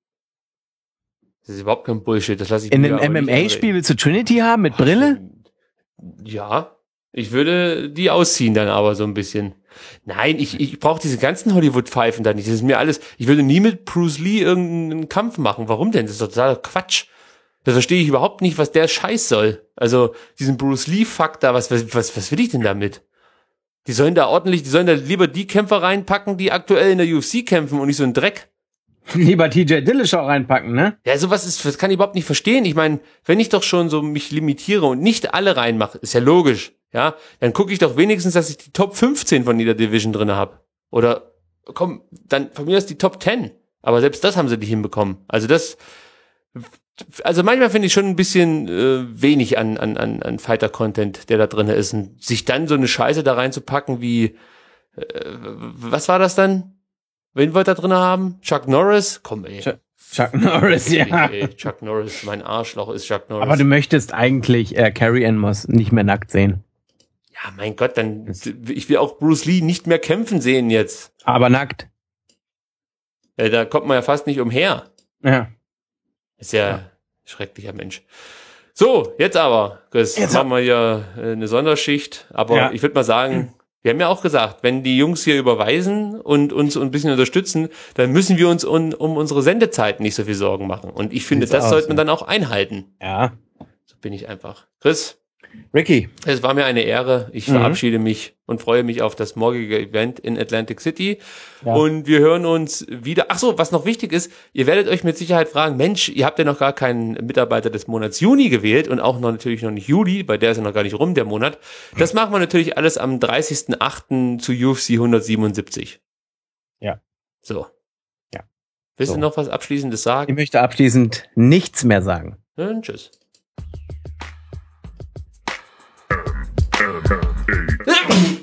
Das ist überhaupt kein Bullshit. Das lasse ich in mir einem aber M M nicht A-Spiel anreden. willst du Trinity haben mit Brille? Ja. Ich würde die ausziehen dann aber so ein bisschen. Nein, ich, ich brauche diese ganzen Hollywood-Pfeifen da nicht. Das ist mir alles. Ich würde nie mit Bruce Lee irgendeinen Kampf machen. Warum denn? Das ist total Quatsch. Das verstehe ich überhaupt nicht, was der Scheiß soll. Also diesen Bruce Lee-Faktor, was, was, was, was will ich denn damit? Die sollen da ordentlich, die sollen da lieber die Kämpfer reinpacken, die aktuell in der U F C kämpfen und nicht so ein Dreck. Lieber T J Dillashaw reinpacken, ne? Ja, sowas ist, das kann ich überhaupt nicht verstehen. Ich meine, wenn ich doch schon so mich limitiere und nicht alle reinmache, ist ja logisch, ja, dann gucke ich doch wenigstens, dass ich die Top fünfzehn von jeder Division drinne habe. Oder komm, dann von mir aus die Top zehn. Aber selbst das haben sie nicht hinbekommen. Also das, also manchmal finde ich schon ein bisschen äh, wenig an, an, an, an Fighter-Content, der da drinne ist. Und sich dann so eine Scheiße da reinzupacken wie, äh, was war das dann? Wen wollt ihr da drin haben? Chuck Norris? Komm, ey. Chuck, Chuck Norris, ja. Ey, Chuck Norris, mein Arschloch ist Chuck Norris. Aber du möchtest eigentlich äh, Carrie Ann Moss nicht mehr nackt sehen. Ja, mein Gott, dann, ich will auch Bruce Lee nicht mehr kämpfen sehen jetzt. Aber nackt. Äh, da kommt man ja fast nicht umher. Ja. Ist ja, ja. Schrecklicher Mensch. So, jetzt aber, Chris, Jetzt machen wir hier äh, eine Sonderschicht. Aber Ja. ich würde mal sagen, wir haben ja auch gesagt, wenn die Jungs hier überweisen und uns ein bisschen unterstützen, dann müssen wir uns un, um unsere Sendezeiten nicht so viel Sorgen machen. Und ich finde, Sieht's das aus, sollte man ja. dann auch einhalten. Ja. So bin ich einfach. Chris, Ricky. es war mir eine Ehre. Ich Mhm. verabschiede mich und freue mich auf das morgige Event in Atlantic City. Ja. Und wir hören uns wieder. Ach so, was noch wichtig ist, ihr werdet euch mit Sicherheit fragen, Mensch, ihr habt ja noch gar keinen Mitarbeiter des Monats Juni gewählt und auch noch natürlich noch nicht Juli, weil der ist ja noch gar nicht rum, der Monat. Das machen wir natürlich alles am dreißigsten achten zu U F C hundertsiebenundsiebzig. Ja. So. Ja. Willst So. du noch was Abschließendes Ich sagen? möchte abschließend nichts mehr sagen. Ja, tschüss. M M A